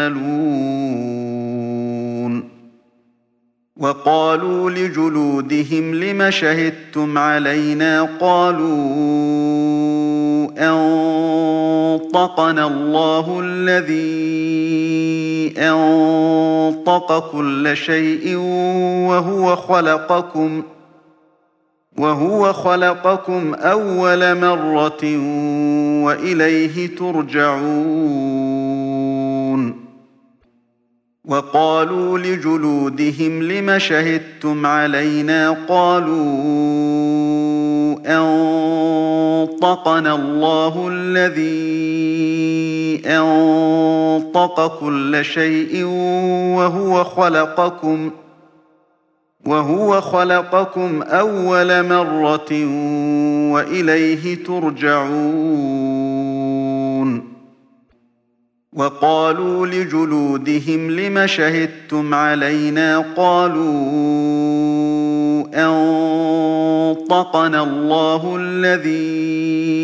يعملون وقالوا لجلودهم لم شهدتم علينا قالوا أنطقنا الله الذي أنطق كل شيء وهو خلقكم وهو خلقكم أول مرة وإليه ترجعون وقالوا لجلودهم لم شهدتم علينا قالوا أنطقنا الله الذي أنطق كل شيء وهو خلقكم وهو خلقكم أول مرة وإليه ترجعون وقالوا لجلودهم لم شهدتم علينا قالوا أنطقنا الله الذي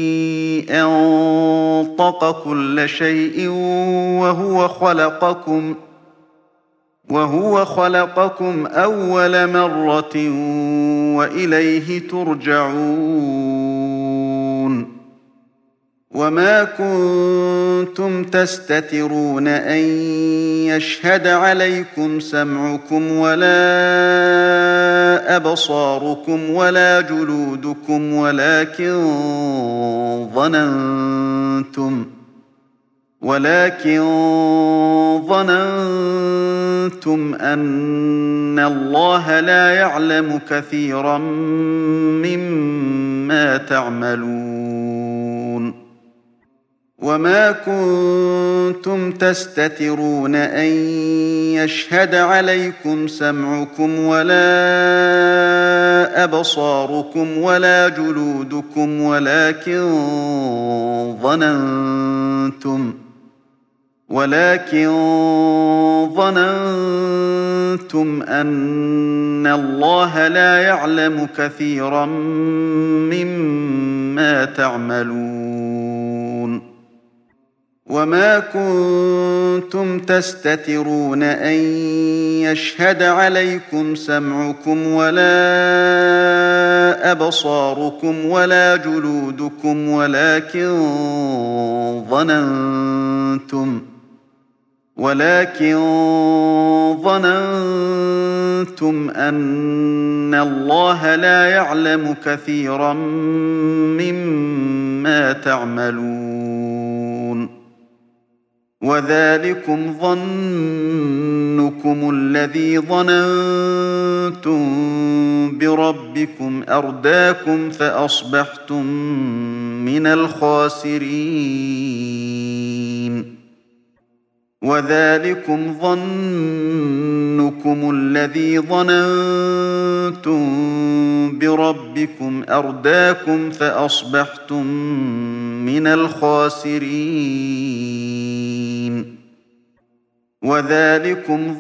أنطق كل شيء وهو خلقكم وهو خلقكم أول مرة وإليه ترجعون وما كنتم تستترون أن يشهد عليكم سمعكم ولا أبصاركم ولا جلودكم ولكن ظننتم ولكن ظننتم أن الله لا يعلم كثيرا مما تعملون وما كنتم تستترون أن يشهد عليكم سمعكم ولا أبصاركم ولا جلودكم ولكن ظننتم ولكن ظننتم أن الله لا يعلم كثيرا مما تعملون وما كنتم تستترون أن يشهد عليكم سمعكم ولا أبصاركم ولا جلودكم ولكن ظننتم ولكن ظننتم أن الله لا يعلم كثيرا مما تعملون وذلكم ظنكم الذي ظننتم بربكم أرداكم فأصبحتم من الخاسرين. وذلكم ظنكم الذي ظننتم بربكم أرداكم فأصبحتم من الخاسرين. وذلكم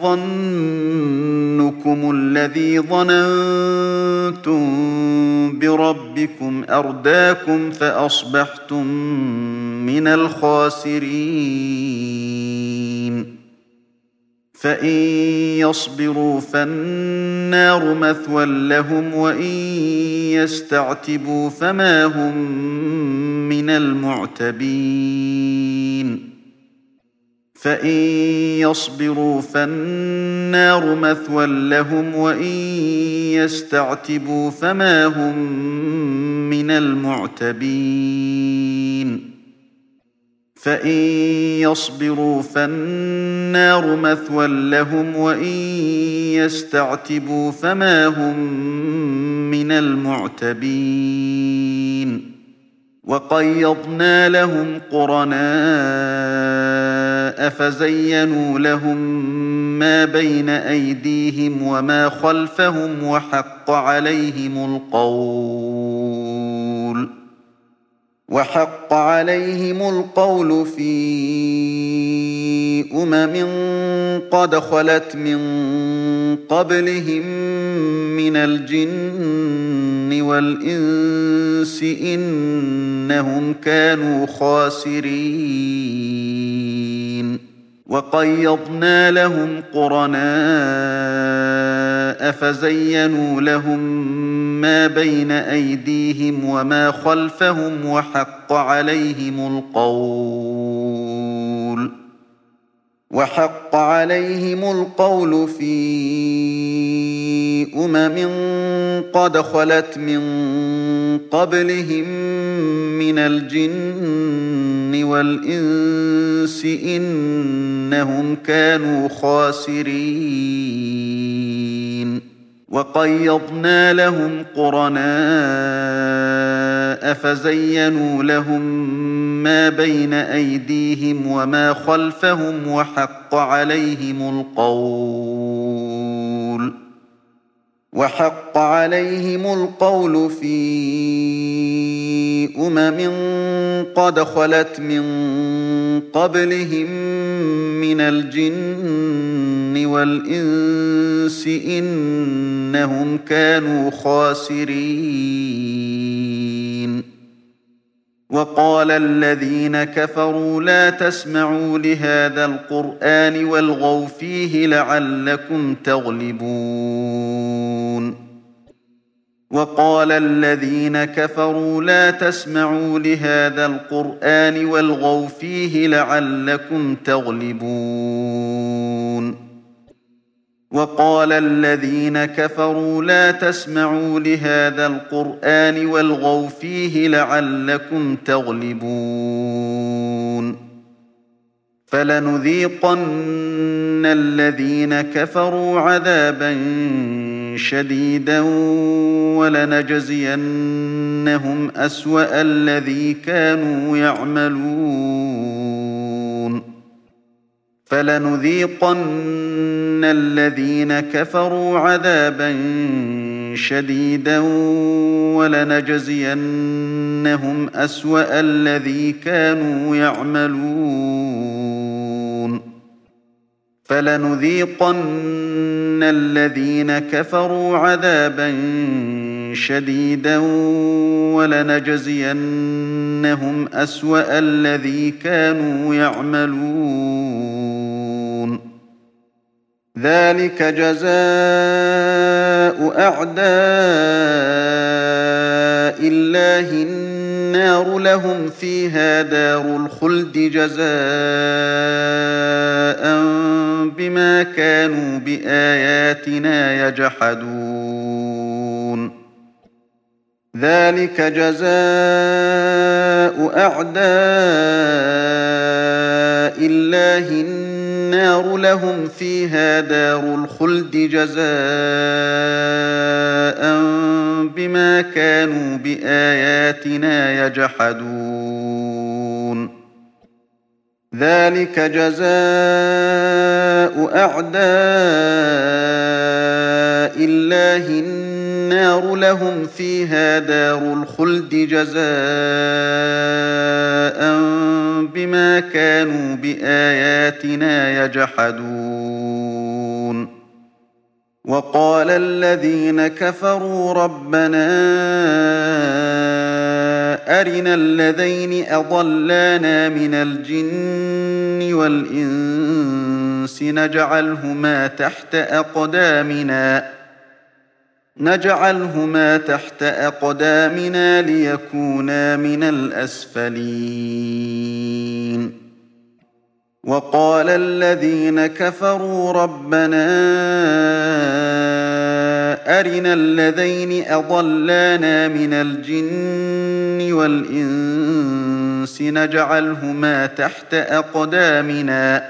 ظنكم الذي ظننتم بربكم أرداكم فأصبحتم من الخاسرين. فإن يصبروا فالنار مثوى لهم وإن يستعتبوا فما هم من المعتبين. فإن يصبروا فالنار مثوى لهم وإن يستعتبوا فما هم من المعتبين. فإن يصبروا فالنار مثوى لهم وإن يستعتبوا فما هم من المعتبين. وقيضنا لهم قرناء فزينوا لهم ما بين أيديهم وما خلفهم وحق عليهم القول وحق عليهم القول في أمم قد خلت من قبلهم من الجن والإنس إنهم كانوا خاسرين. وقيضنا لهم قرناء فزينوا لهم ما بين أيديهم وما خلفهم وحق عليهم القول وحق عليهم القول في أمم قد خلت من قبلهم من الجن والإنس إنهم كانوا خاسرين. وقيضنا لهم قرناء فزينوا لهم ما بين أيديهم وما خلفهم وحق عليهم القول وحق عليهم القول في أمم قد خلت من قبلهم من الجن والإنس إنهم كانوا خاسرين. وقال الذين كفروا لا تسمعوا لهذا القرآن والغوا فيه لعلكم تغلبون. وقال الذين كفروا لا تسمعوا لهذا القرآن والغوا فيه لعلكم تغلبون. وقال الذين كفروا لا تسمعوا لهذا القرآن والغوا فيه لعلكم تغلبون. فلنذيقن الذين كفروا عذابا شديدا ولنجزينهم أسوأ الذي كانوا يعملون. فلنذيقن الذين كفروا عذابا شديدا ولنجزينهم أسوأ الذي كانوا يعملون. فلنذيقن الذين كفروا عذابا شديدا ولنجزينهم أسوأ الذي كانوا يعملون. ذلك جزاء أعداء الله النار لهم فيها دار الخلد جزاء بما كانوا بآياتنا يجحدون. ذلك جزاء أعداء الله النار النار لهم فيها دار الخلد جزاء بما كانوا بآياتنا يجحدون ذلك جزاء أعداء الله النار لهم فيها دار الخلد جزاء بما كانوا بآياتنا يجحدون وقال الذين كفروا ربنا أرنا الذين أضلانا من الجن والإنس نجعلهما تحت أقدامنا نجعلهما تحت أقدامنا ليكونا من الأسفلين وقال الذين كفروا ربنا أرنا الذين أضلانا من الجن والإنس نجعلهما تحت أقدامنا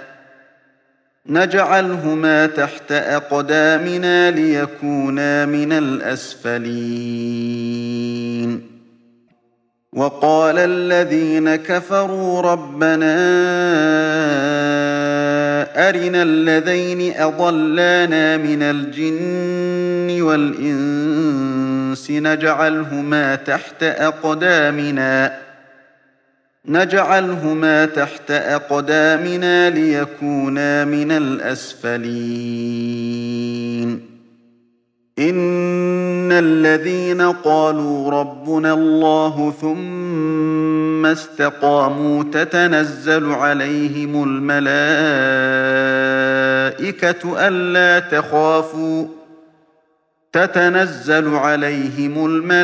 نجعلهما تحت أقدامنا ليكونا من الأسفلين وقال الذين كفروا ربنا أرنا الذين أضلانا من الجن والإنس نجعلهما تحت أقدامنا نجعلهما تحت أقدامنا ليكونا من الأسفلين إن الذين قالوا ربنا الله ثم استقاموا تتنزل عليهم الملائكة ألا تخافوا تتنزل عليهم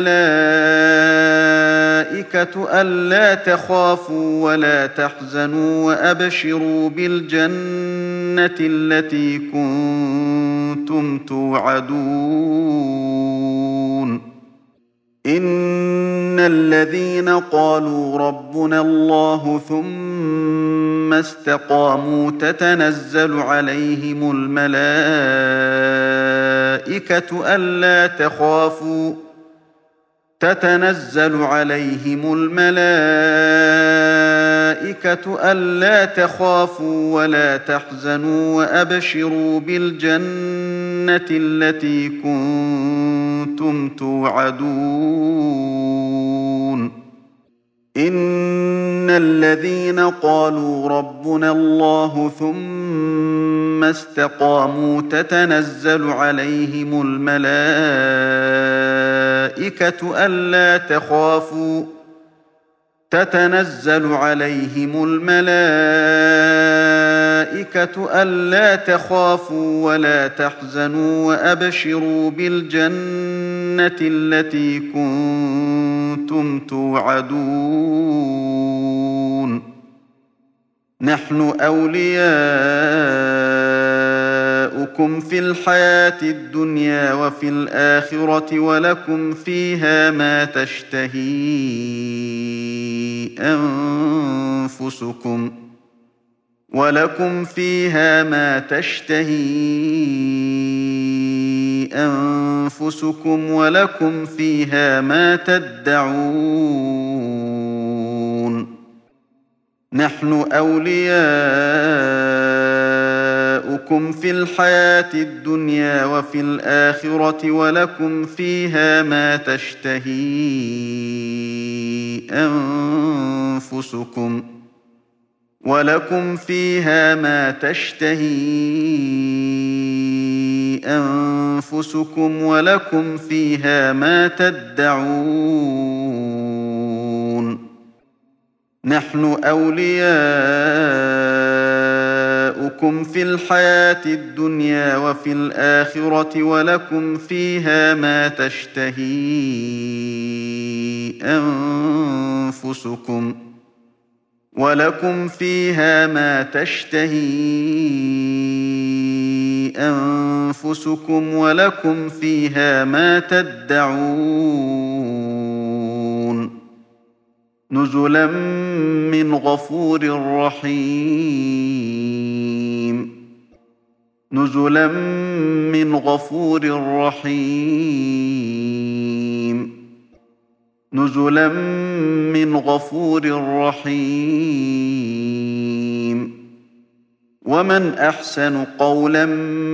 الملائكة ألا تخافوا ولا تحزنوا وأبشروا بالجنة التي كنتم توعدون إن الذين قالوا ربنا الله ثم استقاموا تتنزل عليهم الملائكة ألا تخافوا تتنزل عليهم الملائكة ألا تخافوا ولا تحزنوا وأبشروا بالجنة التي كنتم توعدون إن الذين قالوا ربنا الله ثم استقاموا تتنزل عليهم الملائكة ألا تخافوا تتنزل عليهم الملائكة ألا تخافوا ولا تحزنوا وأبشروا بالجنة التي كنتم توعدون نحن أولياؤكم في الحياة الدنيا وفي الآخرة ولكم فيها ما تشتهي أنفسكم ولكم فيها ما تشتهي أنفسكم ولكم فيها ما تدعون نحن أولياؤكم في الحياة الدنيا وفي الآخرة ولكم فيها ما تشتهي أنفسكم ولكم فيها ما تشتهي أنفسكم ولكم فيها ما تدعون نحن أولياؤكم في الحياة الدنيا وفي الآخرة ولكم فيها ما تشتهي أنفسكم ولكم فيها ما تشتهي أنفسكم ولكم فيها ما تدعون نزلا من غفور رحيم نزلا من غفور رحيم نزلا من غفور رحيم ومن أحسن قولا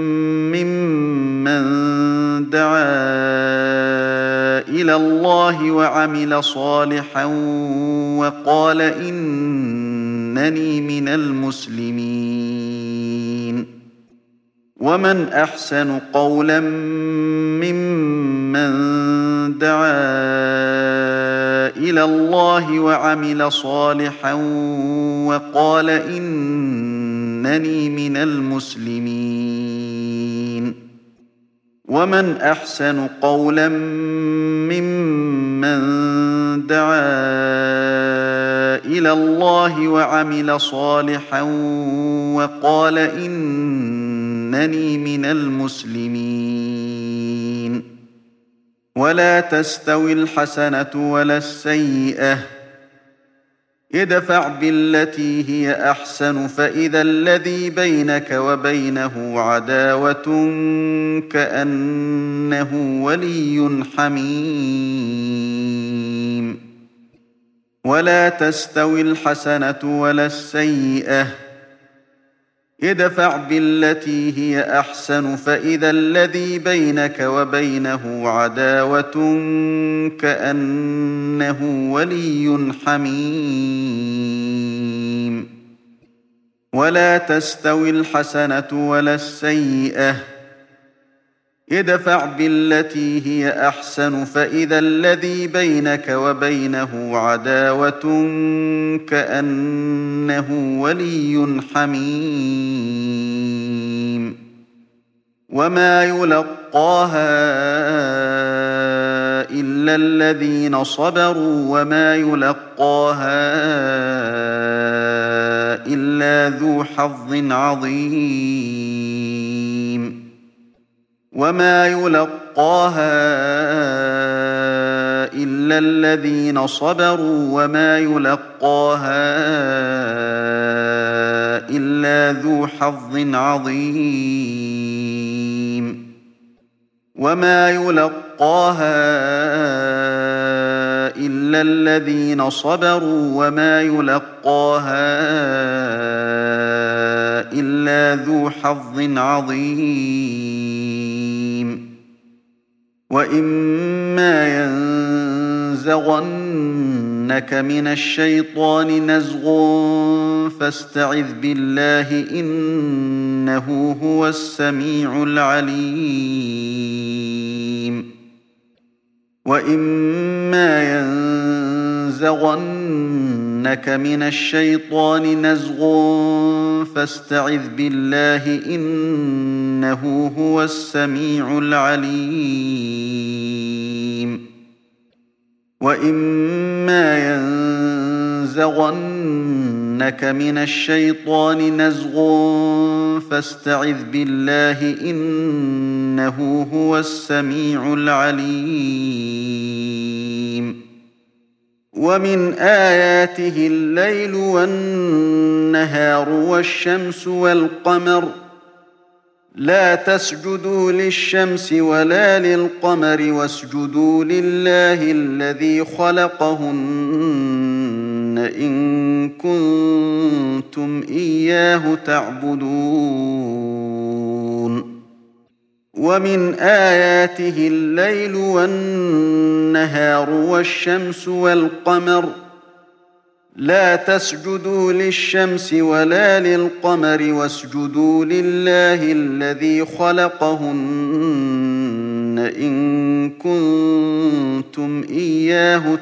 ممن دعا إلى الله وعمل صالحا وقال إنني من المسلمين ومن أحسن قولا ممن دعا إلى الله وعمل صالحا وقال إنني من المسلمين ومن أحسن قولا ممن دعا إلى الله وعمل صالحا وقال إنني من المسلمين ولا تستوي الحسنة ولا السيئة ادفع بالتي هي أحسن فإذا الذي بينك وبينه عداوة كأنه ولي حميم ولا تستوي الحسنة ولا السيئة ادفع بالتي هي أحسن فإذا الذي بينك وبينه عداوة كأنه ولي حميم ولا تستوي الحسنة ولا السيئة ادفع بالتي هي أحسن فإذا الذي بينك وبينه عداوة كأنه ولي حميم وما يلقاها إلا الذين صبروا وما يلقاها إلا ذو حظ عظيم وما يلقاها إلا الذين صبروا وما يلقاها إلا ذو حظ عظيم وما يلقاها إلا الذين صبروا وما يلقاها إلا ذو حظ عظيم وإما ينزغنك من الشيطان نزغ فاستعذ بالله إنه هو السميع العليم وإما ينزغنك من الشيطان نزغ فاستعذ بالله إنه هو السميع العليم وإما ينزغنك من الشيطان نزغ فاستعذ بالله إنه هو السميع العليم ومن آياته الليل والنهار والشمس والقمر لا تسجدوا للشمس ولا للقمر واسجدوا لله الذي خلقهن إن كنتم إياه تعبدون ومن آياته الليل والنهار والشمس والقمر لا تسجدوا للشمس ولا للقمر واسجدوا لله الذي خلقهن إن كنتم إياه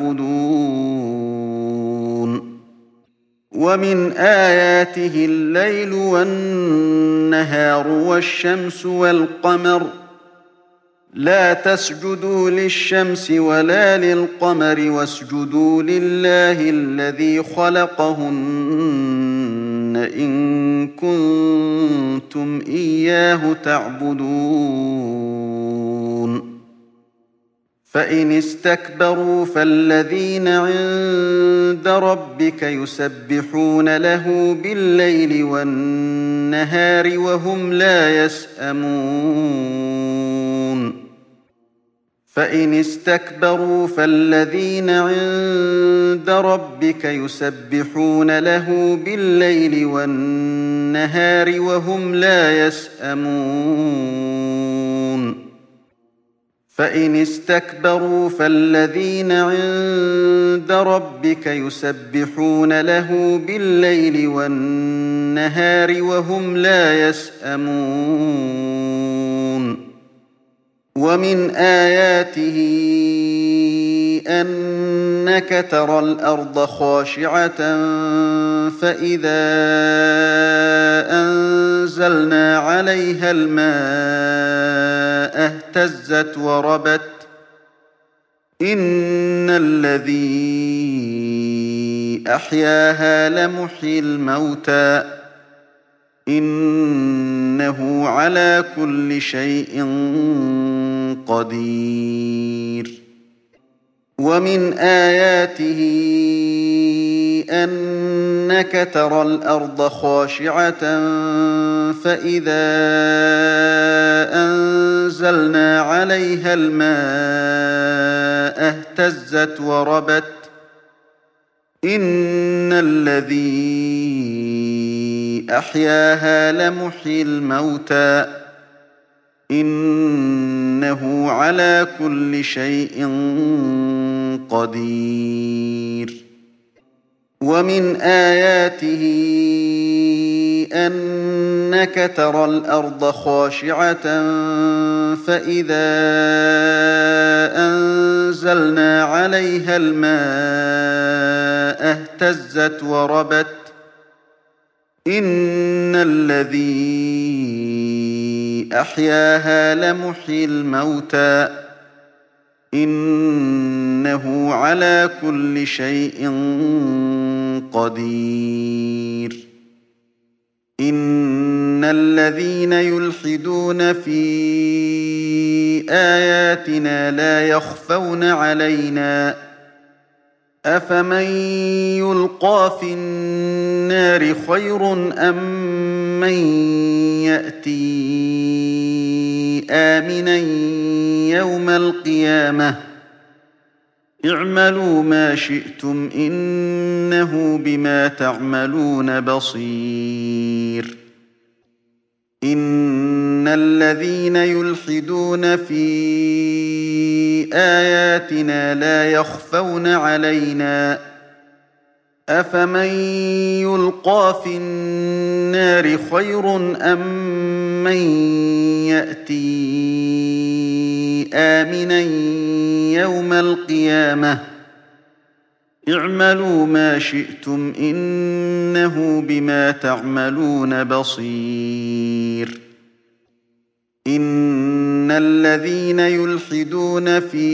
تعبدون ومن آياته الليل والنهار والشمس والقمر لا تسجدوا للشمس ولا للقمر واسجدوا لله الذي خلقهن إن كنتم إياه تعبدون فإن استكبروا فالذين عند ربك يسبحون له بالليل والنهار وهم لا يسأمون فإن استكبروا فالذين عند ربك يسبحون له بالليل والنهار وهم لا يسأمون فإن استكبروا فالذين عند ربك يسبحون له بالليل والنهار وهم لا يسأمون ومن آياته أنك ترى الأرض خاشعة فإذا أنزلنا عليها الماء اهتزت وربت إن الذي أحياها لمحيي الموتى إنه على كل شيء قدير ومن آياته أنك ترى الأرض خاشعة فإذا أنزلنا عليها الماء اهتزت وربت إن الذي أحياها لمحيي الموتى إنه على كل شيء قدير ومن آياته أنك ترى الأرض خاشعة فإذا أنزلنا عليها الماء اهتزت وربت إن الذي أحياها لمحيي الموتى إنه على كل شيء قدير إن الذين يلحدون في آياتنا لا يخفون علينا أفمن يلقى في النار خير أم من يأتي آمنا يوم القيامة اعملوا ما شئتم إنه بما تعملون بصير إن الذين يلحدون في آياتنا لا يخفون علينا أفمن يلقى في النار خير أم من يأتي آمنا يوم القيامة اعملوا ما شئتم إنه بما تعملون بصير إن الذين يلحدون في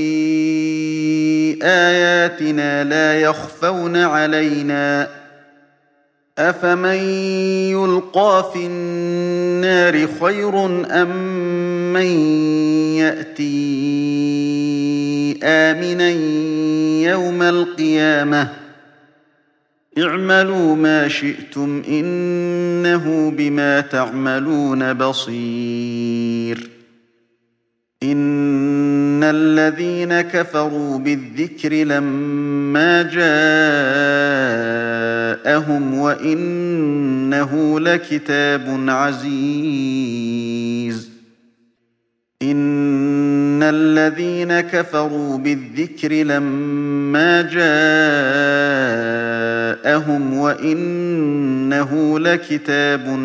آياتنا لا يخفون علينا أفمن يلقى في النار خير أم من يأتي آمنا يوم القيامة اعملوا ما شئتم إنه بما تعملون بصير إن الذين كفروا بالذكر لما جاءهم وإنه لكتاب عزيز إن الذين كفروا بالذكر لما جاءهم وإنه لكتاب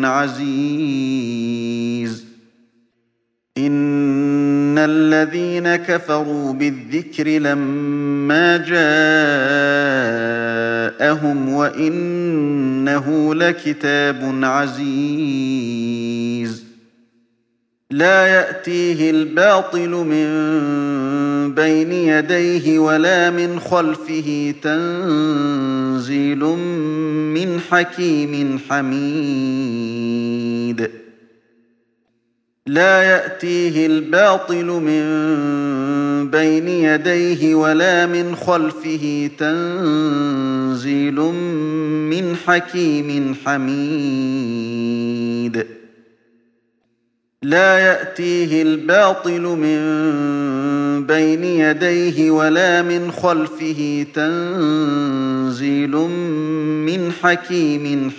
عزيز إن الذين كفروا بالذكر لما جاءهم وإنه لكتاب عزيز لا يأتيه الباطل من بين يديه ولا من خلفه تنزيل من حكيم حميد لا يأتيه الباطل من بين يديه ولا من خلفه تنزيل من حكيم حميد لا يأتيه الباطل من بين يديه ولا من خلفه تنزيل من حكيم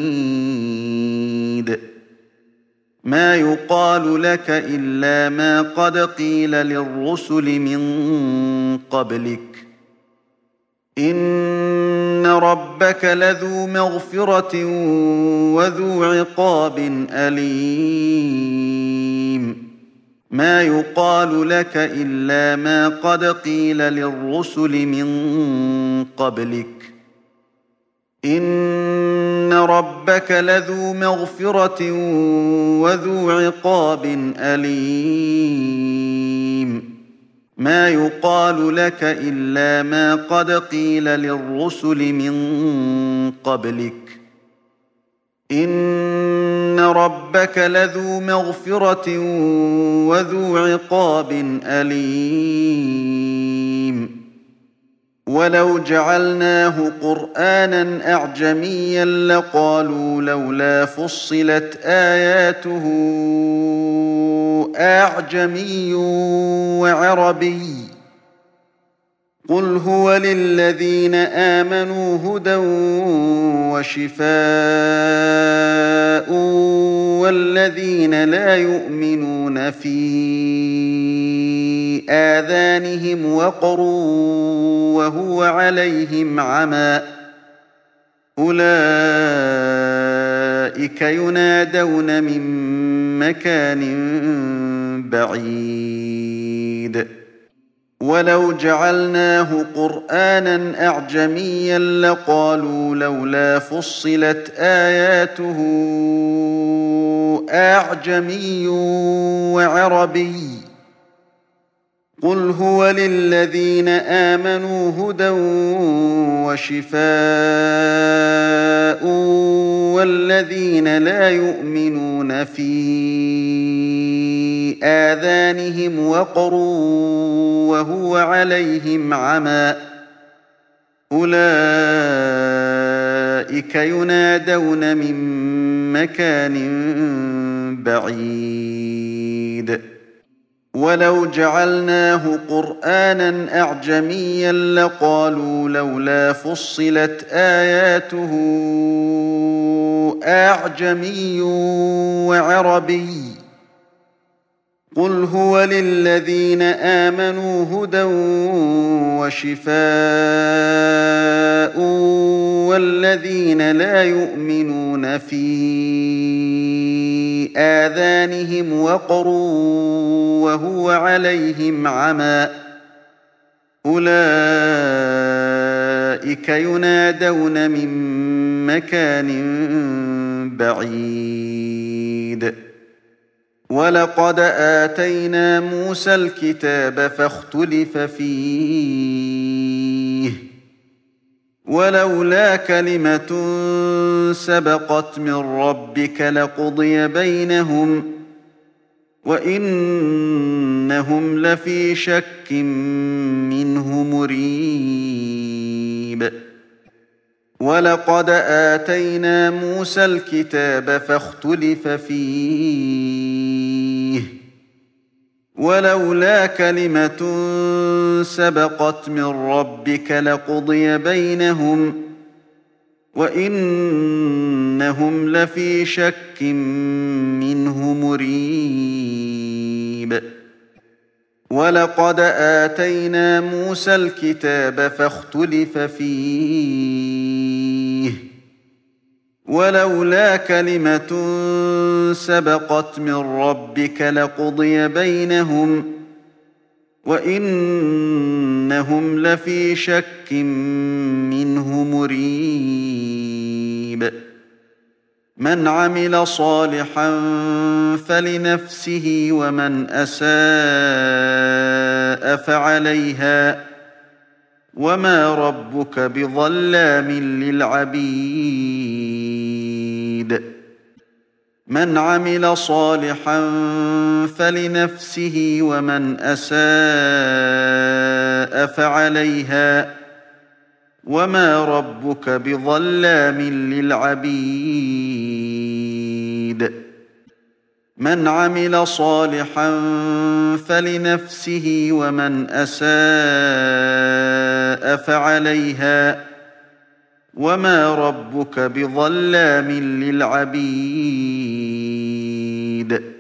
حميد ما يقال لك إلا ما قد قيل للرسل من قبلك إن ربك لذو مغفرة وذو عقاب أليم ما يقال لك إلا ما قد قيل للرسل من قبلك إن ربك لذو مغفرة وذو عقاب أليم ما يقال لك إلا ما قد قيل للرسل من قبلك إن ربك لذو مغفرة وذو عقاب أليم ولو جعلناه قرآنا أعجميا لقالوا لولا فصلت آياته أعجمي وعربي قل هو للذين آمنوا هدى وشفاء والذين لا يؤمنون في آذانهم وقر وهو عليهم عمى أولئك ينادون من مكان بعيد ولو جعلناه قرآنا أعجميا لقالوا لولا فصلت آياته أعجمي وعربي قل هو للذين آمنوا هدى وشفاء والذين لا يؤمنون في آذانهم وقر وهو عليهم عمى أولئك ينادون من مكان بعيد ولو جعلناه قرآنا أعجميا لقالوا لولا فصلت آياته أعجمي وعربي قل هو للذين آمنوا هدى وشفاء والذين لا يؤمنون في آذانهم وقر وهو عليهم عمى أولئك ينادون من مكان بعيد ولقد آتينا موسى الكتاب فاختلف فيه ولولا كلمة سبقت من ربك لقضي بينهم وإنهم لفي شك منه مريب ولقد آتينا موسى الكتاب فاختلف فيه ولولا كلمة سبقت من ربك لقضي بينهم وإنهم لفي شك منه مريب ولقد آتينا موسى الكتاب فاختلف فيه ولولا كلمة سبقت من ربك لقضي بينهم وإنهم لفي شك منه مريب من عمل صالحا فلنفسه ومن أساء فعليها وما ربك بظلام للعبيد من عمل صالحا فلنفسه ومن أساء فعليها وما ربك بظلام للعبيد من عمل صالحا فلنفسه ومن أساء فعليها وما ربك بظلام للعبيد